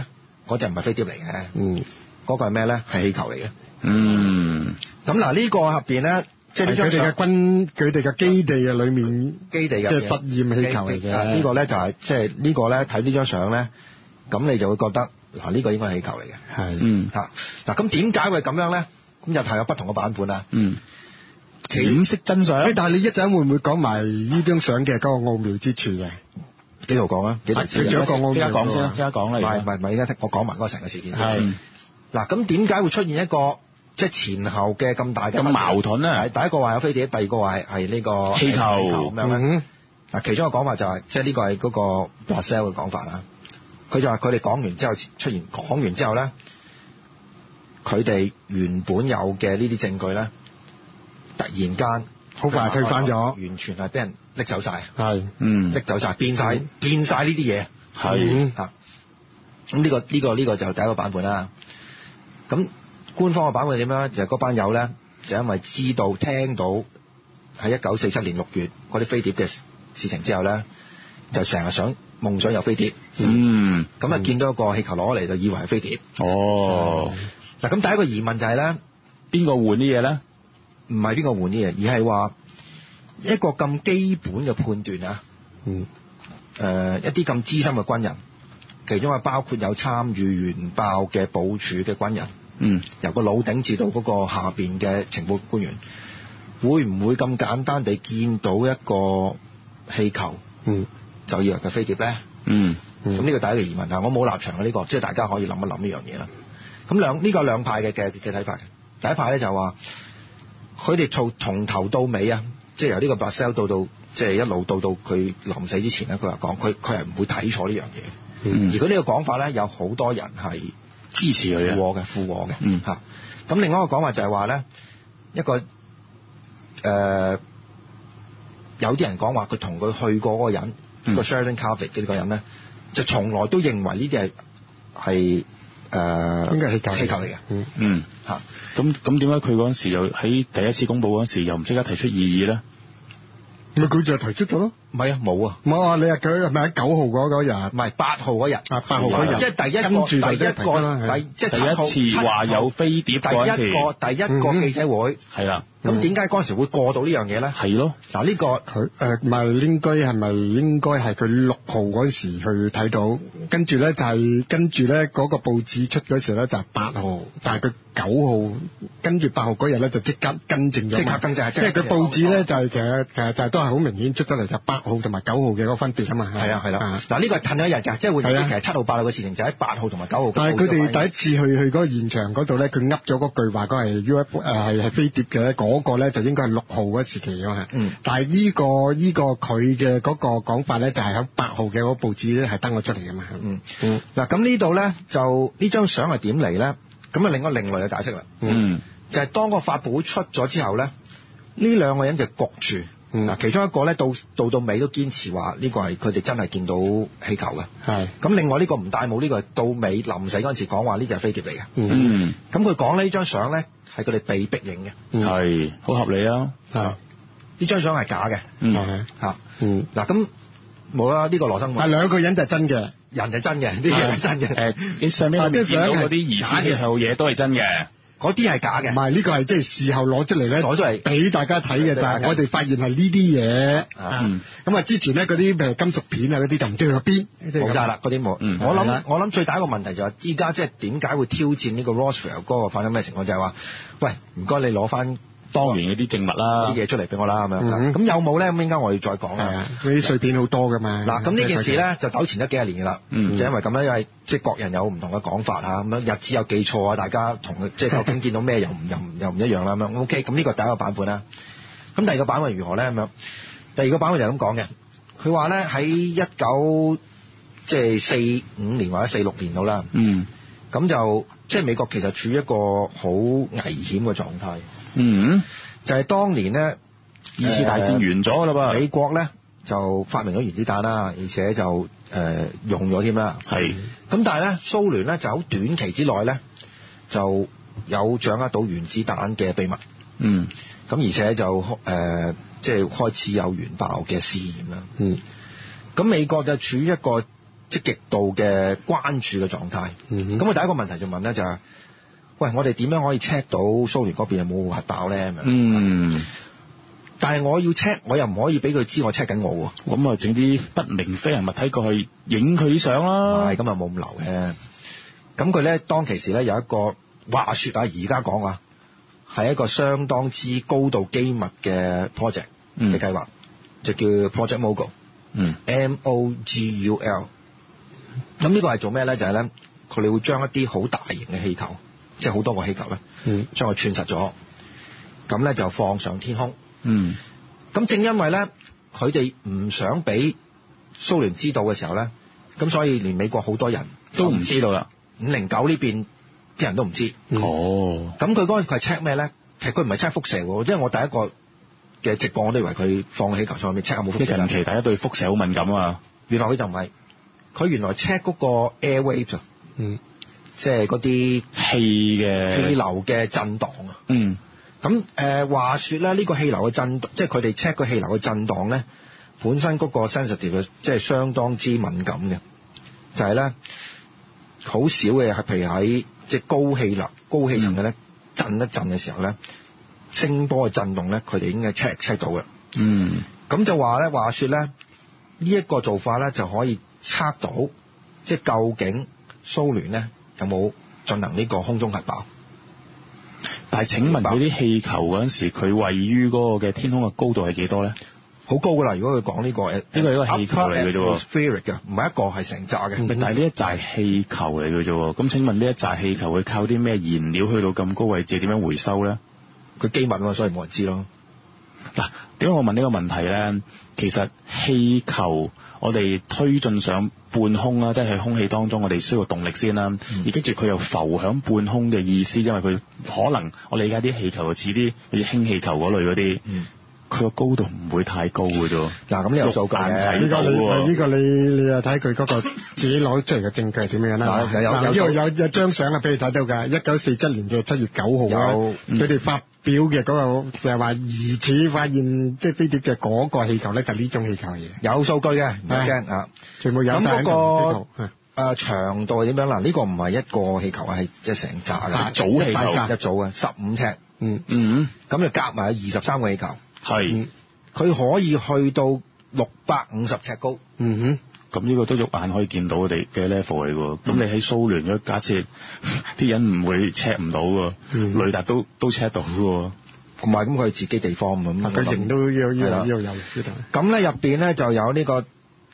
嗰隻唔係飛碟嚟嘅， 嗯， 嗰、嗰個係咩咧？係氣球嚟嘅。 嗯， 咁嗱呢個入邊咧，即係佢哋嘅軍，佢哋嘅基地嘅裏面， 基地嘅即係實驗氣球嚟嘅。 呢個咧就係即係呢個咧睇呢張相咧，咁你就會覺得嗱呢個應該係氣球嚟嘅。 係， 嗯， 嚇嗱咁點解會咁樣咧？咁又係有不同嘅版本啊。 嗯。掩飾真相， 但係你一陣會唔會講埋呢張相嘅嗰個奧妙之處嘅？ 幾度講啊？幾度？ 其中一個奧妙。 即刻講先啦，即刻講啦。 唔係唔係唔係，而家我講埋嗰個成個事件先。 係。 嗱，咁點解會出現一個即係前後嘅咁大嘅咁矛盾咧？ 係第一個話有飛碟，第二個話係係呢個氣球咁樣咧。嗱、 嗯， 其中一個講法就係、是，即係呢個係嗰個 Brazel 嘅講法啦。佢就話佢哋講完之後出現，講完之後咧，佢哋原本有嘅呢啲證據咧，突然間。 好快推翻咗， 完全係俾人拎走晒， 係， 嗯， 拎走晒，變晒，變晒呢啲嘢， 係嚇。咁呢個呢個呢個就第一個版本啦。咁官方嘅版本係點樣？就係嗰班友咧，就因為知道聽到喺一九四七年六月嗰啲飛碟嘅事情之後咧，就成日想夢想有飛碟， 嗯， 咁啊見到一個氣球攞嚟就以為係飛碟。 哦， 嗱咁第一個疑問就係咧， 邊個換啲嘢咧？ 唔係邊個換啲嘢，而係話一個咁基本嘅判斷啊。 嗯。 誒、呃，一啲咁資深嘅軍人，其中係包括有參與原爆嘅部署嘅軍人。 嗯。 由個老頂至到嗰個下邊嘅情報官員，會唔會咁簡單地見到一個氣球， 嗯，就以為佢飛碟咧？ 嗯。 咁呢個第一個疑問啊，我冇立場嘅呢、這個，即係大家可以諗一諗呢樣嘢啦。咁兩呢個兩派嘅嘅嘅睇法嘅，第一派咧就話。佢哋從從頭到尾啊，即係由呢個 Brazel 到到即係一路到到佢臨死之前咧，佢話講佢佢係唔會睇錯呢樣嘢。 嗯。 而佢呢個講法咧，有好多人係支持佢嘅， 附和嘅，附和嘅。 嗯。 嚇。咁另外一個講法就係話咧，一個誒、呃、有啲人講話佢同佢去過嗰個人，嗯、個 Sheldon Carvik 嘅呢個人咧，就從來都認為呢啲係係。誒、呃， 應該係氣球氣球嚟嘅， 嗯嗯嚇，咁咁點解佢嗰陣時又喺第一次公佈嗰陣時又唔即刻提出異議咧？ 咪佢就提出咗咯。 唔係啊，冇啊， 冇啊！你話佢係咪喺九號嗰嗰日？ 唔係八號嗰日。啊， 八號嗰日。 即係第一個，第一個，第即係第一次話有飛碟嗰陣時。 第一個，第一個記者會。 係啦。 咁點解嗰陣時會過到呢樣嘢咧？ 係咯。嗱， 呢個佢誒唔係應該係咪應該係佢六號嗰時去睇到，跟住咧就係跟住咧嗰個報紙出嗰時咧就係八號，但係佢九號跟住八號嗰日咧就即刻更正咗。即刻更正，即係佢報紙咧就係其實其實就係都係好明顯出咗嚟就八號同埋九號嘅嗰個分別啊嘛。 係啊係啦。嗱呢個係褪咗一日㗎，即係會其實七號八號嘅事情就喺八號同埋九號。 但係佢哋第一次去去嗰個現場嗰度咧，佢噏咗嗰句話，嗰係 U F O 誒係係飛碟嘅嗰個咧就應該係六號嗰時期啊嘛。嗯。但係呢個呢個佢嘅嗰個講法咧，就係喺八號嘅嗰報紙咧係登咗出嚟㗎嘛。嗯嗯。嗱咁呢度咧就呢張相係點嚟咧？咁啊另外另類嘅解釋啦。嗯。就係當個發佈會出咗之後咧，呢兩個人就焗住。嗱、嗯，其中一個咧到到到尾都堅持話呢個係佢哋真係見到氣球嘅。係。咁另外呢個唔戴帽呢個到尾臨死嗰陣時講話呢就係飛碟嚟嘅。嗯。咁佢講呢張相咧係佢哋被逼影嘅。 係，好合理啊。係。 呢張相係假嘅。嗯。嚇。嗯。嗱咁冇啦，呢、呢個羅生門。 係兩個人就係真嘅， 人就真嘅，呢嘢係真嘅。 誒，你上面見到嗰啲疑似嘅後嘢都係真嘅。 嗰啲係假嘅， 唔係呢個係即係事後攞出嚟咧， 攞出嚟俾大家睇嘅就係我哋發現係呢啲嘢。嗯，咁啊之前咧嗰啲譬如金屬片啊嗰啲就唔知去咗邊， 冇晒啦嗰啲冇。嗯，我諗我諗最大一個問題就係依家即係點解會挑戰呢個 Roswell 嗰個發生咩情況？就係話，喂，唔該你攞翻當年嗰啲證物啦， 啲嘢出嚟俾我啦咁樣。咁有冇咧？咁應該我要再講啦。 嗰啲碎片好多噶嘛。嗱， 咁呢件事咧就糾纏咗幾十年噶啦。嗯，就因為咁樣，因為即係各人有唔同嘅講法啊，咁樣日子有記錯啊，大家同即係究竟見到咩又唔又唔又唔一樣啦咁樣。OK，咁呢個第一個版本啦。咁第二個版本如何咧？咁樣第二個版本就係咁講嘅。佢話咧喺一九即係四五年或者四六年度啦。嗯。咁就即係美國其實處於一個好危險嘅狀態。嗯，就係、是、當年咧，二次大戰完咗㗎啦噃，美國咧就發明咗原子彈啦，而且就誒、呃、用咗添啦。係。咁但係咧，蘇聯咧就好短期之內咧就有掌握到原子彈嘅秘密。嗯。咁而且就誒、呃、即係開始有原爆嘅試驗啦。嗯。咁美國就處於一個即係極度嘅關注嘅狀態。咁、嗯、佢第一個問題就問咧就係、是，喂，我哋點樣可以 check 到蘇聯嗰邊有冇核爆咧？咁樣。嗯。但係我要 check，我又唔可以俾佢知我 check 緊我喎。咁啊，整啲不明飛行物體過去影佢啲相啦。係，咁啊冇咁流嘅。咁佢咧當其時咧有一個話説啊，而家講啊，係一個相當之高度機密嘅 project 嘅計劃，就叫 Project Mogul。嗯。M O G U L。咁呢個係做咩咧？就係咧，佢哋會將一啲好大型嘅氣球，即係好多個氣球咧，嗯，將佢串實咗，咁咧就放上天空。嗯，咁正因為咧，佢哋唔想俾蘇聯知道嘅時候咧，咁所以連美國好多人都唔知道啦。五零九呢邊啲人都唔知。哦，咁佢嗰陣佢係 check 咩咧？其實佢唔係 check 輻射喎，即係我第一個嘅直播我都以為佢放氣球上面 check 有冇輻射。近期大家對輻射好敏感啊，原來佢就唔係，佢原來 check 嗰個 air waves 啊，嗯，即係嗰啲氣嘅氣流嘅震盪啊，嗯。咁誒、呃、話說咧，呢、這個氣流嘅震，即係佢哋 check 個氣流嘅震盪咧，本身嗰個 sensitive 即係相當之敏感嘅，就係咧好少嘅係譬如喺即係高氣流、高氣層嘅咧震一震嘅時候咧，聲波嘅震動咧，佢哋已經係 check check 到嘅。嗯，咁就話咧，話說咧，呢、這、一個做法咧就可以測到，即係究竟蘇聯咧有冇進行呢個空中核爆。但係請問佢啲氣球嗰陣時，佢位於嗰個嘅天空嘅高度係幾多咧？好高噶啦！如果佢講呢個誒，呢個係一個氣球嚟嘅啫喎 ，atmospheric 嘅，唔係一個係成紮嘅。但係呢一紮係氣球嚟嘅啫喎。咁請問呢一紮氣球會靠啲咩燃料去到咁高位置？點樣回收咧？佢機密喎，所以冇人知咯。嗱，點解我問呢個問題咧？其實氣球我哋推進上半空啦，即係喺空氣當中，我哋需要動力先啦。嗯、而跟住佢又浮響半空嘅意思，因為佢可能我理解啲氣球似啲好似氫氣球嗰類嗰啲，佢個、嗯、高度唔會太高嘅啫。嗱，咁呢有數據嘅，呢個你呢、呢個你你又睇佢嗰個自己攞出嚟嘅證據係點樣啦？嗱，有有有有張相啊，俾你睇到㗎。一九四七年嘅七月九號啊，佢哋發表嘅嗰個就係話疑似發現即係飛碟嘅嗰個氣球咧，就呢種氣球嘢。有數據嘅，唔驚啊！全部有晒。咁嗰個誒長度係點樣啦？呢個唔係一個氣球啊，係即係成紮嘅一組氣球，一組嘅十五尺。嗯嗯，咁就夾埋有二十三個氣球。係，佢可以去到六百五十尺高。嗯哼。咁呢個都肉眼可以見到我哋嘅 level 嚟喎。咁、嗯、你喺蘇聯，如果假設啲人唔會 check 唔到喎，嗯、雷達都都 check 到喎。同埋咁佢自己地方咁，佢型都要要要有。咁咧入邊咧就有呢個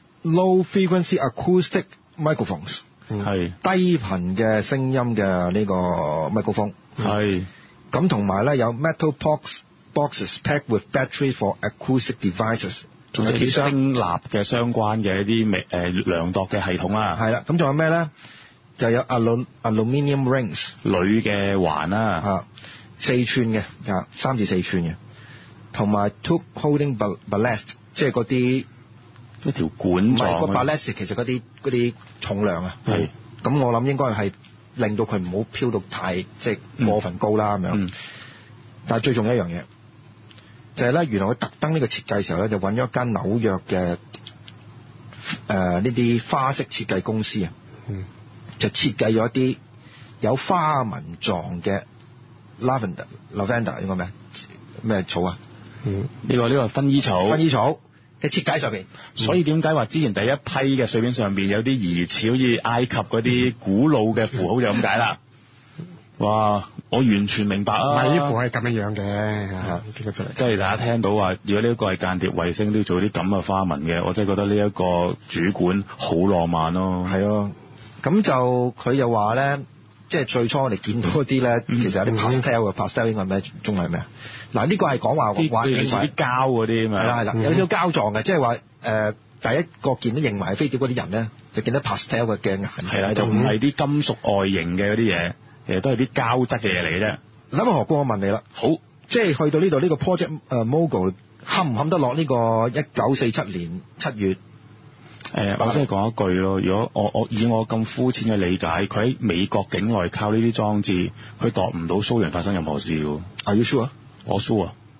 low frequency acoustic microphones，係低頻嘅聲音嘅呢個 microphone。係。咁同埋咧有 metal box boxes packed with battery for acoustic devices。仲有啲聲納嘅相關嘅一啲微誒量度嘅系統啦，係啦，咁仲有咩咧？就有 alum aluminium rings 鋁嘅環啦，嚇四寸嘅，嚇三至四寸嘅，同埋 tube holding ballast，即係嗰啲一條管狀。唔係個 ballast，其實嗰啲嗰啲重量啊，係咁我諗應該係令到佢唔好飄到太即係過分高啦咁樣。嗯、但係最重要一樣嘢。就係咧，原來佢特登呢個設計嘅時候咧，就揾咗一間紐約嘅誒呢啲花式設計公司啊，嗯、就設計咗一啲有花紋狀嘅 lavender lavender 應該咩咩草啊？嗯，呢、呢個呢、呢個薰衣草，薰衣草嘅設計上邊。嗯、所以點解話之前第一批嘅碎片上邊有啲疑似好似埃及嗰啲古老嘅符號就咁解啦？哇！我完全明白啊！呢副係咁樣樣嘅，即係大家聽到話，如果呢一個係間諜衛星都要做啲咁嘅花紋嘅，我真係覺得呢一個主管好浪漫咯。係咯，咁就佢又話咧，即係最初我哋見到啲咧，嗯、其實有啲 pastel 嘅 pastel 應該係咩？中文係咩啊？嗱，呢個係講話畫啲膠嗰啲嘛。係啦係啦，有少少膠狀嘅，即係話誒第一個見到認為係飛碟嗰啲人咧，就見到 pastel 嘅嘅顏色。係啦，就唔係啲金屬外形嘅嗰啲嘢。其實都係啲膠質嘅嘢嚟嘅啫。咁何哥，我問你啦，好，即係去到呢度呢個 Project 誒 Mogul 冚唔冚得落呢個一九四七年七月？誒、呃，我真係講一句咯。如果我我以我咁膚淺嘅理解，佢喺美國境內靠呢啲裝置，佢度唔到蘇聯發生任何事㗎。Are you sure？我 sure 啊。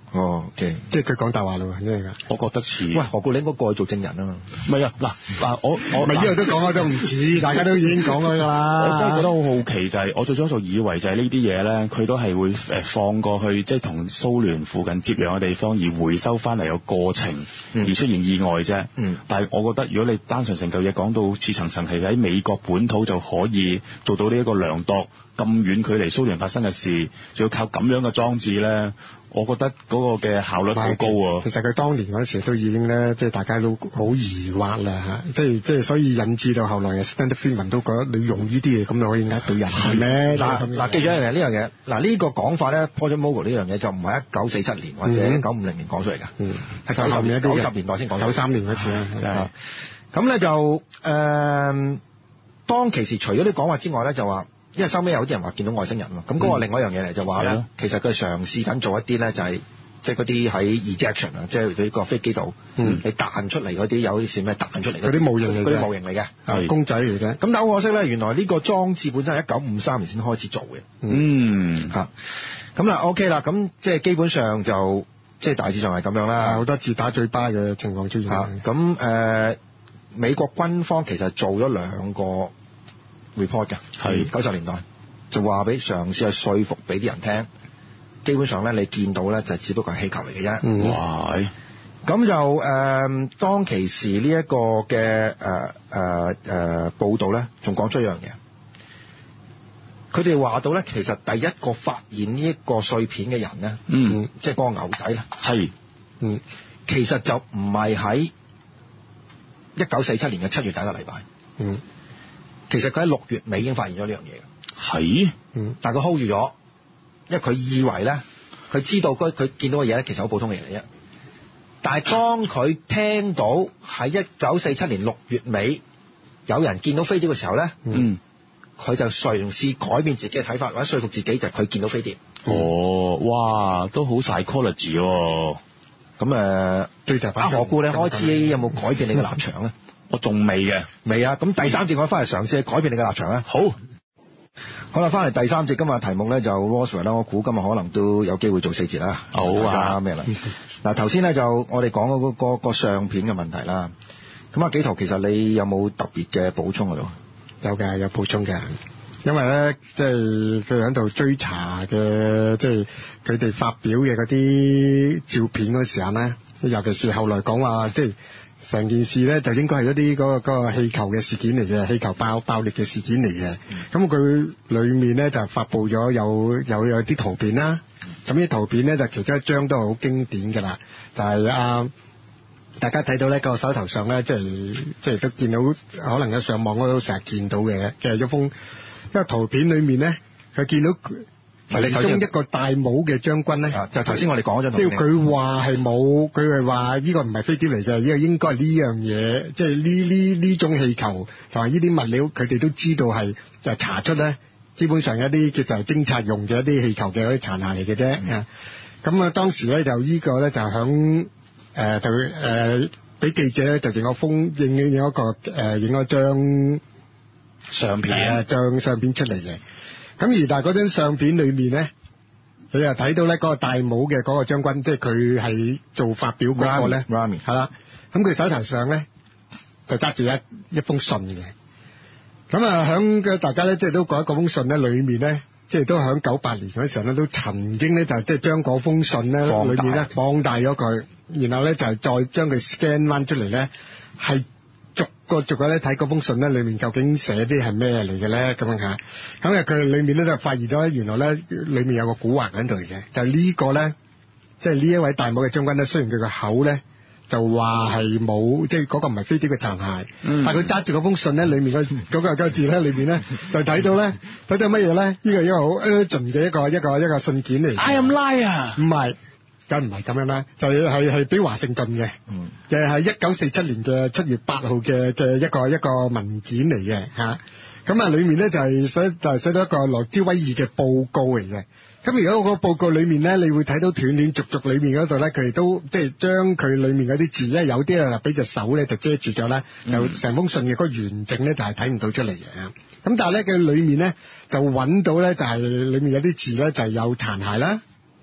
哦，OK， 即係佢講大話咯，真係㗎。 我覺得似。 喂，何故你應該過去做證人啊嘛？ 唔係啊，嗱嗱，我我咪呢度都講咗都唔似，大家都已經講咗㗎啦。 我真係覺得好好奇，就係、是、我最初就以為就係呢啲嘢咧，佢都係會誒放過去，即係同蘇聯附近接壤嘅地方而回收翻嚟個過程，嗯、而出現意外啫。嗯。但係我覺得，如果你單純成嚿嘢講到似層層，其實喺美國本土就可以做到呢一個量度咁遠距離蘇聯發生嘅事，仲要靠咁樣嘅裝置咧。我覺得嗰個嘅效率好高喎。 其實佢當年嗰時都已經咧，即係大家都好疑惑啦嚇，即係即係所以引致到後來嘅 Stanton Friedman 都覺得你用呢啲嘢咁就可以呃到人係咩？ 嗱嗱，記住一樣嘢，呢樣嘢嗱呢個講法咧 Project Mogul 呢樣嘢就唔係一九四七年或者一九五零年講出嚟㗎，係九十年九十年代先講， 九三年嗰次啊。 咁咧就誒、呃，當其時除咗啲講話之外咧，就話。因為收尾有啲人話見到外星人喎，咁嗰個另外一樣嘢嚟就話咧、嗯，其實佢嘗試緊做一啲咧就係即係嗰啲喺 ejection 啊，即係喺個飛機度，嗯、你彈出嚟嗰啲有啲是咩彈出嚟嗰啲模型嚟嘅，嗰啲模型嚟嘅， 公仔嚟嘅。 咁但好可惜咧，原來呢個裝置本身係一九五三年先開始做嘅。 嗯， 嚇，咁啦 OK 啦，咁即係基本上就即係大致上係咁樣啦， 好多自打嘴巴嘅情況出現。 嚇，咁誒、呃、美國軍方其實做咗兩個 report 嘅，係九十年代就話俾嘗試去說服俾啲人聽，基本上咧你見到咧就只不過係氣球嚟嘅啫。 嗯，哇！ 咁就誒、呃、當其時呢一個嘅誒誒誒報導咧，仲講出一樣嘢，佢哋話到咧，其實第一個發現呢一個碎片嘅人咧，嗯，即係嗰個牛仔咧，係，嗯，其實就唔係喺一九四七年嘅七月第一個禮拜，嗯。其實佢喺六月尾已經發現咗呢樣嘢嘅，係，嗯，但係佢 hold 住咗，因為佢以為咧，佢知道佢佢見到嘅嘢咧，其實好普通嘅嘢嚟啫。但係當佢聽到喺一九四七年六月尾有人見到飛碟嘅時候咧，嗯，佢就嘗試改變自己嘅睇法，或者說服自己就係佢見到飛碟。哦，哇，都好 psychology 喎。咁誒，對就阿何故你開始有冇改變你嘅立場咧？我仲未嘅，未啊！咁第三節我翻嚟嘗試去改變你嘅立場咧。好，好啦，翻嚟第三節，今日題目咧就 Roswell 啦，我估今日可能都有機會做四節啦。好啊，咩啦？嗱，頭先咧就我哋講嗰個個個相片嘅問題啦。咁啊，紀陶其實你有冇特別嘅補充喺度？ 有嘅，有補充嘅。因為咧，即係佢喺度追查嘅，即係佢哋發表嘅嗰啲照片嗰時候咧，尤其是後來講話即係。成件事咧就應該係一啲嗰個嗰個氣球嘅事件嚟嘅，氣球爆爆裂嘅事件嚟嘅。咁佢裏面咧就發布咗有有有啲圖片啦。咁啲圖片咧就其中一張都係好經典㗎啦，就係、是、啊大家睇到咧個手頭上咧，即係即係都見到，可能喺上網嗰度成日見到嘅，嘅一封一個圖片裏面咧，佢見到。其中一個戴帽嘅將軍咧， 就頭先我哋講咗， 即係佢話係冇，佢係話呢個唔係飛碟嚟嘅，呢個應該係呢樣嘢，即係呢呢呢種氣球同埋呢啲物料，佢哋都知道係就查出咧，基本上一啲叫做偵察用嘅一啲氣球嘅嗰啲殘骸嚟嘅啫。咁、嗯、啊，當時咧就呢個咧就響誒就誒俾記者咧就影個封影影一個誒影咗張相片，張相片出嚟嘅。咁而但係嗰張相片裏面咧，你又睇到咧嗰個戴帽嘅嗰個將軍，即係佢係做發表嗰個咧，係啦。咁佢手頭上咧就揸住一一封信嘅。咁啊，響嘅大家咧，即係都覺得嗰封信咧裏面咧，即係都響九八年嗰時候咧，都曾經咧就即係將嗰封信咧裏面咧放大咗佢，然後咧就係再將佢 scan 翻出嚟咧，係。逐個逐個咧睇嗰封信咧，裏面究竟寫啲係咩嚟嘅咧？咁樣嚇，咁啊佢裏面咧就發現咗，原來咧裏面有個古惑喺度嘅，就係、呢個咧，即係呢一位戴帽嘅將軍咧，雖然佢個口咧就話係冇，即係嗰個唔係飛碟嘅殘骸，嗯、但係佢揸住嗰封信咧，裏面嗰嗰個個字咧，裏面咧就睇到咧，睇到乜嘢咧？呢個係一個好 urgent 嘅一個一個一個信件嚟。I am liar。唔係。梗唔係咁樣啦，就係係俾華盛頓嘅，就係一九四七年嘅七月八號嘅嘅一個一個文件嚟嘅嚇。咁啊，裡面咧就係寫就係寫咗一個羅茲威爾嘅報告嚟嘅。咁如果個報告裡面咧，你會睇到斷斷續續裡面嗰度咧，佢哋都即係將佢裡面嗰啲字咧，有啲啊俾隻手咧就遮住咗啦，就成封信嘅嗰個完整咧就係睇唔到出嚟嘅。咁但係咧，佢裡面咧就揾到咧就係裡面有啲字咧就係有殘骸啦。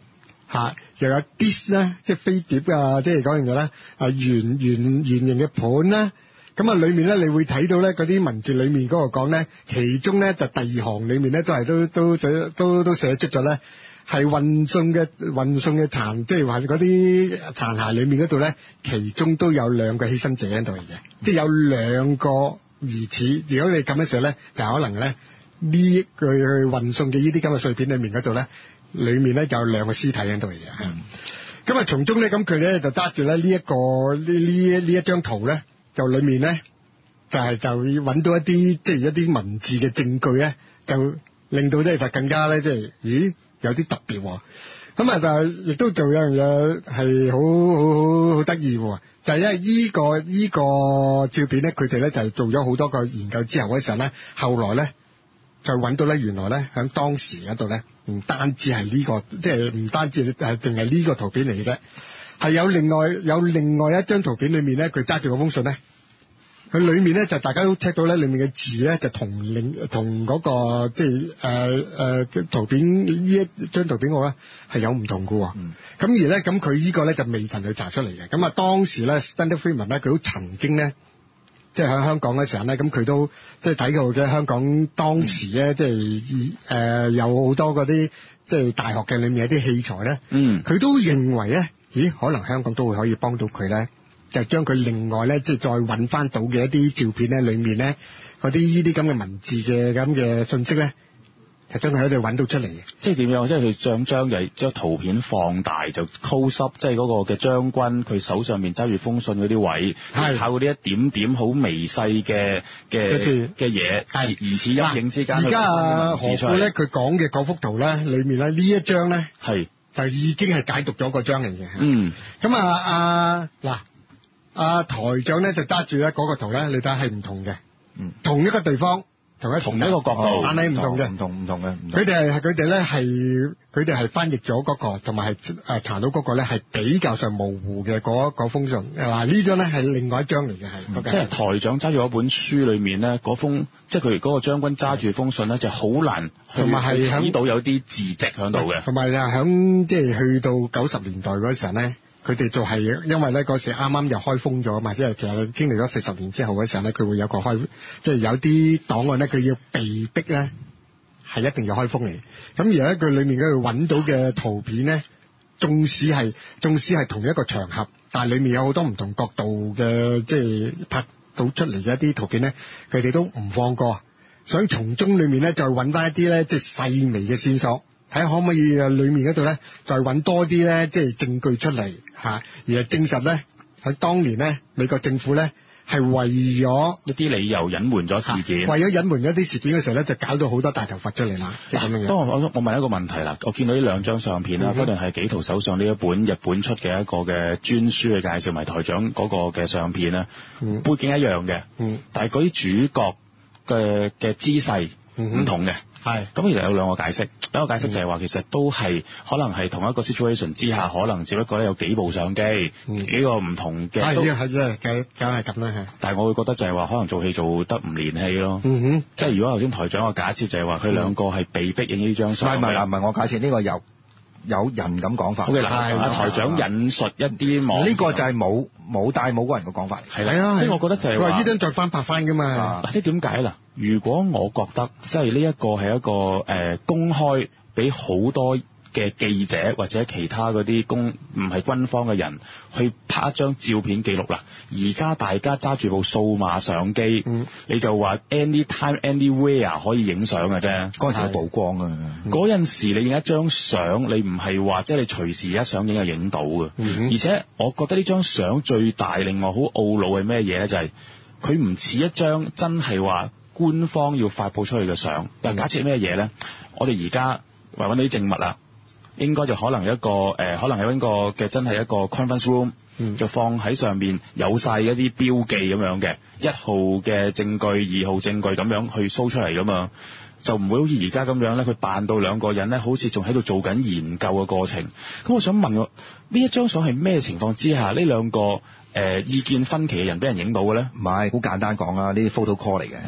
嚇，又有 dish 咧，即係飛碟啊，即係嗰樣嘢咧，啊圓圓圓形嘅盤啦。咁啊，裏面咧，你會睇到咧嗰啲文字裏面嗰個講咧，其中咧就第二行裏面咧都係都都寫都都寫出咗咧，係運送嘅運送嘅殘，即係話嗰啲殘骸裏面嗰度咧，其中都有兩個犧牲者喺度嚟嘅，即係有兩個疑似。如果你咁嘅時候咧，就可能咧呢句去運送嘅呢啲咁嘅碎片裏面嗰度咧，裏面咧就有兩個屍體喺度嚟嘅。咁啊、嗯，從中咧咁佢咧就揸住咧呢一個呢呢呢一張圖咧。就裏面咧，就係、是、就要揾到一啲即係一啲文字嘅證據咧，就令到咧就更加咧即係，咦有啲特別喎。咁啊，就亦都做有樣嘢係好好好好得意喎，就係、是、因為依、這個依、這個照片咧，佢哋咧就做咗好多個研究之後嗰時候咧，後來咧就揾到咧原來咧喺當時嗰度咧，唔單止係呢、這個，即係唔單止係淨係呢個圖片嚟嘅啫。係有另外有另外一張圖片裏面咧，佢揸住嗰封信咧，佢裏面咧就大家都 check 到咧，裏面嘅字咧就同另同嗰個即係誒誒圖片呢一張圖片我咧係有唔同嘅喎。咁、嗯、而咧咁佢呢個咧就未曾去查出嚟嘅。咁啊當時咧 Stanley Friedman 咧佢都曾經咧即係喺香港嘅時候咧，咁佢都即係睇過嘅香港當時咧、嗯、即係誒、呃、有好多嗰啲即係大學嘅裏面有啲器材咧，嗯，佢都認為咧。咦，可能香港都會可以幫到佢咧，就將佢另外咧，即係再揾翻到嘅一啲照片咧，裏面咧嗰啲呢啲咁嘅文字嘅咁嘅信息咧，就將佢喺度揾到出嚟嘅。即係點樣？即係佢將將就係將圖片放大，就 close up，即係嗰個嘅將軍佢手上面揸住封信嗰啲位，係靠嗰啲一點點好微細嘅嘅嘅嘢，疑似陰影之間。而家啊何故咧？佢講嘅嗰幅圖咧，裏面咧呢一張咧係。就已經係解讀咗個章嚟嘅。嗯。咁啊，啊嗱，啊台長咧就揸住咧嗰個圖咧，你睇下係唔同嘅。嗯。同一個地方，同一同一個角度，但係唔同嘅。唔同唔同嘅。佢哋係佢哋咧係佢哋係翻譯咗嗰個，同埋係誒查到嗰個咧係比較上模糊嘅嗰嗰封信。嗱呢張咧係另外一張嚟嘅，係。即係台長揸住嗰本書裏面咧，嗰封即係佢嗰個將軍揸住封信咧，就好難。同埋係喺呢度有啲字跡喺度嘅，同埋啊喺即係去到九十年代嗰時候咧，佢哋就係因為咧嗰時啱啱又開封咗嘛，即係其實經歷咗四十年之後嗰時候咧，佢會有個開，即係有啲檔案咧，佢要被逼咧係一定要開封嚟。咁而咧佢裏面嗰度揾到嘅圖片咧，縱使係縱使係同一個場合，但係裏面有好多唔同角度嘅，即係拍到出嚟嘅一啲圖片咧，佢哋都唔放過。想從中裏面咧，再揾翻一啲咧，即係細微嘅線索，睇下可唔可以啊？裏面嗰度咧，再揾多啲咧，即係證據出嚟嚇，而係證實咧，喺當年咧，美國政府咧係為咗一啲理由隱瞞咗事件，為咗隱瞞一啲事件嘅時候咧，就搞到好多大頭佛出嚟啦，即係咁樣嘅。不過我我問一個問題啦，我見到呢兩張相片啦，不論係紀陶手上呢一本日本出嘅一個嘅專書去介紹埋台長嗰個嘅相片啦，嗯、背景一樣嘅，嗯、但係嗰啲主角嘅嘅姿勢唔同嘅，係咁、嗯、其實有兩個解釋。第一個解釋就係話，其實都係可能係同一個 situation 之下，可能只不過咧有幾部相機，嗯、幾個唔同嘅，係係係，梗梗係咁啦，係。但係我會覺得就係話，可能做戲做得唔連戲咯。嗯哼，即係如果頭先台長個假設就係話，佢兩個係被逼影呢張相。唔係唔係，我假設呢個有有人咁講法。好嘅，嗱，阿台長引述一啲網，呢個就係冇冇帶冇個人嘅講法嚟。係啦，即係我覺得就係話呢張再翻拍翻㗎嘛。嗱，即係點解啦？如果我覺得即係呢一個係一個誒、呃、公開俾好多嘅記者或者其他嗰啲公唔係軍方嘅人去拍一張照片記錄啦。而家大家揸住部數碼相機，嗯、你就話 anytime anywhere 可以影相嘅啫。嗰陣時有曝光啊，嗰陣、嗯、時你影一張相，你唔係話即係你隨時一想影就影到嘅。嗯、而且我覺得呢張相最大令我好懊惱係咩嘢咧？就係佢唔似一張真係話官方要發佈出去嘅相。但假設咩嘢咧？我哋而家話揾到啲證物啦。應該就可能一個誒、呃，可能係一個嘅真係一個 conference room，、嗯、就放喺上面有晒一啲標記咁樣嘅一號嘅證據、二號證據咁樣去 show 出嚟噶嘛，就唔會好似而家咁樣咧，佢扮到兩個人咧，好似仲喺度做緊研究嘅過程。咁我想問我，呢一張相係咩情況之下呢兩個誒、呃、意見分歧嘅人俾人影到嘅咧？唔係，好簡單講啦，呢啲 photo call 嚟嘅。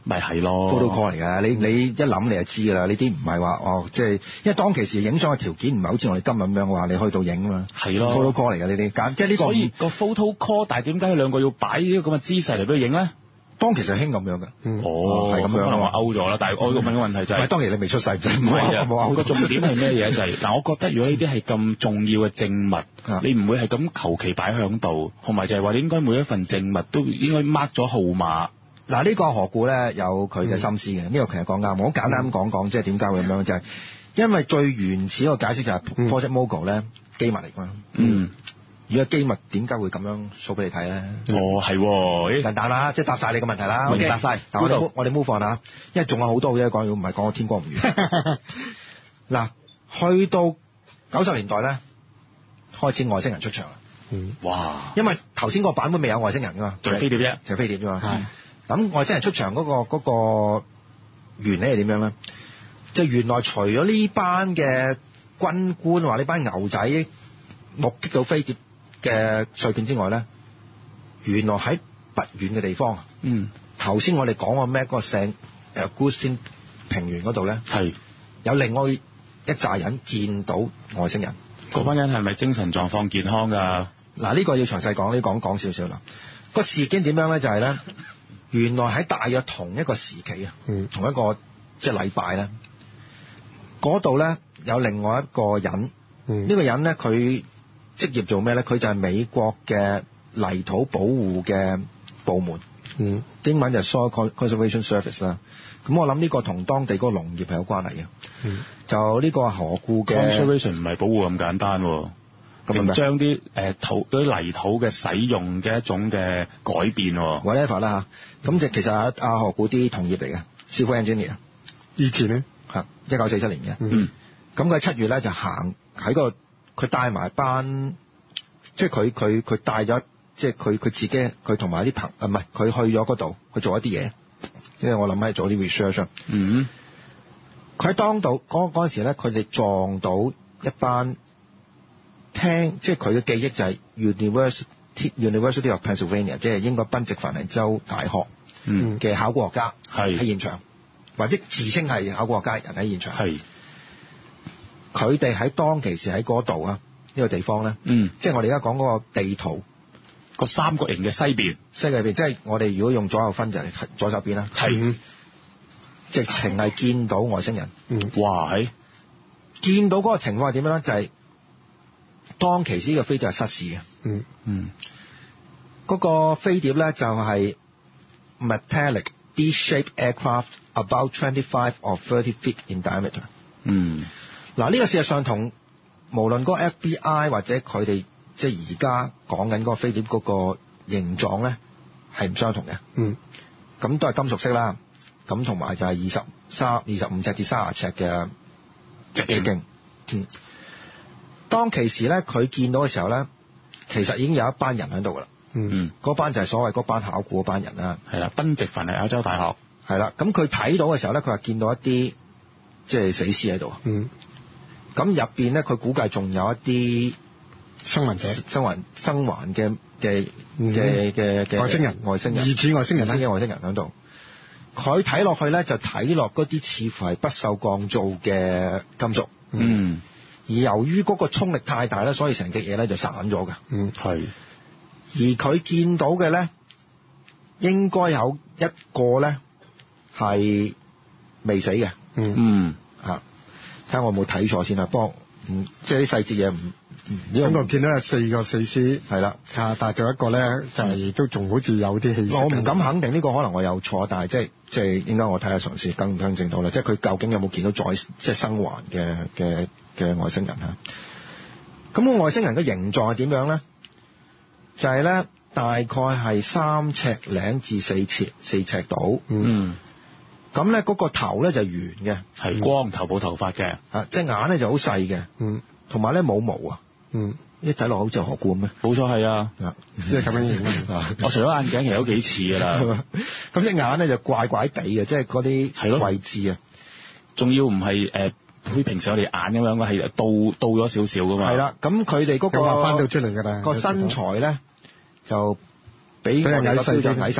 咪係咯 photo call 嚟㗎，你你一諗你就知㗎啦。呢啲唔係話哦，即係因為當其時影相嘅條件唔係好似我哋今日咁樣話你去到影啊嘛。 係咯 photo call 嚟㗎呢啲，即係呢個。 所以個 photo call，但係點解佢兩個要擺呢個咁嘅姿勢嚟俾佢影咧？ 當其實興咁樣嘅。 嗯、哦，係咁樣。可能我勾咗啦，但係我個問嘅問題就係、是， 當其時你未出世，唔係啊。冇個重點係咩嘢？就係、是、嗱，我覺得如果呢啲係咁重要嘅證物，你唔會係咁求其擺響度，同埋就係話你應該每一份證物都應該 mark 咗號碼。 嗱，呢個何故咧有佢嘅心思嘅？呢、嗯、個其實講啱，我好簡單咁講講，即係點解會咁樣？就係、是、因為最原始個解釋就係 Project Mogul 咧機密嚟㗎嘛。嗯。如果機密點解會咁樣 show 俾你睇咧？ 哦，係喎， 簡單啦，即係答晒你個問題啦。 明白晒。 嗱，我哋我哋 move on 啦，因為仲有好多嘢講，如果唔係講到天光唔完。嗱，去到九十年代咧，開始外星人出場啦。 嗯。哇！ 因為頭先個版本未有外星人㗎嘛， 就係飛碟啫， 就係飛碟啫嘛。係。咁外星人出場嗰、嗰個嗰、嗰個原理係點樣咧？就原來除咗呢班嘅軍官話呢班牛仔目擊到飛碟嘅碎片之外咧，原來喺不遠嘅地方，嗯，頭先我哋講過咩嗰個聖誒 Augustine 平原嗰度咧，係有另外一紮人見到外星人。 嗰班人係咪精神狀況健康㗎？ 嗱，呢個要詳細講，呢講講少少啦。個事件點樣咧？就係、是、咧，原來喺大約同一個時期啊、嗯，同一個即係禮拜咧，嗰度咧有另外一個人，呢、嗯呢個人咧佢職業做咩咧？佢就係美國嘅泥土保護嘅部門，嗯，英文就係 Soil Conservation Service 啦。咁我諗呢個同當地嗰個農業係有關係嘅。嗯，就呢個何故嘅 conservation 唔係保護咁簡單喎，咁將啲誒土啲泥土嘅使用嘅一種嘅改變喎。 whatever 啦嚇，咁就其實阿阿何故啲同業嚟嘅 civil engineer， 以前咧嚇一九四七年嘅，嗯，咁佢七月咧就行喺個。佢帶埋班，即係佢佢佢帶咗，即係佢佢自己，佢同埋啲朋啊，唔係佢去咗嗰度去做一啲嘢，即係我諗係做啲 research。嗯，佢喺當度嗰嗰陣時咧，佢哋撞到一班聽，即係佢嘅記憶就係 University University of Pennsylvania，即係英國賓夕凡尼州大學嘅考古學家喺現場，或者自稱係考古學家人喺現場。係。佢哋喺當其時喺嗰度啊，呢個地方咧，嗯，即係我哋而家講嗰個地圖個三角形嘅西邊， 西邊即係我哋如果用左右分就係左手邊啦，係，直情係見到外星人，嗯，哇，係見到嗰個情況係點樣咧？就係、是、當其時呢個飛碟係失事嘅，嗯嗯，嗰、那個飛碟咧就係 metallic D-shaped aircraft about twenty-five or thirty feet in diameter，嗯。嗱，呢個事實上同無論嗰個 F B I 或者佢哋即係而家講緊嗰個飛碟嗰個形狀咧係唔相同嘅。嗯，咁都係金屬色啦，咁同埋就係二十三、二十五尺至三十尺嘅直徑。嗯，當其時咧，佢見到嘅時候咧，其實已經有一班人喺度噶啦。嗯，嗰班就係所謂嗰班考古嗰班人啦。係啦， 賓夕凡尼亞州大學。 係啦，咁佢睇到嘅時候咧，佢話見到一啲即係死屍喺度。嗯。咁入邊咧，佢估計仲有一啲生還者、 生還、生還嘅嘅嘅嘅嘅外星人、 外星人、 疑似外星人啦，嘅外星人喺度。佢睇落去咧，就睇落嗰啲似乎係不鏽鋼造嘅金屬。嗯。而由於嗰個衝力太大咧，所以成隻嘢咧就散咗嘅。嗯，係。而佢見到嘅咧，應該有一個咧係未死嘅。嗯。嗯。嚇！睇下我有冇睇錯先啦，不過嗯，即係啲細節嘢唔， 咁我見到有四個死屍， 係啦， 啊，但係仲有一個咧，就係、是、都仲好似有啲氣息。 我唔敢肯定呢、這個可能我有錯，但係即係即係應該我睇下嘗試更唔更正到啦，即係佢究竟有冇見到再即係生還嘅嘅嘅外星人啊？咁、那個外星人嘅形狀係點樣咧？就係、是、咧大概係三尺零至四尺四尺度。嗯。咁咧嗰個頭咧就圓嘅， 係光頭冇頭髮嘅， 啊隻眼咧就好細嘅，嗯，同埋咧冇毛啊，嗯，一睇落好似何故咁咩？ 冇錯係啊， 即係咁樣形啊！ 我除咗眼鏡其實都幾似噶啦， 咁隻眼咧就怪怪地嘅，即係嗰啲位置啊， 仲要唔係誒好似平時我哋眼咁樣嘅，係倒倒咗少少噶嘛。 係啦，咁佢哋嗰個畫翻到出嚟㗎啦， 個身材咧就比我哋個標準矮細嘅。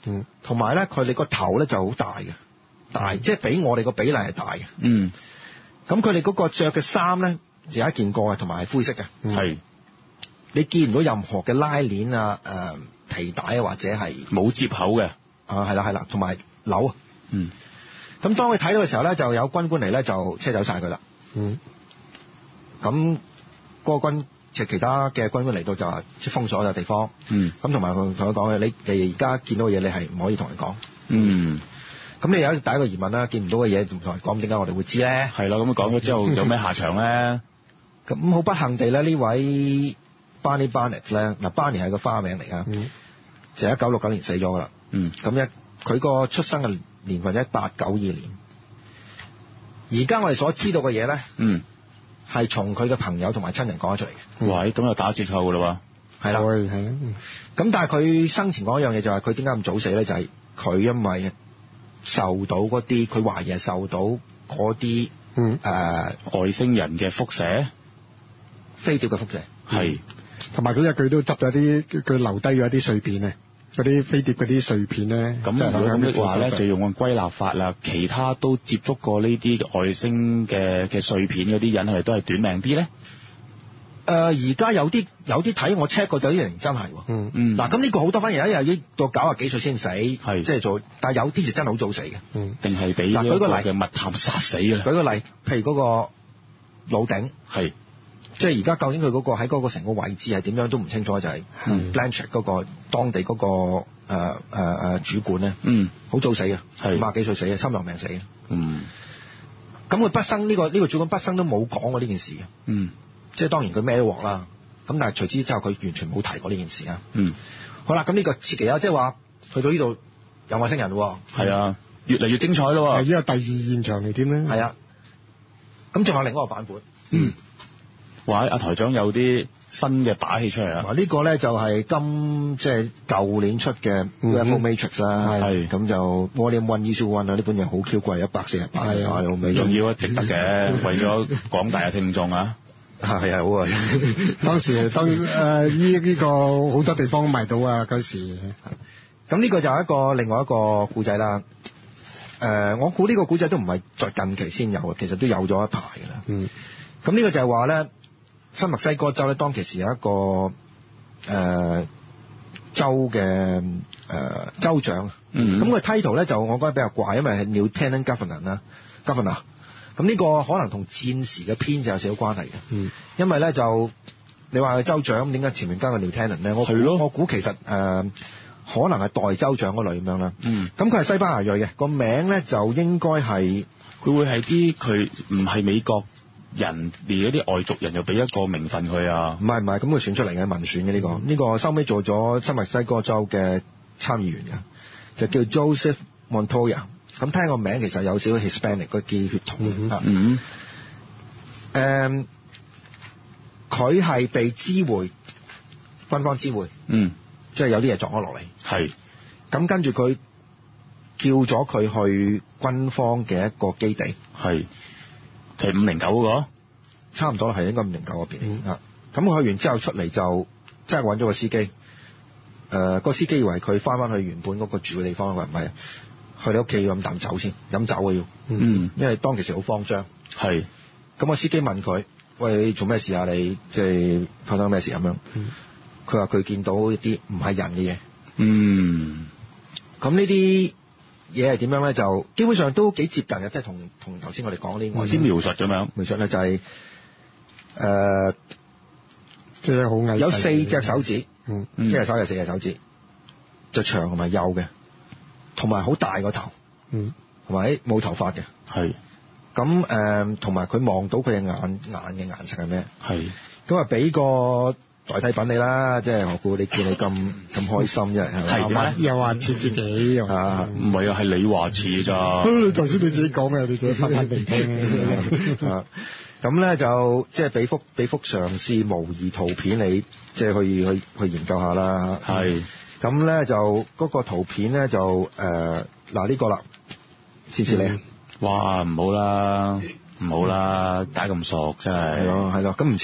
嗯，同埋咧佢哋個頭咧就好大嘅，大、嗯、即係比我哋個比例係大嘅。嗯，咁佢哋嗰個著嘅衫咧，有一件過嘅，同埋係灰色嘅。係、嗯，你見唔到任何嘅拉鏈啊、誒、呃、皮帶啊，或者係冇接口嘅。啊，係啦係啦，同埋鈕啊。嗯，咁當佢睇到嘅時候咧，就有軍官嚟咧，就車走晒佢啦。嗯，咁嗰個軍即係其他嘅軍官嚟到就係即係封鎖嘅地方。嗯，咁同埋佢同佢講嘅，你你而家見到嘅嘢，你係唔可以同人講。嗯，咁你有第一個疑問啦，見唔到嘅嘢唔同人講，點解我哋會知咧？係啦，咁講咗之後有咩下場咧？咁好不幸地咧，呢位 Barney Barnett 咧，嗱 Barney 係個花名嚟噶，嗯、就一九六九年死咗噶啦。嗯，咁一佢個出生嘅年份一八九二年。而家我哋所知道嘅嘢咧，嗯，係從佢嘅朋友同埋親人講咗出嚟嘅。喂，咁又打折扣噶啦喎。係啦，係啦。咁但係佢生前講一樣嘢就係佢點解咁早死咧？就係、是、佢因為受到嗰啲，佢懷疑係受到嗰啲，嗯，誒、呃、外星人嘅輻射，飛碟嘅輻射。係， 同埋嗰日佢都執咗啲，佢留低咗啲碎片咧。嗰啲飛碟嗰啲碎片咧，咁如果咁嘅話咧，就用個歸納法啦。其他都接觸過呢啲外星嘅嘅碎片嗰啲人，係咪都係短命啲咧？誒、呃，而家有啲有啲睇我 check 過，有啲人真係喎。嗯嗯。嗱，咁呢個好多反而有啲又要到九十幾歲先死，係即係做，但係有啲就真係好早死嘅。嗯。定係俾嗱舉個例嘅密探殺死嘅。舉個例，譬如嗰個老頂係。即係而家究竟佢嗰個喺嗰個成個位置係點樣都唔清楚，就係、是、Blanchard 嗰個當地嗰、那個誒誒誒主管咧，嗯，好早死嘅，係五廿幾歲死嘅，心臟病死嘅，嗯。咁佢畢生呢、這個呢、這個主管畢生都冇講過呢件事嘅，嗯。即係當然佢孭鑊啦，咁但係隨之之後佢完全冇提過呢件事啊，嗯。好啦，咁呢個設期啊，即係話去到呢度有外星人喎，係啊，越嚟越精彩咯，係呢個第二現場嚟添咧，係啊。咁仲有另一個版本，嗯。話阿台長有啲新嘅把戲出嚟啦！嗱，呢個咧就係今即係舊年出嘅 U F O Matrix 啦，係咁就 Volume One Issue One 啊，呢本嘢好 Q 貴，一百四十八，係好美，仲要啊，值得嘅，為咗廣大嘅聽眾啊，係啊，好啊！當時當誒呢呢個好多地方賣到啊，嗰時。咁呢個就係一個另外一個故仔啦。誒、呃，我估呢個故仔都唔係在近期先有嘅，其實都有咗一排㗎啦。嗯。咁呢個就係話咧。新墨西哥州咧，當其時有一個誒、呃、州嘅誒、呃、州長，咁佢 title 咧就我覺得比較怪，因為係 Lieutenant Governor 啦，Governor。咁呢個可能同戰時嘅編制有少少關係嘅，嗯、因為咧就你話佢州長，點解前面加個 Lieutenant 咧？我我估其實誒、呃、可能係代州長嗰類咁樣啦。咁佢係西班牙裔嘅，個名咧就應該係佢會係啲佢唔係美國人連嗰啲外族人又俾一個名分佢啊？唔係唔係，咁佢選出嚟嘅民選嘅呢、呢個，呢、嗯、個收尾做咗新墨西哥州嘅參議員嘅，就叫 Joseph Montoya。咁聽個名其實有少少 Hispanic 嗰啲血統、嗯、啊。嗯。誒，佢係被知會，軍方知會。嗯。即係有啲嘢撞咗落嚟。係。咁跟住佢叫咗佢去軍方嘅一個基地。係。就係五零九嗰個，差唔多啦，係應該五零九嗰邊啊。咁、嗯、去完之後出嚟就即係揾咗個司機，誒、呃，個司機以為佢翻返去原本嗰個住嘅地方，佢話唔係，去你屋企要飲啖酒先，飲酒啊要，嗯，因為當其時好慌張。係。咁個司機問佢：喂，你做咩事啊？你即係發生咩事咁樣？佢話佢見到一啲唔係人嘅嘢。嗯。咁呢啲嘢係點樣咧？就基本上都幾接近嘅，即係同同頭先我哋講啲外先描述咁樣。描述咧就係、是、誒，即係好矮，有四隻手指，嗯，一隻手有四隻手指，就長同埋幼嘅，同埋好大個頭，嗯，同埋冇頭髮嘅，係。咁誒，同埋佢望到佢嘅眼眼嘅顏色係咩？係。咁啊，俾個代替品你啦，即係何故你見你咁咁開心啫？係咪？又話似自己又啊？唔係啊，係你話似咋？頭先你自己講嘅，你自己分翻嚟聽啊！咁咧就即係俾幅俾幅嘗試模擬圖片你，即係去去去研究下啦。係。咁咧就嗰、那個圖片咧就誒嗱呢個啦，似唔似你啊？哇！唔好啦，唔好啦，打咁熟真係。係咯係咯，咁唔似嘅。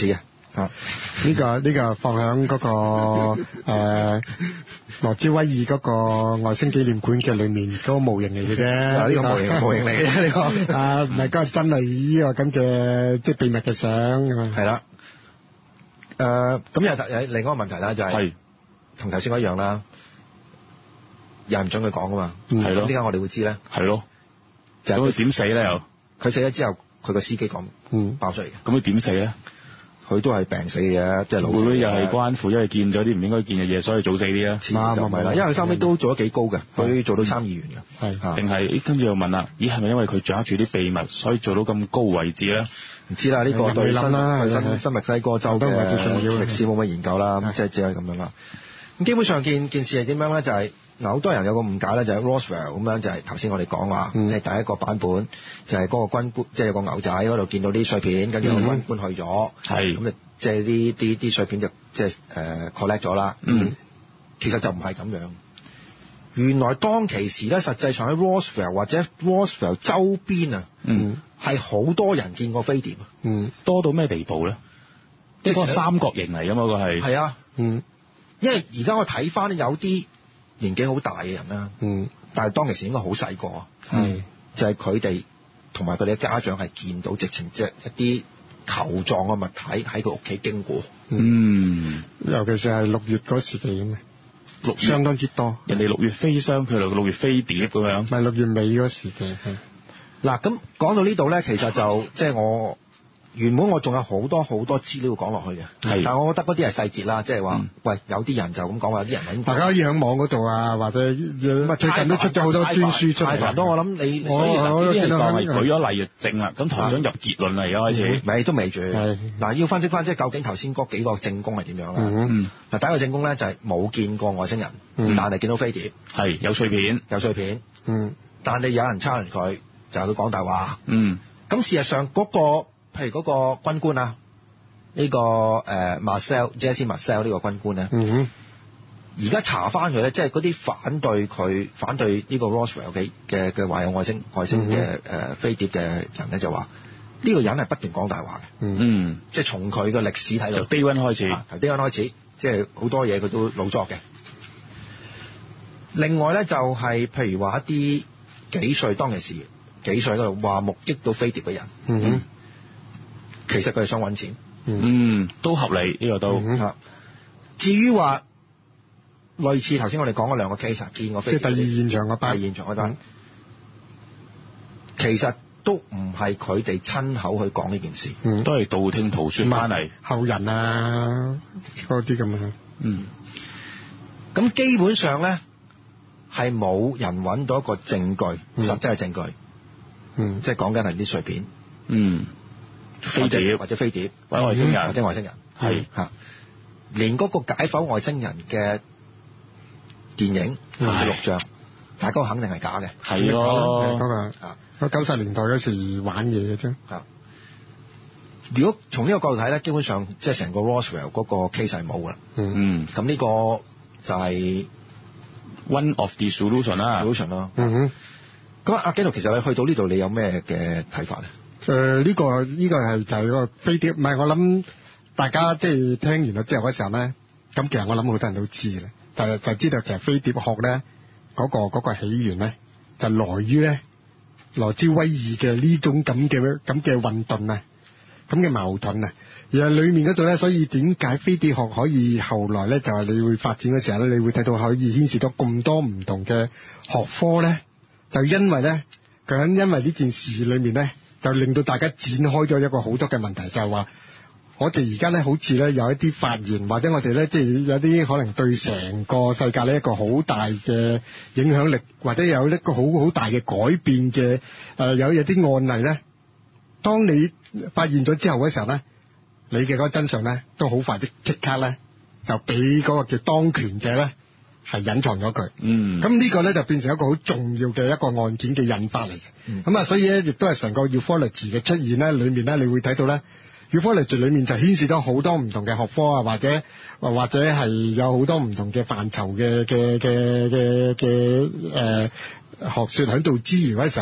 啊，呢、這個呢、這個放喺嗰、那個誒羅茲威爾嗰個外星紀念館嘅裏面嗰、那個模型嚟嘅啫。 呢、這個模型模型嚟嘅呢個啊，唔係嗰個真係呢個咁嘅即係秘密嘅相啊。 係啦。誒、呃，咁又有另一個問題啦，就係同頭先一樣啦，有人唔准佢講噶嘛。 係咯。 點解我哋會知咧？ 係咯。 就係佢點死咧？又佢死咗之後，佢個司機講，嗯，爆出嚟嘅。 咁佢點死咧？佢都係病死嘅，即係老。會唔會又係關乎因為見咗啲唔應該見嘅嘢，所以早死啲啊？啱就唔係啦，因為佢收尾都做咗幾高嘅，佢做到參議員嘅。係。定係跟住又問啦？咦，係咪因為佢掌握住啲秘密，所以做到咁高位置咧？唔知啦，呢、呢個對新對新新墨西哥州嘅歷史冇乜研究啦，即係只係咁樣啦。咁基本上件件事係點樣咧？就係、是。嗱，好多人有個誤解咧，就係 Roswell 咁樣，就係頭先我哋講話，係第一個版本，就係嗰個軍官，即係有個牛仔嗰度見到啲碎片，跟住個軍官去咗，係咁就即係啲啲啲碎片就即係誒 collect 咗啦。嗯，其實就唔係咁樣。原來當其時咧，實際上喺 Roswell 或者 Roswell 周邊啊，嗯，係好多人見過飛碟，嗯，多到咩地步咧？即係個三角形嚟㗎嘛，個係係啊，嗯，因為而家我睇翻有啲年紀好大嘅人啦，嗯，但係當其時應該好細個，係就係佢哋同埋佢哋嘅家長係見到直情即係一啲球狀嘅物體喺佢屋企經過，嗯，尤其是係六月嗰時期咁嘅，六相當之多，人哋六月飛霜，佢哋六月飛碟咁樣，咪六月尾嗰時期係。嗱，咁講到呢度咧，其實就即係我。原本我仲有好多好多資料講落去嘅，但係我覺得嗰啲係細節啦，即係話，喂，有啲人就咁講話，有啲人揾大家可以喺網嗰度啊，或者最近都出咗好多專書出嚟。太多，我諗你，所以呢啲係當係舉咗例證啦。咁台長入結論啦，而家開始，未都未住。嗱，要分析翻即係究竟頭先嗰幾個證供係點樣啦？嗱、嗯，第一個證供咧就係冇見過外星人，嗯、但係見到飛碟，係有碎片，有碎片。嗯，但係有人 challenge 佢，就係佢講大話。嗯，咁事實上嗰、嗰個。譬如嗰個軍官啊，呢、這個誒 Marcel Jesse Marcel 呢個軍官咧，嗯而家查翻佢咧，即係嗰啲反對佢、反對呢個 Roswell 嘅嘅嘅話有外星外星嘅誒、呃、飛碟嘅人咧，就話呢、這個人係不斷講大話嘅，嗯，即係從佢嘅歷史睇到，由 Day One 開始，由 Day One 開始，即係好多嘢佢都老作嘅。另外咧就係、是、譬如話一啲幾歲當其時幾歲嗰度話目擊到飛碟嘅人，嗯。嗯其實佢係想揾錢，嗯，都合理呢、這個都嚇、嗯。至於話類似頭先我哋講嗰兩個 case，見過飛碟，即係第二現場嗰單，第二現場嗰單、嗯，其實都唔係佢哋親口去講呢件事，嗯，都係道聽途說翻嚟，後人啊嗰啲咁樣，嗯。咁基本上咧係冇人揾到一個證據，嗯、實際嘅證據，嗯，即係講緊係啲碎片，嗯。飛碟或者飛碟，或者外星人，或者外星人，係嚇，連嗰個解剖外星人嘅電影同埋錄像，大家肯定係假嘅，係咯，嗰個啊，九十年代嗰時玩嘢嘅啫。嚇，如果從呢個角度睇咧，基本上即係成個 Roswell 嗰個 case 係冇㗎。嗯，咁呢個就係 one of the solution 啦，solution 咯。嗯哼，咁阿紀陶，其實你去到呢度，你有咩嘅睇法咧？誒、呃、呢、這個呢、這個係就係個飛碟，唔係我諗大家即係聽完咗之後嗰時候咧，咁其實我諗好多人都知嘅，但係就知道其實飛碟學咧嗰、那個嗰、那個起源咧就來於咧羅茲威爾嘅呢種咁嘅咁嘅混沌啊，咁嘅矛盾啊，而係裡面嗰度咧，所以點解飛碟學可以後來咧就係、是、你會發展嘅時候咧，你會睇到可以牽涉到咁多唔同嘅學科咧，就因為咧佢喺因為呢件事裡面咧。就令到大家展開咗一個好多嘅問題，就係話我哋而家咧好似咧有一啲發現，或者我哋咧即係有啲可能對成個世界咧一個好大嘅影響力，或者有一個好好大嘅改變嘅誒、呃，有有啲案例咧，當你發現咗之後嘅時候咧，你嘅嗰個真相咧都好快即即刻咧就俾嗰個叫當權者咧係隱藏咗佢，嗯，咁呢個咧就變成一個好重要嘅一個案件嘅引發嚟嘅，咁、嗯、啊，所以咧亦都係成個 ufology 嘅出現咧，裏面咧你會睇到咧 ufology 裏面就牽涉到好多唔同嘅學科啊，或者或者係有好多唔同嘅範疇嘅嘅嘅嘅嘅誒學説喺度之餘嗰陣時候咧，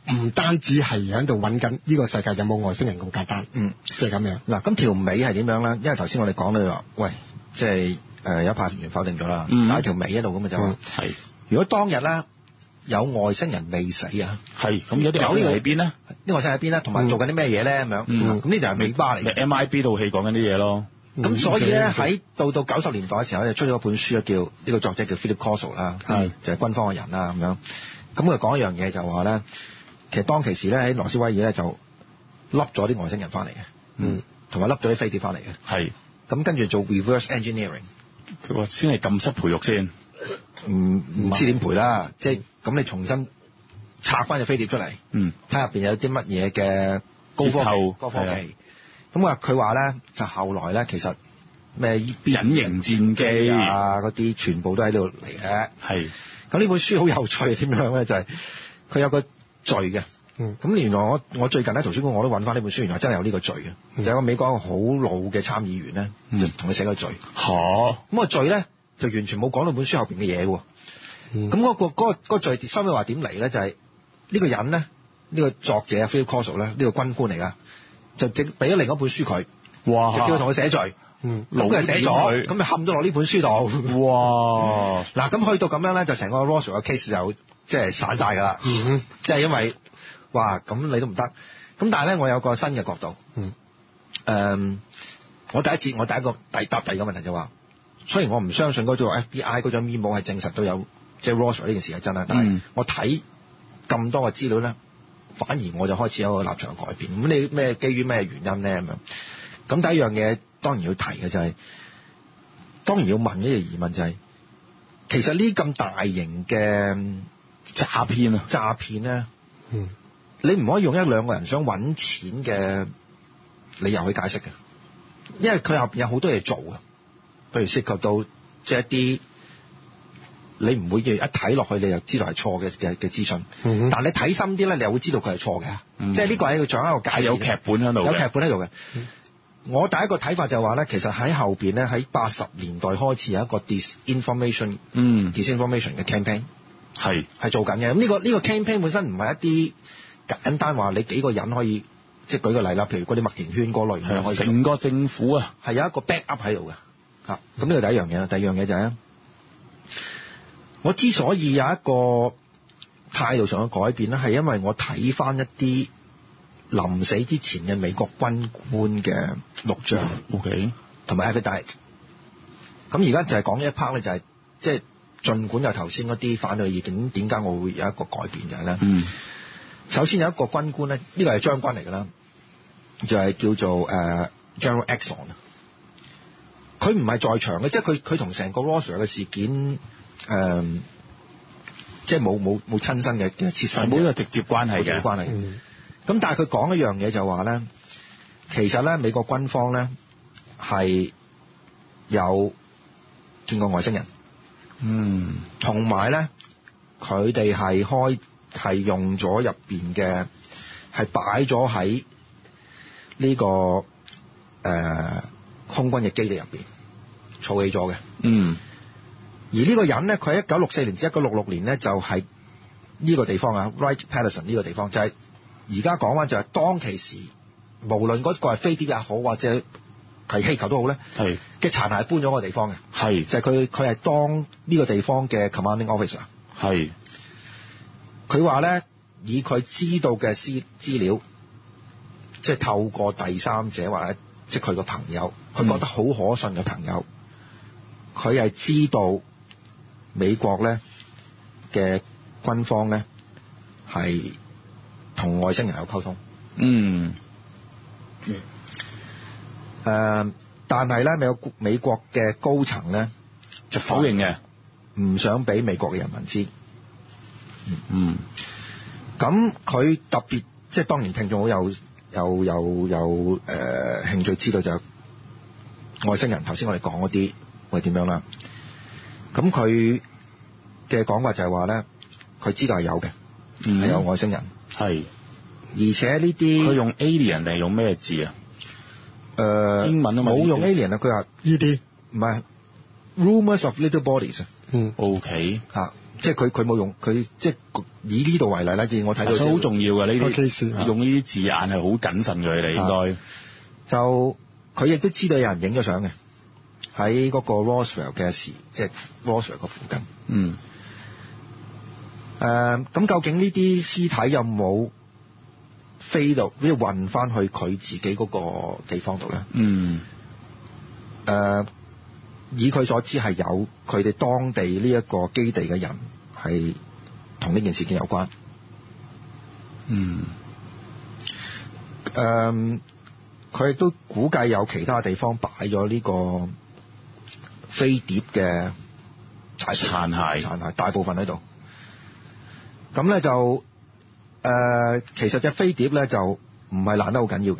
唔單止係喺度揾緊呢個世界有冇外星人咁簡單， 嗯， 即係咁樣。 嗱，咁條尾係點樣咧？因為頭先我哋講到話，喂，即係誒有一派團員否定咗啦， 嗯、 但係條尾喺度咁就話，係、嗯、如果當日咧有外星人未死啊， 係咁有啲有呢個喺邊咧？ 啲外星人喺邊咧？同埋做緊啲咩嘢咧？咁樣，咁呢就係尾巴嚟嘅。 M I B 套戲講緊啲嘢咯。 咁、嗯、所以咧喺到到九十年代嘅時候，就出咗一本書，叫呢、這個作者叫 Philip Corso 啦，係就係、是、軍方嘅人啦咁樣。咁佢講一樣嘢就話咧，其實當其時咧喺羅斯威爾咧就笠咗啲外星人翻嚟嘅，嗯，同埋笠咗啲飛碟翻嚟嘅，係。咁跟住做 reverse engineering， 佢話先係撳濕培育先， 唔唔知點培啦，即係咁你重新拆翻隻飛碟出嚟，嗯，睇下入邊有啲乜嘢嘅高科技，高科技。咁啊，佢話咧就後來咧其實咩隱形戰機啊嗰啲全部都喺度嚟嘅，係。咁呢本書好有趣，點樣咧？就係、是、佢有個序嘅，嗯。咁原來我我最近喺圖書館我都揾翻呢本書，原來真係有呢個序嘅、嗯，就有個美國一個好老嘅參議員咧，嗯、就同佢寫個序。嚇！咁個序咧就完全冇講到本書後邊嘅嘢喎。咁、嗯、嗰、那個嗰、那個那個序收尾話點嚟咧？就係、是、呢個人咧，呢、這個作者啊 Philip Corso 咧，呢個軍官嚟噶。就整俾咗另一本書佢，哇！就叫佢同佢寫序，嗯，咁佢寫咗，咁咪冚咗落呢本書度，哇！嗱、嗯，咁去到咁樣咧，就成個 Roswell 嘅 case 就即係散晒㗎啦，嗯，即係因為哇，咁你都唔得，咁但係咧，我有個新嘅角度，嗯，誒，我第一次我第一個第答第二個問題就話，雖然我唔相信嗰種 F B I 嗰張 memo 係證實到有即係 Roswell 呢件事係真啦，但係我睇咁多嘅資料咧。反而我就開始有個立場改變。咁你咩基於咩原因咧？咁樣咁第一樣嘢當然要提嘅就係、是，當然要問一個疑問就係、是，其實呢咁大型嘅詐騙啊，詐騙咧，嗯，你唔可以用一兩個人想揾錢嘅理由去解釋嘅，因為佢後邊有好多嘢做嘅，譬如涉及到即係一啲。你唔會嘅一睇落去，你就知道係錯嘅嘅嘅資訊。嗯、但係你睇深啲咧，你又會知道佢係錯嘅。嗯、即係呢個係要掌握一個解。有劇本喺度。有劇本喺度嘅。我第一個睇法就係話咧，其實喺後邊咧，喺八十年代開始有一個 disinformation，嗯，disinformation 嘅 campaign 係係做緊嘅。咁呢個呢個 campaign 本身唔係一啲簡單話你幾個人可以即係舉個例啦，譬如嗰啲麥田圈嗰類可以。成個政府啊，係有一個 back up 喺度嘅。嚇，咁呢個第一樣嘢啦。第二樣嘢就係、是。我之所以有一個態度上嘅改變咧，係因為我睇翻一啲臨死之前嘅美國軍官嘅錄像 ，OK， 同埋 affidavit。咁而家就係講呢一 part 咧，就係即係儘管有頭先嗰啲反對意見，點解我會有一個改變就係咧？嗯，首先有一個軍官咧，呢個係將軍嚟㗎啦，就係、是、叫做誒、uh, General Exxon。佢唔係在場嘅，即係佢佢同成個 Roswell 嘅事件。誒、嗯，即係冇冇冇親身嘅嘅切身，冇一個直接關係嘅直接關係。咁、嗯、但係佢講一樣嘢就話咧，其實咧美國軍方咧係有見過外星人，嗯，同埋咧佢哋係開係用咗入邊嘅係擺咗喺呢個誒、呃、空軍嘅基地入邊儲起咗嘅，嗯。而呢個人咧，佢喺一九六四年至一九六六年咧，就係、是、呢個地方啊 Wright-Patterson 呢個地方，就係而家講翻就係當其時，無論嗰個係飛碟也好，或者係氣球都好咧，係嘅殘骸搬咗個地方嘅，係就係佢佢係當呢個地方嘅 commanding officer，係佢話咧，以佢知道嘅資資料，即係透過第三者或者即係佢個朋友，佢覺得好可信嘅朋友，佢係、嗯、知道。美國咧嘅軍方咧係同外星人有溝通，嗯，誒、呃，但係咧美國美國嘅高層咧就否認嘅，唔想俾美國嘅人民知，嗯，咁佢特別即係當然聽眾好有有有有誒、呃、興趣知道就係外星人頭先我哋講嗰啲會點樣啦。咁佢嘅講法就係話咧，佢知道係有嘅，係、嗯、有外星人，係，而且呢啲佢用 alien 定係用咩字啊？誒、呃，英文啊嘛，冇用 alien 啊，佢話呢啲唔係 rumors of little bodies 啊。嗯 ，OK 嚇， 即係佢佢冇用佢即係以呢度為例啦，我睇到好重要嘅呢啲 case 用呢啲字眼係好謹慎嘅，你應該就佢亦都知道有人影咗相嘅喺嗰個 Roswell 嘅時，即係 Roswell 個附近。 嗯。 誒、呃，咁究竟呢啲屍體有冇飛到，即係運翻去佢自己嗰個地方度咧？ 嗯。 誒、呃，以佢所知係有佢哋當地呢一個基地嘅人係同呢件事件有關。 嗯。 誒、呃，佢亦都估計有其他地方擺咗呢個飛碟嘅殘骸，殘骸大部分喺度。咁咧就誒、呃，其實隻飛碟咧就唔係爛得好緊要嘅。誒、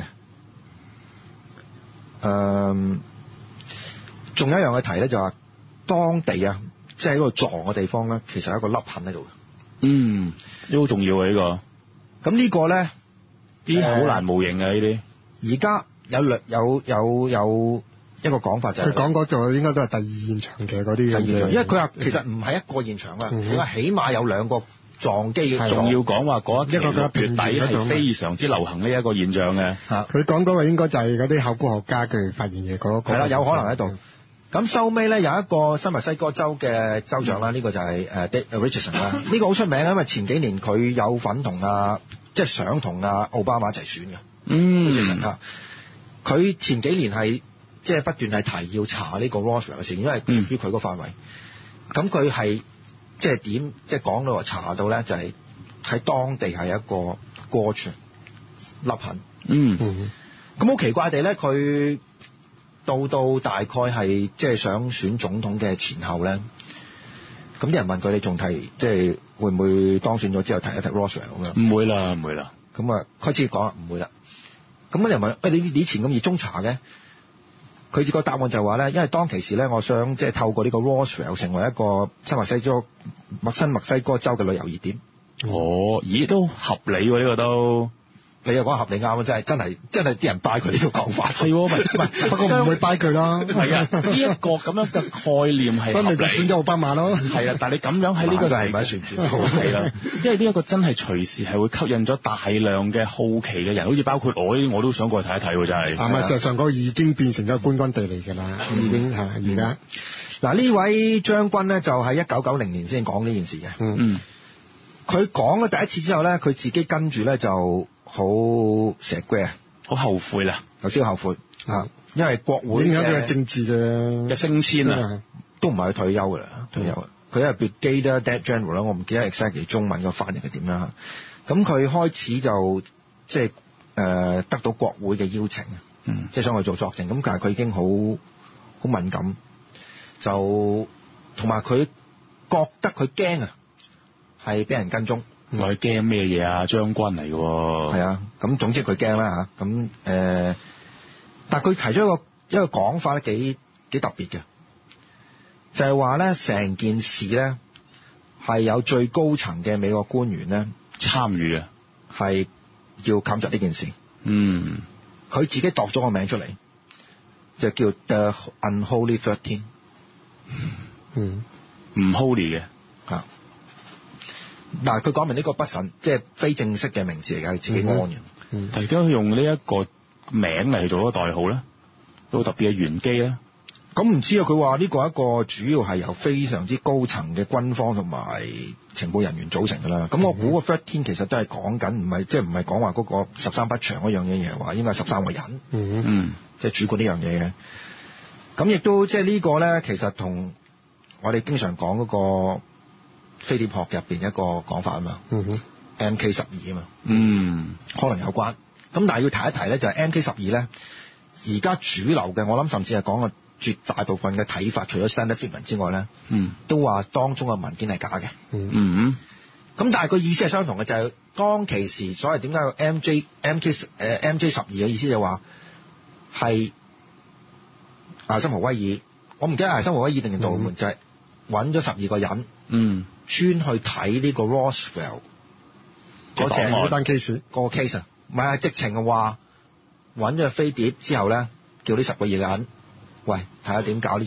呃，仲有一樣嘅題咧就話，當地啊，即係喺度撞嘅地方咧，其實有一個凹痕喺度。 嗯，都好重要嘅呢、這個。 咁呢個咧， 啲好難模型嘅呢啲。 而家有兩有有有一個講法就係、是， 佢講嗰度應該都係第二現場嘅嗰啲嘅。 因為佢話其實唔係一個現場啊，佢、嗯、話起碼有兩個撞機嘅， 仲要講話嗰一期六月底係非常之流行呢一個現象嘅。 佢講嗰個應該就係嗰啲考古學家佢發現嘅嗰、那個。係啦， 有可能喺度。咁收尾咧有一個新墨西哥州嘅州長啦，呢、嗯這個就係誒 Dick Richardson 啦。呢個好出名，因為前幾年佢有份同啊，即係想同啊奧巴馬一齊選嘅。 嗯。 Richardson 佢前幾年係即係不斷係提要查呢個 Roswell 嘅事件，因為屬於佢個範圍。咁佢係即係點？即係講到話查到咧，就係喺當地係一個過傳凹痕。 嗯。 咁好奇怪地咧，佢到到大概係即係想選總統嘅前後咧，咁啲人問佢：你仲提即係會唔會當選咗之後提一提 Roswell 咁樣？ 唔會啦，唔會啦。 咁啊，開始講唔會啦。咁啲人問：喂，你你以前咁熱衷查嘅？佢個答案就係話咧，因為當其時咧，我想即係透過呢個 Roswell 成為一個新墨西哥、新墨西哥州嘅旅遊熱點。 哦，咦，都合理喎，呢個都。 你又講合理啱啊！真係真係真係啲人拜佢呢個講法。 係喎，唔係不過唔會拜佢啦。 係啊，呢一個咁樣嘅概念係合理。 所以咪就選咗奧巴馬咯。 係啊，但係你咁樣喺呢個就係咪算唔算好？ 係啦，因為呢一個真係隨時係會吸引咗大量嘅好奇嘅人，好似包括我呢啲我都想過去睇一睇喎，真係。 係咪事實上嗰個已經變成咗觀光地嚟㗎啦？已經係而家。 嗱，呢位將軍咧就喺一九九零年先講呢件事嘅。 嗯。 佢講咗第一次之後咧，佢自己跟住咧就好石龜啊， 好後悔啦， 有少少後悔啊，因為國會影響佢嘅政治嘅嘅升遷啊， 都唔係佢退休㗎啦，退休。佢係 Brigadier General 啦，我唔記得 exactly 中文個翻譯係點啦。咁佢開始就即係誒得到國會嘅邀請， 嗯， 即係想去做作證。咁但係佢已經好好敏感，就同埋佢覺得佢驚啊。係俾人跟蹤， 我驚咩嘢啊？將軍嚟嘅喎， 係啊，咁總之佢驚啦嚇，咁誒、呃，但係佢提出一個一個講法咧，幾幾特別嘅，就係話咧，成件事咧係有最高層嘅美國官員咧參與嘅， 係要冚實呢件事。 嗯， 佢自己度咗個名出嚟，就叫 The Unholy Thirteen。 嗯， 唔 holy 嘅嚇。嗱，佢講明呢個不神，即係非正式嘅名字嚟㗎，係自己安嘅。 嗯，但係點解用呢一個名嚟做一個代號咧？有特別嘅玄機咧？ 咁唔知啊，佢話呢個係一個主要係由非常之高層嘅軍方同埋情報人員組成㗎啦。咁我估個 thirteen 其實都係講緊，唔係即係唔係講話嗰個十三不祥嗰樣嘢，而係話應該係十三個人。 嗯嗯，即係主管呢樣嘢嘅。咁亦都即係呢個咧，其實同我哋經常講嗰個飛碟學入邊一個講法啊嘛。 嗯哼 M K 十二啊嘛。 嗯， 可能有關。咁但係要提一提咧，就係 M K 十二咧，而家主流嘅，我諗甚至係講個絕大部分嘅睇法，除咗 Stanley Friedman 之外咧， 嗯， 都話當中嘅文件係假嘅。 嗯嗯。 咁但係個意思係相同嘅，就係、是、當其時，所謂點解有 M J M K 誒 M J 十二嘅意思就話係艾森豪威爾，我唔記得艾森豪威爾定係杜門，就係揾咗十二個人， 嗯， 專去睇呢個 Roswell 嗰隻嗰單 case 個 case 啊，唔係直情嘅話揾咗飛碟之後咧，叫呢十個二個人，喂，睇下點搞呢隻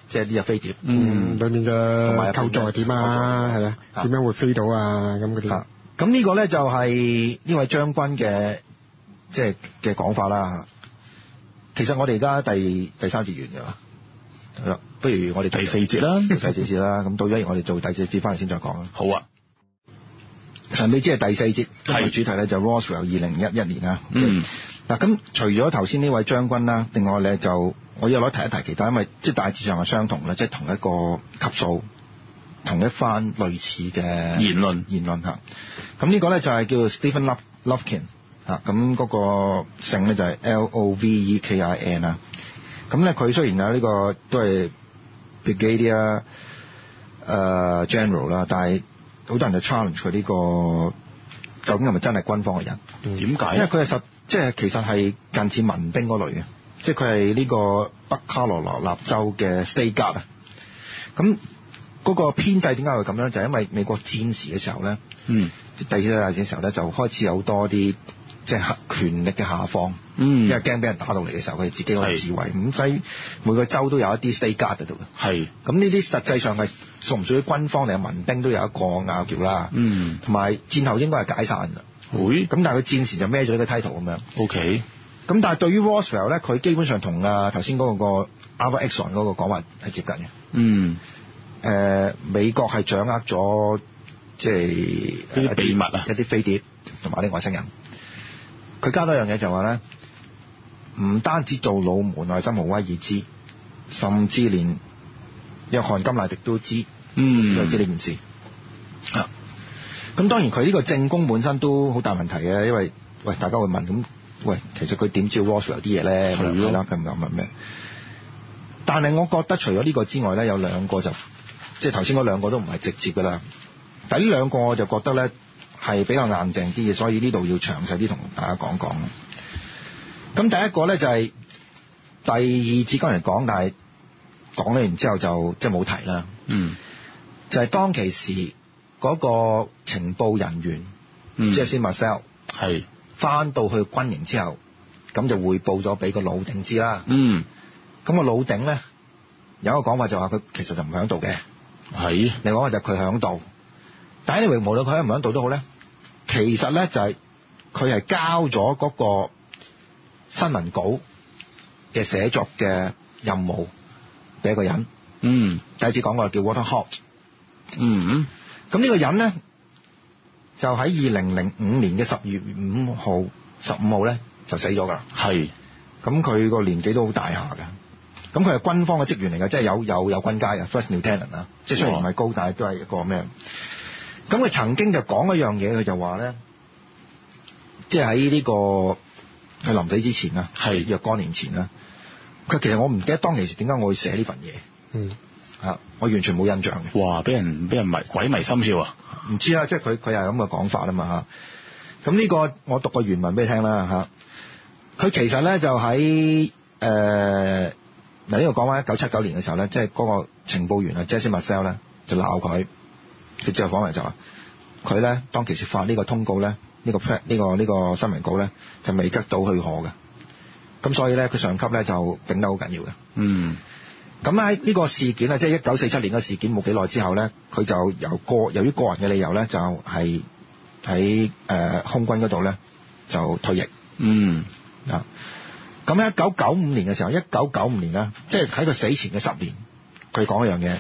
即係呢隻飛碟， 嗯，裏面嘅構造係點啊？係啊，點樣會飛到啊？咁嗰啲。 咁呢個咧就係呢位將軍嘅即係嘅講法啦。其實我哋而家第第三節完㗎啦，係啦，不如我哋第四節啦， 第四節啦。咁到咗我哋做第四節翻嚟先再講啦。 好啊。 神秘之夜第四節嘅主題咧就 Roswell 二零一一年啦。 嗯。 嗱，咁除咗頭先呢位將軍啦，另外咧就我要攞提一提其他，因為即係大致上係相同啦，即係同一個級數，同一番類似嘅言論言論嚇。咁呢個咧就係叫做 Stephen Lufkin 嚇，咁嗰個姓咧就係 L O V E K I N 啦。咁咧佢雖然有呢個都係 Brigadier 誒 General 啦，但係好多人就 challenge 佢呢個究竟係咪真係軍方嘅人？ 點解？ 因為佢係實即係其實係近似民兵嗰類嘅，即係佢係呢個北卡羅來納州嘅 State Guard 啊。咁嗰個編制點解會咁樣？就係因為美國戰時嘅時候咧， 嗯， 第二次大戰嘅時候咧，就開始有多啲即係權力嘅下放， 嗯， 因為驚俾人打到嚟嘅時候，佢哋自己可以自衛，咁所以每個州都有一啲 State Guard 喺度嘅。 係， 咁呢啲實際上係屬唔屬於軍方定係民兵都有一個拗撬啦。 嗯，同埋戰後應該係解散㗎。 會， 咁但係佢戰時就孭咗呢個 title 咁樣。 OK。 咁但係對於 Roswell 咧，佢基本上同啊頭先嗰個 Albert Exxon 嗰個講法係接近嘅。 嗯。 誒、呃，美國係掌握咗即係啲秘密啊， 一啲飛碟同埋啲外星人。佢加多一樣嘢就話咧，唔單止做老門內森豪威爾知，甚至連約翰甘迺迪都知， 嗯， 都知呢件事。啊，咁當然佢呢個證供本身都好大問題嘅，因為喂大家會問咁，喂其實佢點照 Roswell 啲嘢咧？係啦，咁咁問咩？但係我覺得除咗呢個之外咧，有兩個就即係頭先嗰兩個都唔係直接㗎啦。但係呢兩個我就覺得咧係比較硬淨啲嘅，所以呢度要詳細啲同大家講講。咁第一個咧就係、是、第二節嗰人講，但係講咗完之後就即係冇提啦。 嗯， 就係、是、當其時嗰個情報人員， 嗯、 即係先 Marcel 係翻到去軍營之後，咁就匯報咗俾個老頂知啦。 嗯， 咁個老頂咧有一個講法就話佢其實就唔喺度嘅。 係， 你講話就佢喺度，但係 anyway 無論佢喺唔喺度都好咧，其實咧就係佢係交咗嗰個新聞稿嘅寫作嘅任務俾一個人。 嗯， 第一次講過叫 Walter Haut。 嗯， 咁呢個人咧就喺二零零五年嘅十二月五號十五號咧就死咗㗎啦。係，咁佢個年紀都好大下㗎。咁佢係軍方嘅職員嚟嘅，即係有有有軍階嘅 First Lieutenant 啊，即係雖然唔係高，但係都係一個咩？咁佢曾經就講一樣嘢，佢就話咧，即係喺呢個佢臨死之前啊，係若干年前啦。佢其實我唔記得當其時點解我會寫呢份嘢。嗯，啊，我完全冇印象嘅。哇！俾人俾人迷鬼迷心竅啊！唔知啊，即係佢佢係咁嘅講法啊嘛嚇。咁呢個我讀個原文俾你聽啦嚇。佢其實咧就喺誒。嗱，呢個講翻一九七九年嘅時候咧，即係嗰個情報員啊 Jesse Marcel 咧就鬧佢，佢之後訪問就話佢咧當其時發呢個通告咧，呢、呢個 press 呢個呢個新聞稿咧就未得到許可嘅，咁所以咧佢上級咧就頂得好緊要嘅。嗯，咁喺呢個事件啊，即係一九四七年嘅事件冇幾耐之後咧，佢就由個由於個人嘅理由咧，就係喺誒空軍嗰度咧就退役。嗯啊。咁喺一九九五年嘅時候，一九九五年啦，即係喺佢死前嘅十年，佢講一樣嘢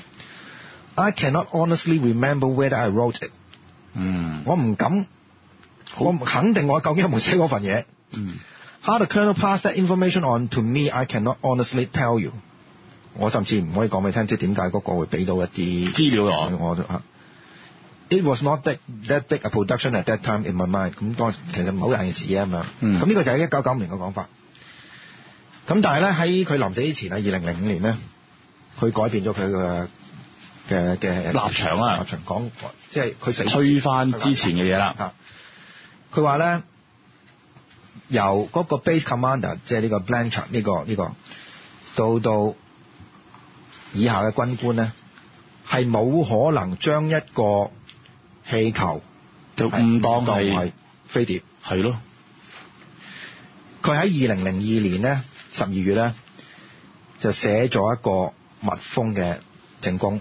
：I cannot honestly remember whether I wrote it。嗯，我唔敢，我唔肯定我究竟有冇寫嗰份嘢。嗯 ，How the colonel passed that information on to me, I cannot honestly tell you。我甚至唔可以講俾你聽，即係點解嗰個會俾到一啲資料我。我都啊 ，It was not that that big a production at that time in my mind。咁當時其實唔好有件事啊嘛。嗯，咁呢個就係一九九五年嘅講法。咁但係咧喺佢臨死之前啊，二零零五年咧，佢改變咗佢嘅嘅嘅立場啊，立場講即係佢死推翻之前嘅嘢啦。嚇，佢話咧由嗰個 base commander 即係呢個 Blanchard 呢個呢個到到以下嘅軍官咧，係冇可能將一個氣球就誤當係飛碟，係咯。佢喺二零零二年咧。十二月咧就寫咗一個密封嘅證供，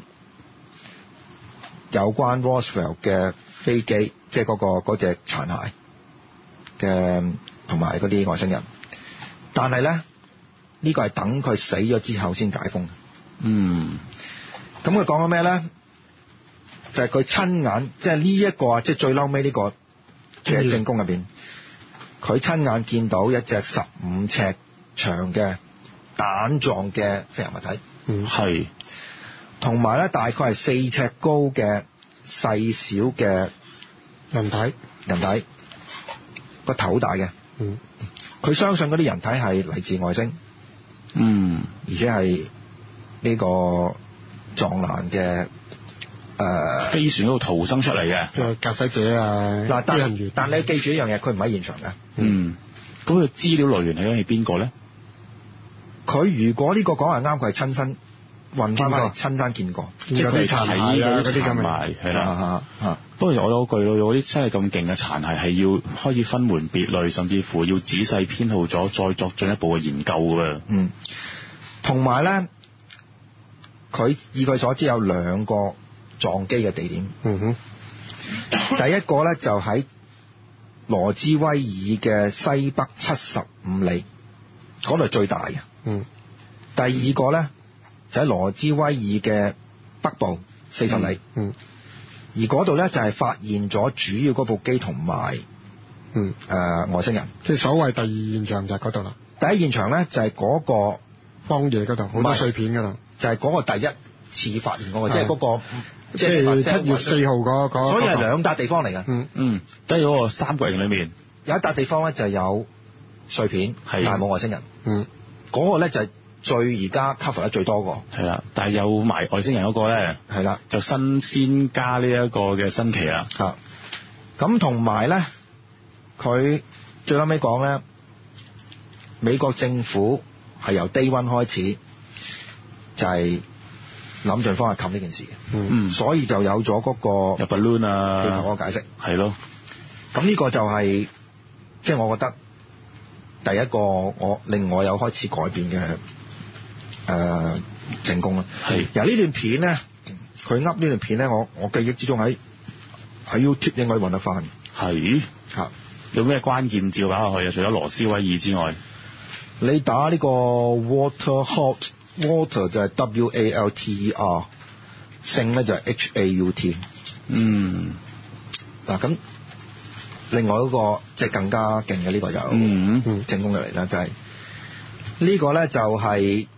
有關 Roswell 嘅飛機，即係嗰個嗰隻殘骸嘅，同埋嗰啲外星人。但係咧，呢個係等佢死咗之後先解封嘅。 嗯， 咁佢講咗咩咧？就係佢親眼，即係呢一個啊，即係最嬲尾呢個嘅證供入邊，佢親眼見到一隻十五尺長嘅蛋狀嘅飛行物體。 嗯，係。同埋咧，大概係四尺高嘅細小嘅人體， 人體個頭大嘅。 嗯， 佢相信嗰啲人體係嚟自外星。 嗯， 而且係呢個撞難嘅誒飛船嗰度逃生出嚟嘅， 嘅駕駛者啊， 嗱，但但你記住一樣嘢，佢唔喺現場嘅。 嗯，咁佢資料來源係係邊個咧？ 佢如果呢個講係啱，佢係親身運翻翻嚟，親身見過， 即係佢睇嗰啲殘骸係啦。嚇，不過我有句咯，有啲真係咁勁嘅殘骸係要開始分門別類，甚至乎要仔細編號咗，再作進一步嘅研究㗎。 嗯，同埋咧，佢以佢所知有兩個撞機嘅地點。 嗯哼， 第一個咧就喺羅茲威爾嘅西北七十五里，嗰度係最大嘅。 嗯， 第二個咧就喺羅茲威爾嘅北部四十里。 嗯， 而嗰度咧就係發現咗主要嗰部機同埋嗯誒、呃、外星人。 即係所謂第二現場就係嗰度啦。 第一現場咧就係嗰個荒野嗰度，好多碎片嗰度， 就係嗰個第一次發現嗰個，即係嗰個即係七月四號嗰個。 所以係兩笪地方嚟嘅。 嗯嗯，即係嗰個三角形裏面有一笪地方咧就有碎片，但係冇外星人。 嗯， 嗰個咧就係最而家 cover 得最多個。 係啦，但係有埋外星人嗰個咧， 係啦， 就新鮮加呢一個嘅新奇啦。 嚇，咁同埋咧，佢最後尾講咧，美國政府係由 day one 開始就係諗盡方法冚呢件事嘅。 嗯， 所以就有咗嗰個入 balloon 啊， 背後嗰個解釋。 係咯。 咁呢個就係即係我覺得第一個我令我有開始改變嘅誒、呃、證供啦。 係。 由呢段片咧，佢噏呢段片咧，我我記憶之中喺喺 YouTube 應該揾得翻。 係。 嚇。 有咩關鍵照擺落去啊？除咗羅斯威爾之外， 你打呢個 Walter Haut，Walter 就係 W A L T E R， 姓咧就係 H A U T。 嗯。 嗱咁。另外嗰、那個即係更加勁嘅呢個就證供入嚟啦，就係、是、呢個咧就係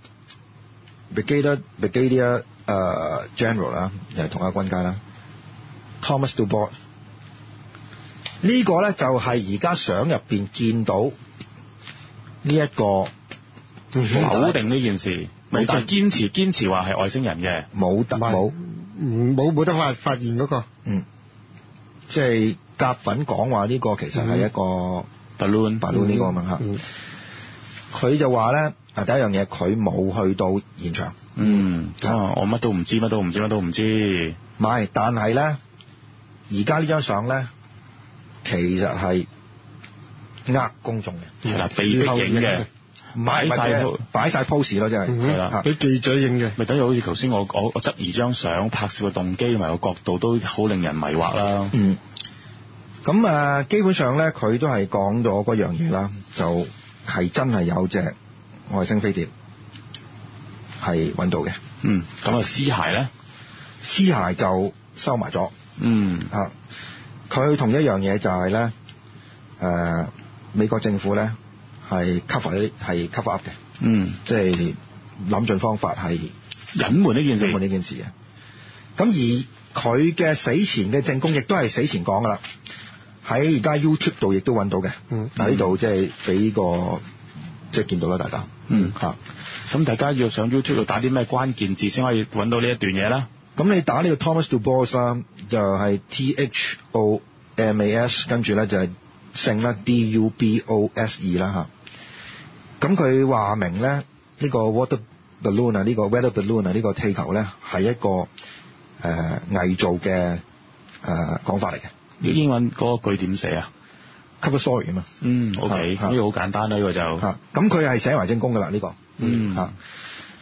Brigadier Brigadier 誒 General 啦，又係同一個軍階啦 ，Thomas DuBois。呢個咧就係而家相入邊見到呢一個否定呢件事，咪就堅持堅持話係外星人嘅， 冇得冇冇冇得發發現嗰、那個， 嗯，即係。甲粉講話呢個其實係一個 balloon balloon 呢個咁樣嚇，佢、嗯、就話咧啊第一樣嘢佢冇去到現場， 嗯啊我乜都唔知乜都唔知乜都唔知， 唔係，但係咧而家呢張相咧其實係呃公眾嘅， 係啦被逼影嘅， 擺晒擺晒 pose 咯，真係係啦， 俾記者影嘅， 咪等於好似頭先我我我質疑張相拍攝嘅動機同埋個角度都好令人迷惑啦。 嗯。咁啊，基本上咧，佢都係講咗嗰樣嘢啦，就係、是、真係有隻外星飛碟係揾到嘅。 嗯，咁啊，屍骸咧， 屍骸就收埋咗。 嗯， 啊，佢同一樣嘢就係、是、咧，誒、呃，美國政府咧係 cover 啲係 cover up 嘅。 嗯， 即係諗盡方法係隱瞞呢件事， 隱瞞呢件事嘅。咁而佢嘅死前嘅證供亦都係死前講噶啦。喺而家 YouTube 度亦都揾到嘅， 嗯， 嗱呢度即係俾個即係見到啦，大家， 嗯嚇， 咁大家要上 YouTube 度打啲咩關鍵字先可以揾到呢一段嘢啦？ 咁你打呢個 Thomas DuBois 啦，就係 T H O M A S， 跟住咧就係姓啦 D U B O S E 啦嚇，咁佢話明咧呢、呢個 water balloon 啊，呢個 weather balloon 啊，呢個氣球咧係一個誒、呃、偽造嘅誒講法嚟嘅。 英文嗰個句點寫啊 ？Cover story 啊嘛。 嗯 ，OK，呢個好簡單啦，呢、呢個就。 嚇，咁佢係寫埋證供㗎啦，呢、呢個。 嗯。嚇。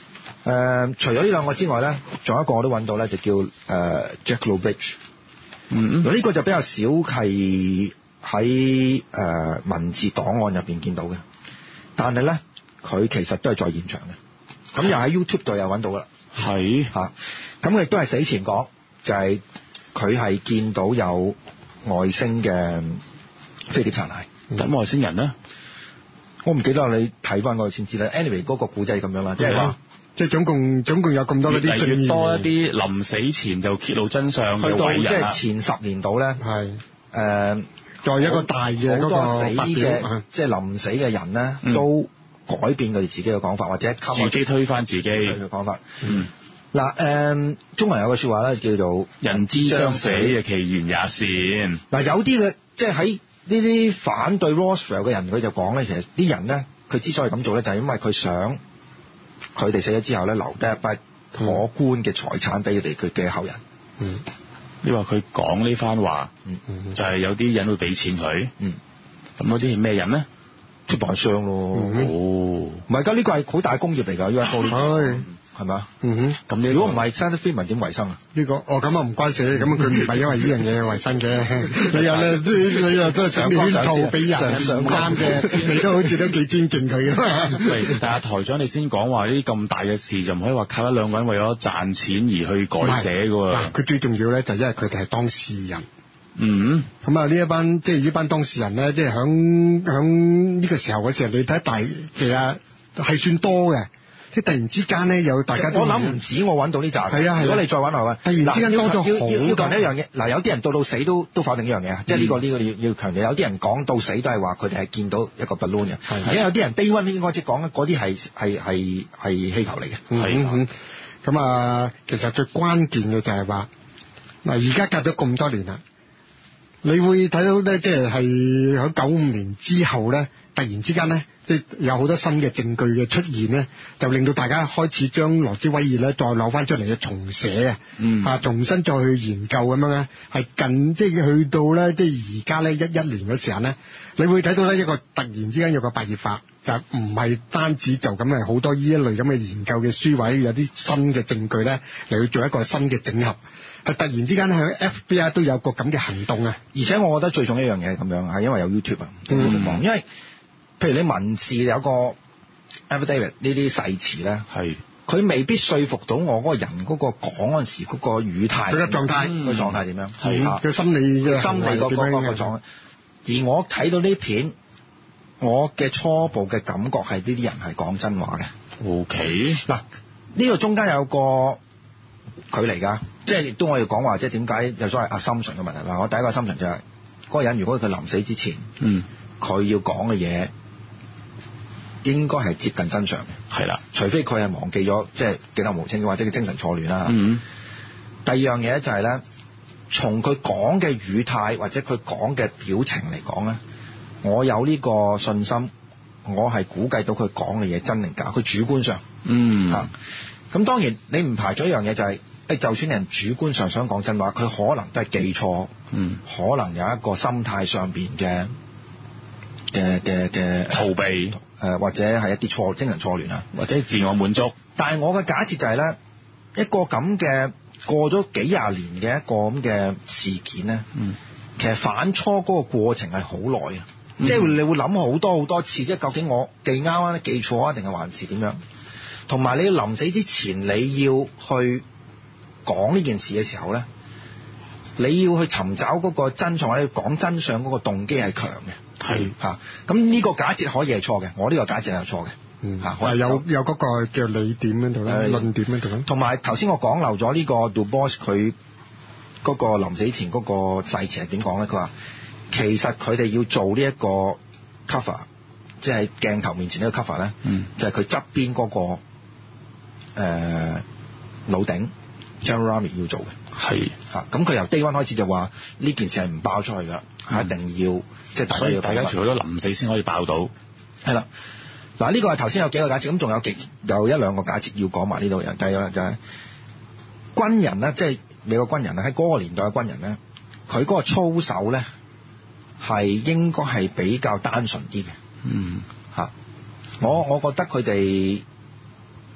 呃，除咗呢兩個之外咧，仲有一個我都揾到咧，就叫誒、呃、Jack Lovich。 嗯， 呢、這個就比較少係喺誒文字檔案入邊見到嘅，但係咧佢其實都係在現場嘅，咁又喺 YouTube 度又揾到啦。 係嚇，咁佢亦都係死前講，就係佢係見到有外星嘅飛碟殘骸。 咁、嗯、外星人咧， 我唔記得啦，你睇翻嗰個先知啦。Anyway 嗰個古仔咁樣啦，即係話。 即係總共總共有咁多嗰啲越嚟越多一啲臨死前就揭露真相嘅偉人， 去到即係前十年度咧， 係誒、 呃， 再一個大嘅嗰個死嘅，即係臨死嘅人咧、嗯，都改變佢哋自己嘅講法，或者自己推翻自己嘅講法。 嗯， 嗱、呃、誒，中文有個説話咧，叫做人之將死嘅其言也善。 嗱，有啲嘅即係喺呢啲反對 Roswell 嘅人，佢就講咧，其實啲人咧，佢之所以咁做咧，就係因為佢想。佢哋死咗之後咧，留低一筆可觀嘅財產俾佢哋佢嘅後人。 嗯，你話佢講呢番話，嗯嗯，就係、是、有啲人會俾錢佢。嗯，咁嗰啲係咩人咧？ 出版商咯。 嗯、哦， 唔係㗎，呢個係好大工業嚟㗎，因為多啲。係咪啊？嗯哼，咁、這個、如果唔係 Science Fiction 點維生啊？ 呢、這個哦咁啊唔關事，咁佢唔係因為呢樣嘢維生嘅。你又咧，你又都係想圈套俾人，唔啱嘅。你都好似都幾尊敬佢嘅。 喂，但係台長你先講話呢啲咁大嘅事，就唔可以話靠一兩個人為咗賺錢而去改寫㗎喎。 佢最重要咧就係因為佢哋係當事人。 嗯。咁啊呢一班即係呢班當事人咧，即係響響呢個時候嘅時候，你睇大其實係算多嘅。即係突然之間咧，有大家都我諗唔止我揾到呢集。係啊， 如果你再揾落去， 突然之間多咗好多。 要要強調一樣嘢，嗱有啲人到到死都都否定呢樣嘢，即係呢個呢、呢個要要強調。有啲人講到死都係話佢哋係見到一個 balloon 嘅，而且有啲人 day one 應該即係講嗰啲係係係係氣球嚟嘅。 係咁啊，其實最關鍵嘅就係話嗱，而家隔咗咁多年啦，你會睇到咧，即係係喺九五年之後咧，突然之間咧。即係有好多新嘅證據嘅出現咧，就令到大家開始將羅斯威爾咧再攞翻出嚟嘅重寫啊，嗯，啊重新再去研究咁樣咧，係近即係去到咧，即係而家咧一一年嘅時候咧，你會睇到咧一個突然之間有個白熱化，就唔係單止就咁係好多呢一類咁嘅研究嘅書位，有啲新嘅證據咧嚟去做一個新嘅整合，係突然之間喺 F B I 都有個咁嘅行動啊！ 而且我覺得最重要一樣嘢係咁樣，係因為有 YouTube 啊，嗯，因為。譬如你文字有個 affidavit 呢啲誓詞咧，係佢未必說服到我嗰個人嗰個講嗰陣時嗰個語態，佢嘅狀態，佢、嗯、狀態點樣？係啊，佢心理嘅心理嗰個個狀態。而我睇到呢片，我嘅初步嘅感覺係呢啲人係講真話嘅。 OK， 嗱呢個中間有個距離㗎，即係亦都我要講話，即係點解有所謂 assumption 嘅問題嗱？我第一個 assumption 就係、是、嗰、那個人如果佢臨死之前，嗯，佢要講嘅嘢。應該係接近真相嘅，係啦，除非佢係忘記咗，即係記得無清，或者佢精神錯亂啦。嗯。第二樣嘢就係、是、咧，從佢講嘅語態或者佢講嘅表情嚟講咧，我有呢個信心，我係估計到佢講嘅嘢真定假。佢主觀上，嗯嚇。咁、啊、當然你唔排除一樣嘢就係、是，誒就算人主觀上想講真話，佢可能都係記錯，嗯，可能有一個心態上邊嘅嘅嘅嘅逃避。誒或者係一啲錯精神錯亂啊， 或者自我滿足。 但係我嘅假設就係咧，一個咁嘅過咗幾廿年嘅一個咁嘅事件咧，嗯，其實反初嗰個過程係好耐啊，即係你會諗好多好多次，即係究竟我記啱啊、記錯啊，定係還是點樣？同埋你臨死之前你要去講呢件事嘅時候咧，你要去尋找嗰個真相或者講真相嗰個動機係強嘅。係嚇，咁呢個假設可以係錯嘅，我呢個假設係錯嘅，嗯嚇，係有有嗰個叫理點喺度咧，論點喺度。同埋頭先我講漏咗呢個 Du Bois 佢嗰個臨死前嗰個誓詞係點講咧？佢話其實佢哋要做呢一個 cover，即係鏡頭面前呢個 cover 咧，嗯，就係佢側邊嗰個誒老頂 General Ramy 要做嘅。係嚇，咁佢由 Day One 開始就話呢件事係唔爆出去㗎，嗯，一定要即係大家要。 大家除咗臨死先可以爆到。 係啦，嗱呢個係頭先有幾個假設，咁仲有幾有一兩個假設要講埋呢度嘅。第一就係軍人咧，即係美國軍人咧，喺嗰個年代嘅軍人咧，佢嗰個操守咧係應該係比較單純啲嘅。嗯嚇，我我覺得佢哋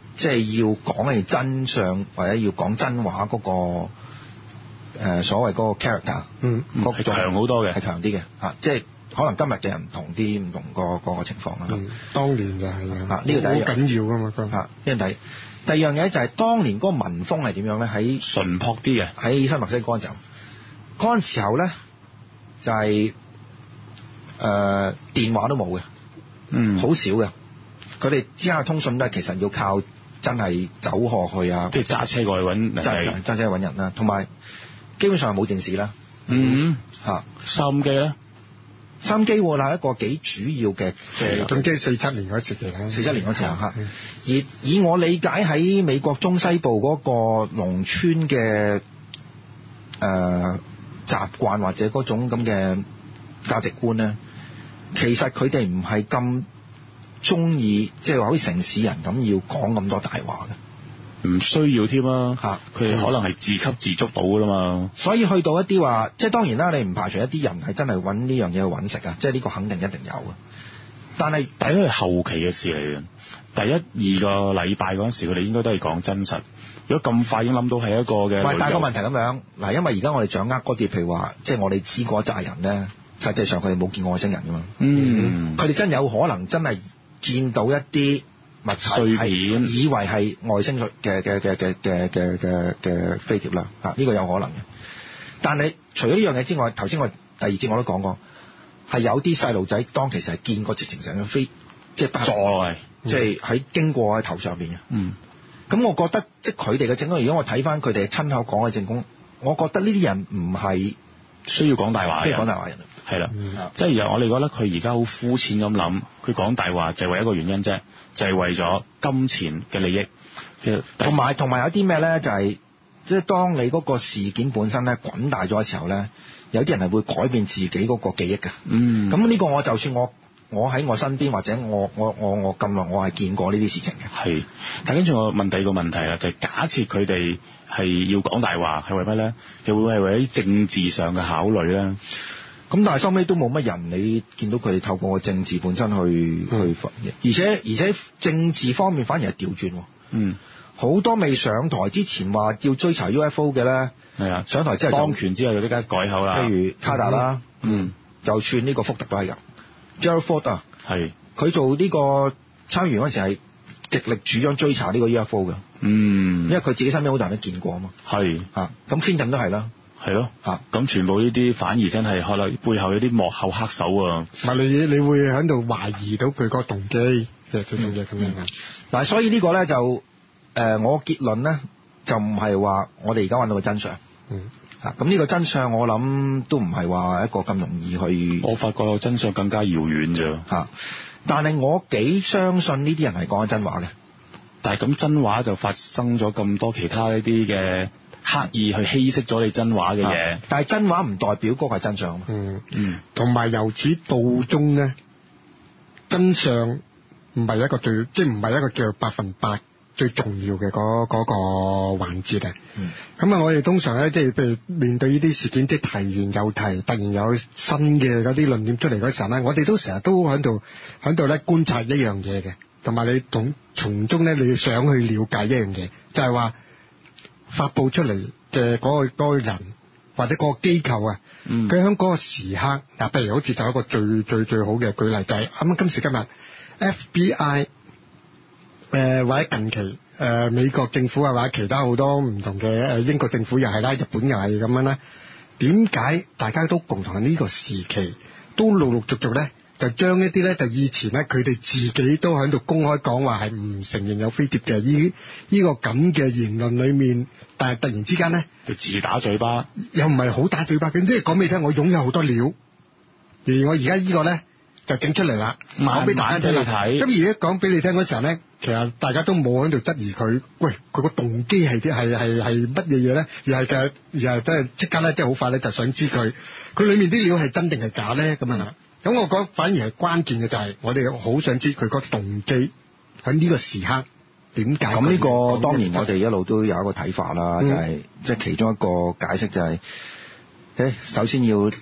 即係要講係真相或者要講真話嗰、那個、呃、所謂嗰個 character， 嗯，係強好多嘅， 係強啲嘅嚇，即係可能今日嘅人唔同啲，唔同個個個情況啦。 嗯，當年就係啊， 呢個第一好緊要噶嘛，嚇。 呢個第第二樣嘢就係當年嗰個民風係點樣咧？喺淳樸啲嘅，喺新墨西哥嗰陣時候，嗰陣時候咧就係、是、誒、呃、電話都冇嘅，嗯，好少嘅。佢哋之間嘅通訊都係其實要靠真係走河去啊，即係揸車過去揾，揸揸車去揾人啦。同埋基本上係冇電視啦，嗯嚇，收音機咧，收音機係一個幾主要嘅嘅， 咁即係四七年嗰時期啦， 四七年嗰時候嚇。而以我理解喺美國中西部嗰個農村嘅誒、呃、習慣或者嗰種咁嘅價值觀咧，其實佢哋唔係咁中意，即係話好似城市人咁要講咁多大話嘅，唔需要添啊嚇，佢哋可能係自給自足到噶啦嘛。所以去到一啲話，即係當然啦，你唔排除一啲人係真係揾呢樣嘢去揾食啊，即係呢個肯定一定有嘅。但係第一係後期嘅事嚟嘅。第一二個禮拜嗰陣時，佢哋應該都係講真實。如果咁快已經諗到係一個嘅，唔係，但係個問題咁樣嗱，因為而家我哋掌握嗰啲，譬如話，即係我哋知嗰扎人咧，實際上佢哋冇見過外星人噶嘛。嗯，佢哋真有可能真係見到一啲物體係以為係外星嘅嘅嘅嘅嘅嘅嘅嘅飛碟啦。啊，呢個有可能嘅。但係除咗呢樣嘢之外，頭先我第二節我都講過，係有啲細路仔當其實係見過直情成個飛，即係坐落嚟。即係喺經過喺頭上邊嘅，嗯，咁我覺得即係佢哋嘅證供。如果我睇翻佢哋親口講嘅證供，我覺得呢啲人唔係需要講大話嘅，即係講大話人，係啦，嗯、即係我哋覺得佢而家好膚淺咁諗，佢講大話就係為一個原因啫，就係、是、為咗金錢嘅利益。其實同埋同埋有啲咩咧，就係即係當你嗰個事件本身咧滾大咗嘅時候咧，有啲人係會改變自己嗰個記憶嘅。嗯，咁呢個我就算我。我喺我身邊或者我我我我咁耐我係見過呢啲事情嘅。係，但跟住我問第二個問題啦，就係、是、假設佢哋係要講大話，係為乜咧？又會係為啲政治上嘅考慮咧？咁但係收尾都冇乜人，你見到佢哋透過個政治本身去、嗯、去，而且而且政治方面反而係調轉。嗯，好多未上台之前話要追查 U F O 嘅咧，係啊，上台之後當權之後就即刻改口啦。譬如卡達啦，嗯，嗯就算呢個福特都係㗎。Gerald Ford 啊，係佢做呢個參議員嗰陣時係極力主張追查呢個 U F O 嘅，嗯，因為佢自己身邊好多人都見過啊嘛，係嚇，咁 Clinton 都係啦，係咯嚇，咁全部呢啲反而真係可能背後有啲幕後黑手啊，唔係你你會喺度懷疑到佢個動機，即係最重要咁樣嘅。嗱，所以呢個咧就誒、呃，我結論咧就唔係話我哋而家揾到個真相，嗯。啊！咁呢個真相我諗都唔係話一個咁容易去。我發覺個真相更加遙遠啫。嚇！但係我幾相信呢啲人係講緊真話嘅。但係咁真話就發生咗咁多其他一啲嘅刻意去稀釋咗你真話嘅嘢。但係真話唔代表嗰個係真相啊嘛。嗯嗯。同埋由始到終咧，真相唔係一個最，即係唔係一個叫百分百。最重要嘅嗰嗰個環節啊，咁啊、嗯，我哋通常咧，即係譬如面對呢啲事件，即係提完又提，突然有新嘅嗰啲論點出嚟嗰時候咧，我哋都成日都喺度喺度咧觀察一樣嘢嘅，同埋你從從中咧，你想去了解一樣嘢，就係、是、話發佈出嚟嘅嗰個嗰、嗰個人或者嗰個機構啊，佢喺嗰個時刻，嗱，譬如好似就一個最最最好嘅舉例，就係啱啱今時今日 F B I。誒、呃、或者近期誒、呃、美國政府啊，或者其他好多唔同嘅誒英國政府又係啦，日本又係咁樣咧。點解大家都共同喺呢個時期都陸陸續續咧，就將一啲咧就以前咧佢哋自己都喺度公開講話係唔承認有飛碟嘅呢呢個咁嘅言論裏面，但係突然之間咧就自打嘴巴，又唔係好打嘴巴嘅，即係講俾你聽，我擁有好多料，而我而家呢個咧就整出嚟啦，講俾大家聽啦。咁而家講俾你聽嗰時候咧。其實大家都冇喺度質疑佢，喂，佢個動機係啲係係係乜嘢嘢咧？而係嘅，而係真係即刻咧，即係好快咧，就想知佢佢裏面啲料係真定係假咧？咁啊，咁我覺得反而係關鍵嘅就係我哋好想知佢個動機喺呢個時刻點解。咁呢個當然我哋一路都有一個睇法啦，嗯、就係即係其中一個解釋就係、是，誒，首先要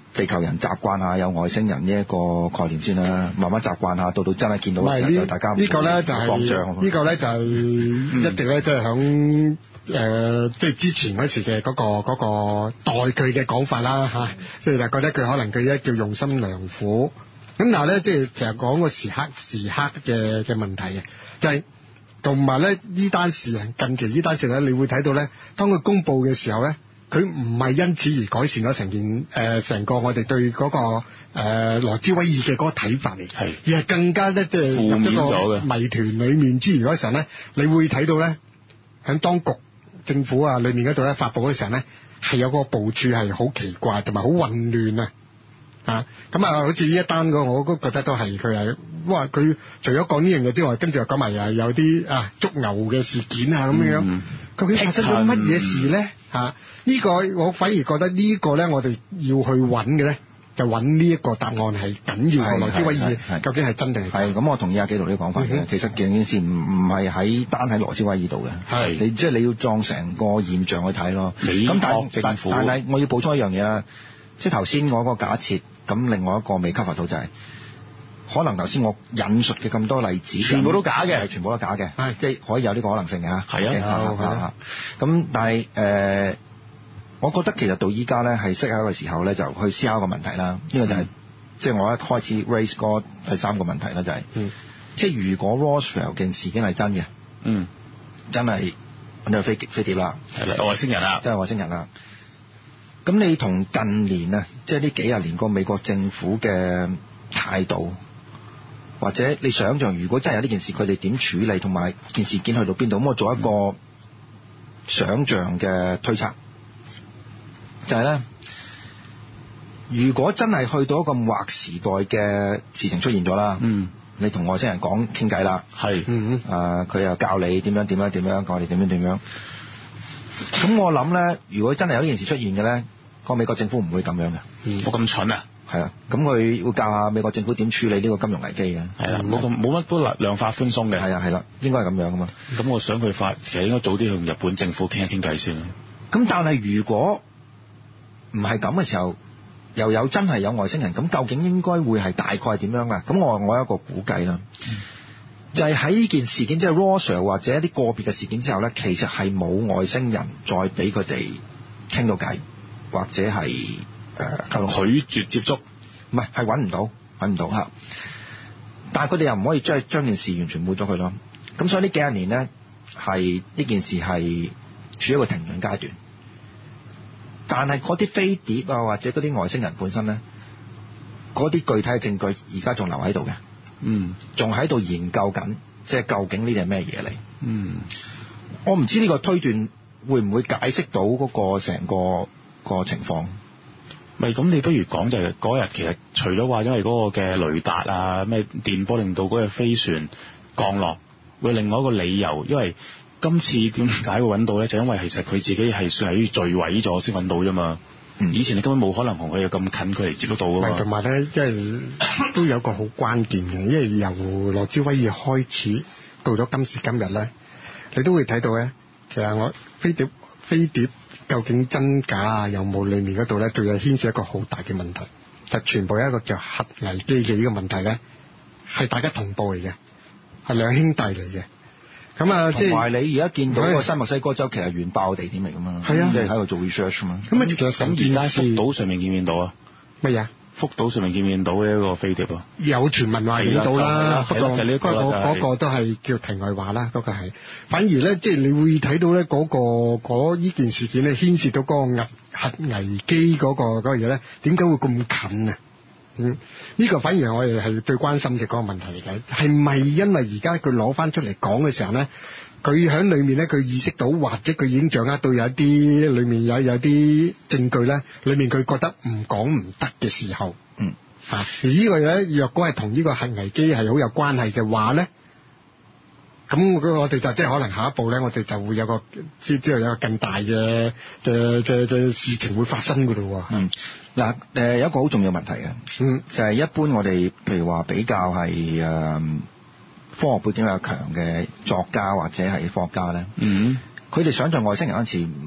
地球人習慣下有外星人呢一個概念先啦，慢慢習慣下，到到真係見到嘅時候，大家呢個咧就係呢個咧就係一直咧即係響誒即係之前嗰時嘅嗰個嗰個代佢嘅講法啦嚇，即係覺得佢可能佢咧叫用心良苦，咁但係咧即係其實講個時刻時刻嘅嘅問題嘅，就係同埋咧呢單事近期呢單事咧，你會睇到咧，當佢公佈嘅時候咧。佢唔係因此而改善咗成件誒成個我哋對嗰、那個誒、呃、羅茲威爾嘅嗰個睇法嚟，係而係更加咧即係入咗個謎團裡面之餘嗰時候咧，你會睇到咧喺當局政府啊裏面嗰度咧發佈嗰時候咧係有個部署係好奇怪同埋好混亂啊啊咁啊，好似呢一單個我都覺得都係佢係哇佢除咗講呢樣嘢之外，跟住又講埋又有啲啊捉牛嘅事件啊咁樣、嗯，究竟發生咗乜嘢事咧嚇？呢、呢個我反而覺得呢個咧，我哋要去揾嘅咧，就揾呢一個答案係緊要嘅。羅茲威爾究竟係真定係假？係咁，我同意阿紀陶呢個講法嘅、嗯。其實件件事唔唔係喺單喺羅茲威爾度嘅，係你即係、就是、你要撞成個現象去睇咯。咁但政府但係我要補充一樣嘢啦，即係頭先我個假設，咁另外一個未 cover 到就係、是。可能頭先我引述嘅咁多例子，全部都假嘅，係全部都假嘅，係即係可以有呢個可能性嘅嚇。係啊，係啊。咁但係誒、呃，我覺得其實到依家咧係適合嘅時候咧，就去思考個問題啦。呢、嗯、個就係即係我一開始 raise 嗰第三個問題啦，就係、是嗯、即係如果 Roswell 嘅事件係真嘅，嗯，真係揾到飛飛碟啦，係啦，外星人啦，真係外星人啦。咁你同近年啊，即係呢幾廿年個美國政府嘅態度。或者你想象，如果真係有呢件事，佢哋點處理，同埋件事件去到邊度？咁我做一個想像嘅推測，就係、是、咧，如果真係去到一個劃時代嘅事情出現咗啦，嗯，你同外星人講傾偈啦，係，嗯嗯，啊、呃，佢又教你點樣點樣點樣，教你點樣點樣。咁我諗咧，如果真係有呢件事出現嘅咧，個美國政府唔會咁樣嘅，嗯，冇咁蠢啊！係啊，咁佢會教下美國政府點處理呢個金融危機嘅。係啦，冇咁冇乜都量化寬鬆嘅。係啊，係啦，應該係咁樣噶嘛。咁我想佢發，其實應該早啲同日本政府傾一傾偈先。咁但係如果唔係咁嘅時候，又有真係有外星人，咁究竟應該會係大概點樣啊？咁我我有一個估計啦、嗯，就係喺呢件事件即係 Roswell 或者一啲個別嘅事件之後咧，其實係冇外星人再俾佢哋傾到偈，或者係。誒拒絕接觸，唔係係揾唔到，揾唔到嚇。但係佢哋又唔可以將將件事完全抹咗佢咯。咁所以呢幾十年咧，係呢件事係處於一個停頓階段。但係嗰啲飛碟啊，或者嗰啲外星人本身咧，嗰啲具體嘅證據而家仲留喺度嘅，嗯，仲喺度研究緊，即係究竟呢啲係咩嘢嚟？嗯，我唔知呢個推斷會唔會解釋到嗰個成個個情況。咪咁，你不如講就係嗰日其實除咗話因為嗰個嘅雷達啊、咩電波令到嗰隻飛船降落，會另外一個理由，因為今次點解會揾到咧？就因為其實佢自己係算係墜毀咗先揾到啫嘛。嗯，以前你根本冇可能同佢有咁近距離接得到噶嘛。同埋咧，即係都有個好關鍵嘅，因為由羅茲威爾開始到咗今時今日咧，你都會睇到咧，其實我飛碟飛碟。究竟真假啊？有冇裏面嗰度咧，仲有牽涉一個好大嘅問題，就全部一個叫核危機嘅呢個問題咧，係大家同步嚟嘅，係兩兄弟嚟嘅。咁啊，即係同埋你而家見到個新墨西哥州其實原爆地點嚟噶嘛？係啊，即係喺度做 research 嘛。咁啊，其實咁而家福島上面見唔見到啊？乜嘢？福島上面見唔見到呢一個飛碟啊？有傳聞話見到啦，不過嗰個嗰個都係叫題外話啦。嗰個係反而咧，即係你會睇到咧嗰個嗰呢件事件咧牽涉到嗰個核危機嗰個嗰個嘢咧，點解會咁近啊？嗯，呢個反而我哋係最關心嘅嗰個問題嚟嘅，係咪因為而家佢攞翻出嚟講嘅時候咧？佢喺裏面咧，佢意識到或者佢已經掌握到有一啲裏面有有啲證據咧，裏面佢覺得唔講唔得嘅時候，嗯，啊，而呢個咧，若果係同呢個核危機係好有關係嘅話咧，咁我哋就即係可能下一步咧，我哋就會有個之之後有個更大嘅嘅嘅嘅事情會發生噶咯喎。嗯，嗱，誒有一個好重要問題嘅，嗯，就係、是、一般我哋譬如話比較係誒。呃科學背景比較強嘅作家或者係科學家咧，嗯，佢哋想像外星人嗰陣時，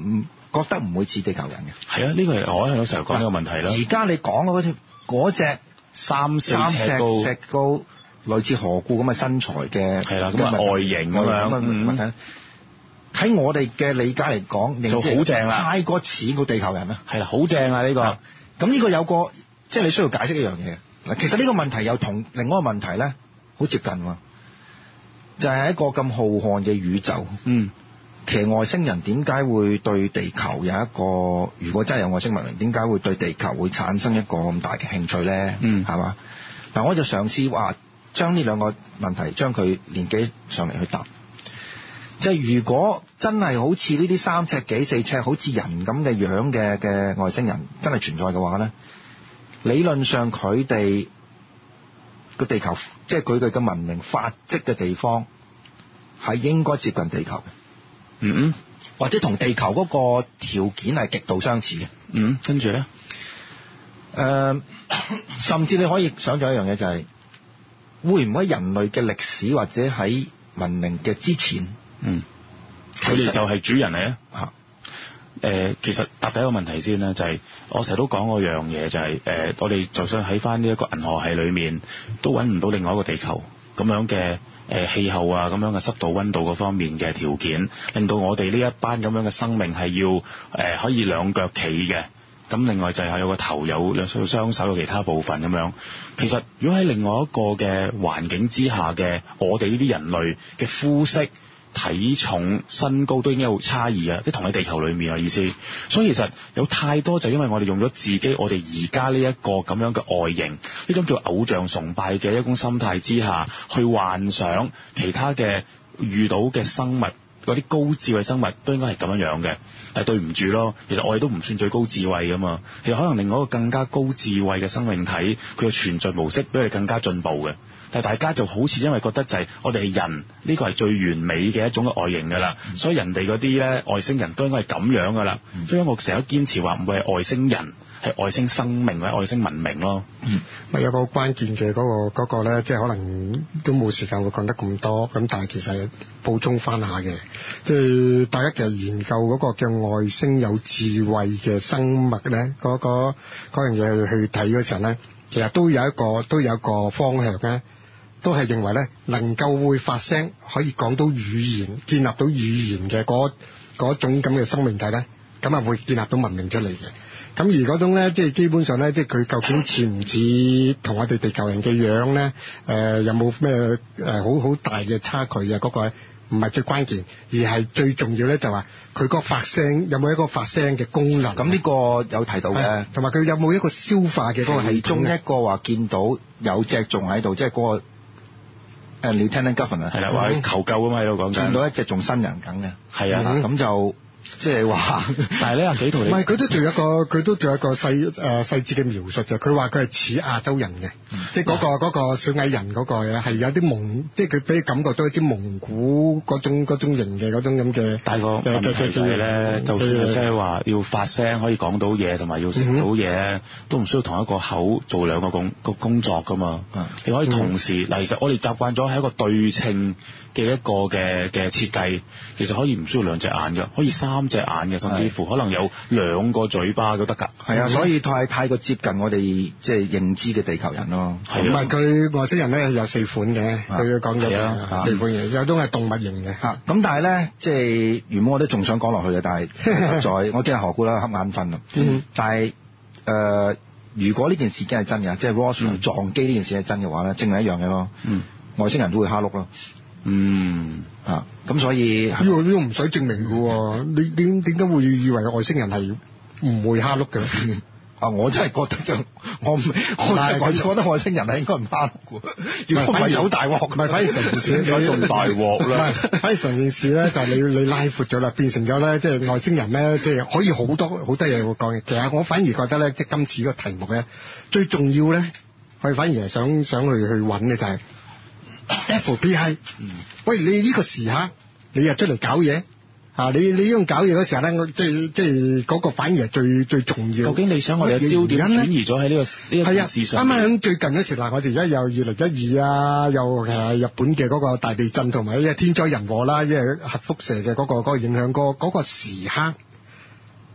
覺得唔會似地球人嘅。 係啊，呢個係我有時候講呢個問題啦。 而家你講嗰隻嗰隻三四三尺高， 尺高類似河固咁嘅身材嘅， 係啦，咁啊外形咁樣問題。 喺我哋嘅理解嚟講， 就好正啦， 太過似個地球人啦。 係啦，好正啊呢個。 咁呢個有個即係你需要解釋一樣嘢。嗱，其實呢個問題又同另外一個問題咧好接近喎，就係、是、一個咁浩瀚嘅宇宙。 嗯， 其實外星人點解會對地球有一個？如果真係有外星文明，點解會對地球會產生一個咁大嘅興趣咧？ 嗯， 係嘛？嗱，我就嘗試話將呢兩個問題將佢連幾上嚟去答。即係如果真係好似呢啲三尺幾四尺好似人咁嘅樣嘅嘅外星人真係存在嘅話咧，理論上佢哋個地球即係佢哋嘅文明發跡嘅地方係應該接近地球嘅。 嗯嗯， 或者同地球嗰個條件係極度相似嘅。 嗯，跟住咧， 誒，甚至你可以想像一樣嘢就係、是、會唔會人類嘅歷史或者喺文明嘅之前？ 嗯，佢哋就係主人嚟啊！嚇，誒，其實答第一個問題先啦，就係、是、我成日都講嗰樣嘢，就係、是、誒、呃，我哋就算喺翻呢一個銀河系裏面，都揾唔到另外一個地球咁樣嘅誒氣候啊，咁樣嘅濕度、溫度嗰方面嘅條件，令到我哋呢一班咁樣嘅生命係要誒、呃、可以兩腳企嘅。咁另外就係有個頭，有兩雙手，有其他部分咁樣。其實如果喺另外一個嘅環境之下嘅我哋呢啲人類嘅膚色、體重、身高都應該有差異啊！即係同喺地球裏面嘅意思。所以其實有太多就因為我哋用咗自己，我哋而家呢一個咁樣嘅外形，呢種叫偶像崇拜嘅一種心態之下，去幻想其他嘅遇到嘅生物，嗰啲高智慧生物都應該係咁樣樣嘅。但係對唔住咯，其實我哋都唔算最高智慧噶嘛。其實可能另外一個更加高智慧嘅生命體，佢嘅存在模式比我哋更加進步嘅。但係大家就好似因為覺得就係我哋係人，呢個係最完美嘅一種嘅外形㗎啦，嗯、所以人哋嗰啲咧外星人都應該係咁樣㗎啦。嗯、所以我成日都堅持話唔會係外星人，係外星生命或者外星文明咯。 嗯，咪有個關鍵嘅嗰、嗰個嗰、嗰個咧，即係可能都冇時間會講得咁多，咁但係其實補充翻下嘅，即係大家其實研究嗰個叫外星有智慧嘅生物咧，嗰、嗰個嗰樣嘢去睇嗰陣咧，其實都有一個都有一個方向咧。都係認為咧，能夠會發聲，可以講到語言，建立到語言嘅嗰嗰種咁嘅生命體咧，咁啊會建立到文明出嚟嘅。咁而嗰種咧，即係基本上咧，即係佢究竟似唔似同我哋地球人嘅樣咧？誒、呃，有冇咩誒好好大嘅差距啊？嗰、嗰個唔係最關鍵，而係最重要咧，就話佢個發聲有冇一個發聲嘅功能。 咁呢個有提到嘅， 同埋佢有冇一個消化嘅嗰個系統。其中一個話見到有隻仲喺度，即係嗰個。誒 Lieutenant Governor 係啦，話求救啊嘛，喺度講緊。 見到一隻仲新人梗嘅， 係啊， 咁就即係話， 但係咧阿幾圖你， 唔係佢都仲有一個，佢都仲有一個細誒、呃、細節嘅描述嘅。佢話佢係似亞洲人嘅，嗯、即係嗰、嗰個嗰、嗰個小矮人嗰個嘢係有啲蒙，即係佢俾感覺到一啲蒙古嗰種嗰種型嘅嗰種咁嘅。 但係個問題就係咧，就算係即係話要發聲可以講到嘢，同埋要食到嘢，嗯、都唔需要同一個口做兩個工個工作㗎嘛。嗯、你可以同時，嗱、嗯，其實我哋習慣咗係一個對稱嘅一個嘅嘅設計，其實可以唔需要兩隻眼嘅，可以三隻眼嘅，甚至乎可能有兩個嘴巴都得㗎。 係啊，所以太太過接近我哋即係認知嘅地球人咯。 唔係佢外星人咧有四款嘅，佢講咗嘅四款嘅，有種係動物型嘅。 嚇，咁但係咧，即係原本我都仲想講落去嘅，但係實在我驚何故啦，瞌眼瞓啊。嗯。但係誒、呃，如果呢件事真係真嘅，即係 Roswell 撞機呢件事係真嘅話咧，證明一樣嘢咯。嗯。外星人都會蝦碌咯。嗯啊，咁所以呢個呢個唔使證明嘅喎，你點點解會以為外星人係唔會蝦碌嘅？ 啊，我真係覺得就我唔，我係我覺得外星人係應該唔蝦碌嘅。如果唔係好大鑊， 唔係反而成件事應該咁大鑊啦。 反而成件事咧就你你拉闊咗啦，變成咗咧即係外星人咧即係可以好多好多嘢會講嘅。其實我反而覺得咧，即係今次個題目咧最重要咧，我反而係想想去去揾嘅就係。F B I，嗯，喂，你呢個時刻你又出嚟搞嘢啊！你你呢種搞嘢嗰時候咧，我即係即係嗰個反而係最最重要。 究竟你想我哋嘅焦點轉移咗喺呢個呢個事上？ 啱啱喺最近嗰時嗱，我哋而家有二零一二啊，又誒日本嘅嗰個大地震同埋呢個天災人禍啦，因為核輻射嘅嗰個嗰個影響，嗰嗰個時刻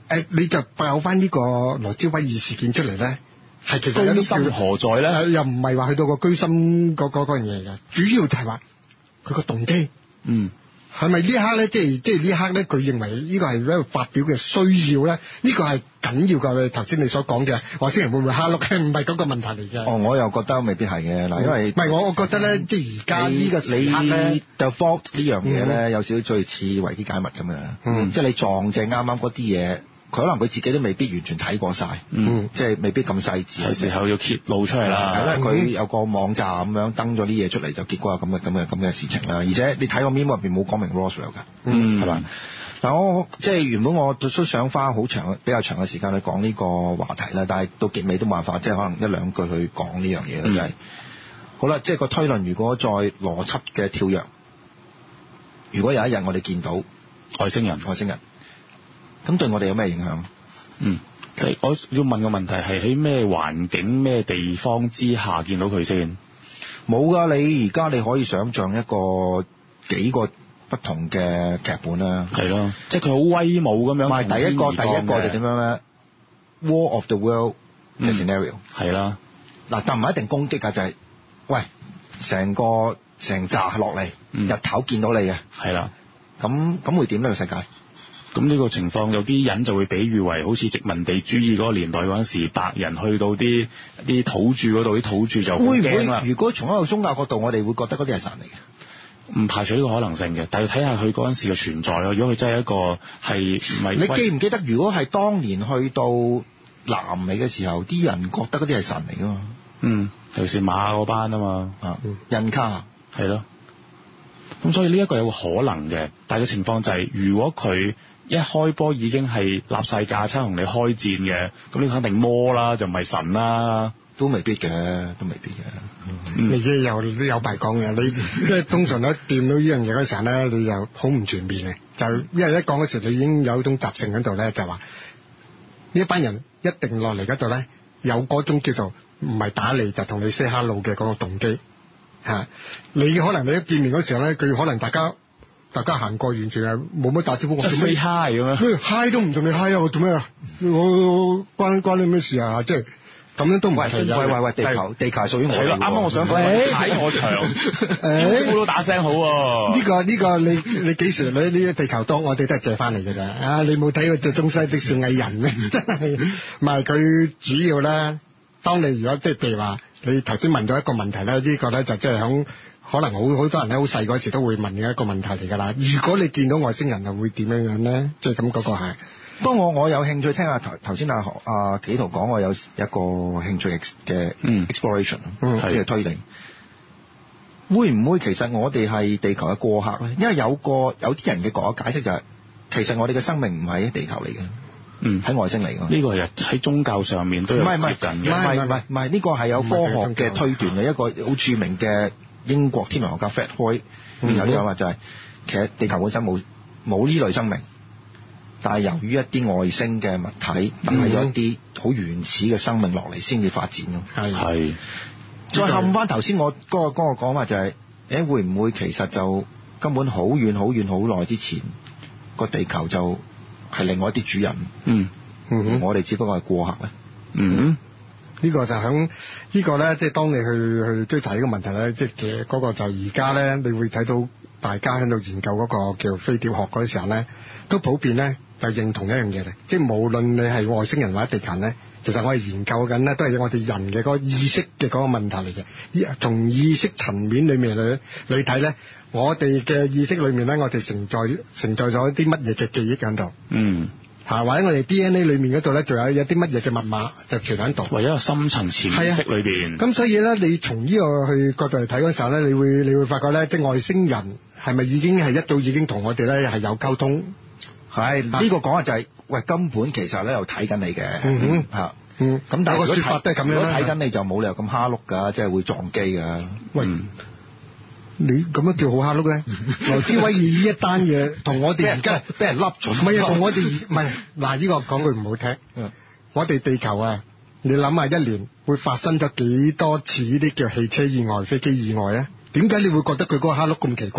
誒，你就爆翻呢個羅茲威爾事件出嚟咧，係其實有啲居心何在咧？ 又唔係話去到個居心嗰嗰嗰樣嘢嘅，主要就係話佢個動機。 嗯。 係咪呢一刻咧？即係即係呢一刻咧，佢認為呢個係一個發表嘅需要咧？呢個係緊要㗎。頭先你所講嘅外星人會唔會蝦碌嘅？唔係嗰個問題嚟嘅。 哦，我又覺得未必係嘅嗱，因為唔係我我覺得咧，即係而家呢個時刻咧 ，the fault 呢樣嘢咧，有少少最似維基解密咁樣，嗯、即係你撞正啱啱嗰啲嘢。佢可能佢自己都未必完全睇過晒，嗯，即係未必咁細緻。 係時候要揭露出嚟啦， 因為佢有個網站咁樣登咗啲嘢出嚟，就結果有咁嘅咁嘅咁嘅事情啦。而且你睇個 memo 入邊冇講明 Roswell 㗎，嗯，係嘛？嗱，我即係原本我都想花好長比較長嘅時間去講呢個話題啦，但係到結尾都冇辦法，即係可能一兩句去講呢樣嘢啦，就係、嗯、好啦。即係個推論，如果再邏輯嘅跳躍，如果有一日我哋見到外星人， 外星人。咁對我哋有咩影響？ 嗯，即係我要問個問題係喺咩環境、咩地方之下見到佢先？ 冇噶，你而家你可以想像一個幾個不同嘅劇本啦。 係咯，即係佢好威武咁樣。唔係第一個，第一個就點樣咧 ？War of the World 嘅 scenario 係啦。 嗱，但唔係一定攻擊㗎，就係、是、喂成個成扎落嚟， 嗯、 日頭見到你嘅。 係啦。 咁咁會點呢個世界？ 咁呢個情況有啲人就會比喻為好似殖民地主義嗰個年代嗰陣時，白人去到啲啲土著嗰度，啲土著就好驚啦。 如果從一個宗教角度，我哋會覺得嗰啲係神嚟嘅， 唔排除呢個可能性嘅，但係要睇下佢嗰陣時嘅存在咯。如果佢真係一個係唔係？ 你記唔記得？如果係當年去到南美嘅時候，啲人覺得嗰啲係神嚟噶嘛？ 嗯，尤其是馬嗰班啊嘛，啊， 印卡係咯。咁所以呢一個有個可能嘅，但係個情況就係、是，如果佢一開波已經係立晒架撐同你開戰嘅，咁你肯定魔啦，就唔係神啦， 都未必嘅，都未必嘅。 嗯、你即有有排講嘅，你即係通常咧掂到呢樣嘢嗰時候咧，你又好唔全面嘅，就因為一講嗰時你已經有一種習性喺度咧，就話呢一班人一定落嚟嗰度咧，有嗰種叫做唔係打你就同你 say hello 嘅嗰個動機嚇。你可能你一見面嗰時候咧，佢可能大家。大家行過完全係冇乜打招呼， 即係 say hi 咁樣 ，hi 都唔同你 hi 啊！我做咩啊？我關關你咩事啊？即係咁樣都唔係。 喂喂喂，地球地球係屬於我哋。 啱啱我想講踩我牆，招呼都打聲好喎。 呢個呢個你你幾時你呢個地球多？我哋都係借翻嚟㗎咋啊！你冇睇過隻東西的小矮人咩？真係唔係佢主要咧。當你如果即係譬如話，你頭先問咗一個問題咧，呢個咧就即係響。可能好好多人咧，好細嗰時都會問嘅一個問題嚟㗎啦。如果你見到外星人，又會點樣樣咧？即係咁嗰個係。 不過我我有興趣聽下頭頭先阿阿紀陶講，我有一個興趣嘅 exploration， 嗯， 即係推理。會唔會其實我哋係地球嘅過客咧？因為有個有啲人嘅講解釋就係、是，其實我哋嘅生命唔係喺地球嚟嘅，嗯，喺外星嚟㗎。 呢個係喺宗教上面都有接近嘅。 唔係唔係唔係，呢個係有科學嘅推斷嘅一個好著名嘅。英國天文學家 Fred Hoyle 有啲講法就係、是，其實地球本身冇冇呢類生命，但係由於一啲外星嘅物體帶咗一啲好原始嘅生命落嚟，先至發展咯。係係。再冚翻頭先我嗰個嗰個講法就係、是，誒會唔會其實就根本好遠好遠好耐之前個地球就係另外一啲主人， 嗯嗯， 我哋只不過係過客咧， 嗯。 呢個就響呢個咧，即係當你去去追查呢個問題咧，即係嗰個就而家咧，你會睇到大家喺度研究嗰個叫飛碟學嗰陣時候咧，都普遍咧就認同一樣嘢嚟，即係無論你係外星人或者地球人咧，其實我哋研究緊咧都係我哋人嘅嗰個意識嘅嗰個問題嚟嘅。從意識層面裏面去你睇咧，我哋嘅意識裏面咧，我哋承載承載咗啲乜嘢嘅記憶喺度。嗯。嚇，或者我哋 D N A 裏面嗰度咧，仲有有啲乜嘢嘅密碼就存喺度， 為一個深層潛意識裏邊。咁、 啊、所以咧，你從呢個去角度嚟睇嗰時候咧，你會你會發覺咧，即係外星人係咪已經係一早已經同我哋咧係有溝通？ 係呢、呢個講嘅就係、是，喂，根本其實咧又睇緊你嘅，嗯哼，嚇，嗯，咁但係個説法都係咁樣，如果睇緊你就冇理由咁蝦碌㗎，即係會撞機㗎。喂。嗯你咁樣叫好蝦碌咧？羅茲威爾呢一單嘢同我哋而家俾人笠咗，唔係啊，同我哋唔係嗱，呢個講句唔好聽，我哋地球啊，你諗下一年會發生咗幾多次呢啲叫汽車意外、飛機意外啊？點解你會覺得佢嗰個蝦碌咁奇怪啊？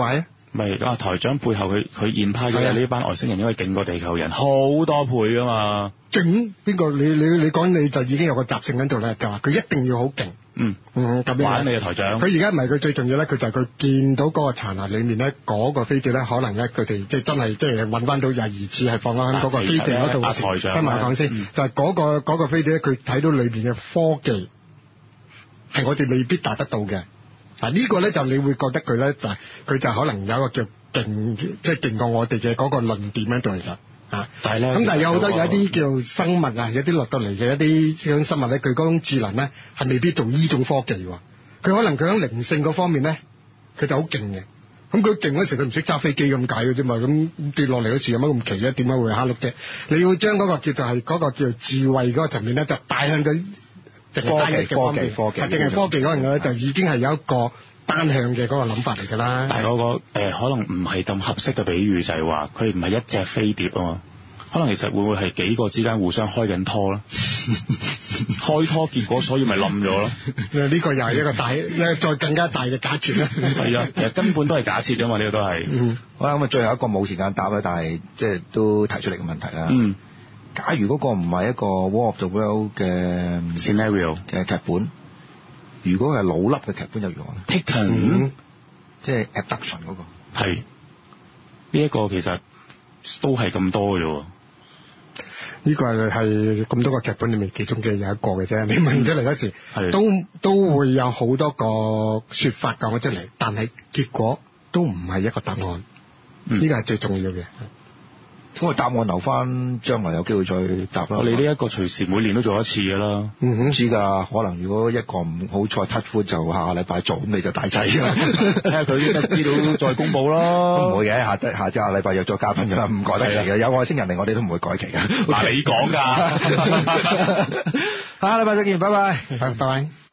咪啊台長背後佢佢現派嘅呢班外星人，因為勁過地球人好多倍㗎嘛。 勁邊個？你你你講你就已經有個習性喺度咧，就話佢一定要好勁。 嗯嗯，咁樣玩你嘅台長。 佢而家唔係佢最重要咧，佢就係佢見到嗰個殘骸裡面咧，嗰、嗰個飛碟咧，可能咧佢哋即係真係即係揾翻到有疑似係放喺嗰個基地嗰度。 阿台長， 聽埋講先，嗯、就係嗰、嗰個嗰、嗰個飛碟咧，佢睇到裏邊嘅科技係我哋未必達得到嘅。嗱呢個咧就你會覺得佢咧就係佢就可能有一個叫勁，即係勁過我哋嘅嗰個論點喺度嚟㗎。啊！但係咧，咁但係有好多有一啲叫生物啊，有啲落到嚟嘅一啲種生物咧，佢嗰種智能咧係未必做呢種科技喎。佢可能佢喺靈性嗰方面咧，佢就好勁嘅。咁佢勁嗰時佢唔識揸飛機咁解嘅啫嘛。咁跌落嚟嗰時有乜咁奇咧？點解會蝦碌啫？你要將嗰個叫做係嗰個叫做智慧嗰個層面咧，就帶向咗淨係單一嘅方面， 科技，科技， 淨係科技嗰樣嘢咧，就已經係有一個單向嘅嗰個諗法嚟㗎啦。 但係嗰、那個誒、呃、可能唔係咁合適嘅比喻，就係話佢唔係一隻飛碟啊嘛。可能其實會唔會係幾個之間互相開緊拖咧？開拖結果所以咪冧咗咯。 呢個又係一個大，再更加大嘅假設啦。 係啊，其實根本都係假設啫嘛，呢、這個都係。 嗯。 好啦，咁啊，最後一個冇時間答啦，但係即係都提出嚟嘅問題啦。 嗯。 假如嗰個唔係一個 War of the World 嘅 scenario 嘅劇本，如果係老粒嘅劇本又如何咧 ？Taken，、 嗯、即係 abduction 嗰、那個。 係。呢、這、一個其實都係咁多嘅啫。 呢個係係咁多個劇本裏面其中嘅有一個嘅啫。你問出嚟嗰時， 嗯、 都都會有好多個説法講咗出嚟，但係結果都唔係一個答案。呢、嗯、個係最重要嘅。 咁個答案留翻將來有機會再答啦。 我哋呢一個隨時每年都做一次㗎啦。 嗯哼， 知㗎。可能如果一個唔好彩 touch wood 就下個禮拜做，咁你就大劑㗎啦。 睇下佢啲資料再公佈咯。 唔會嘅，下得下下禮拜又再嘉賓㗎啦，唔改得期嘅。有外星人嚟，我哋都唔會改期㗎。 嗱，你講㗎。 下個禮拜再見，拜拜。 拜拜。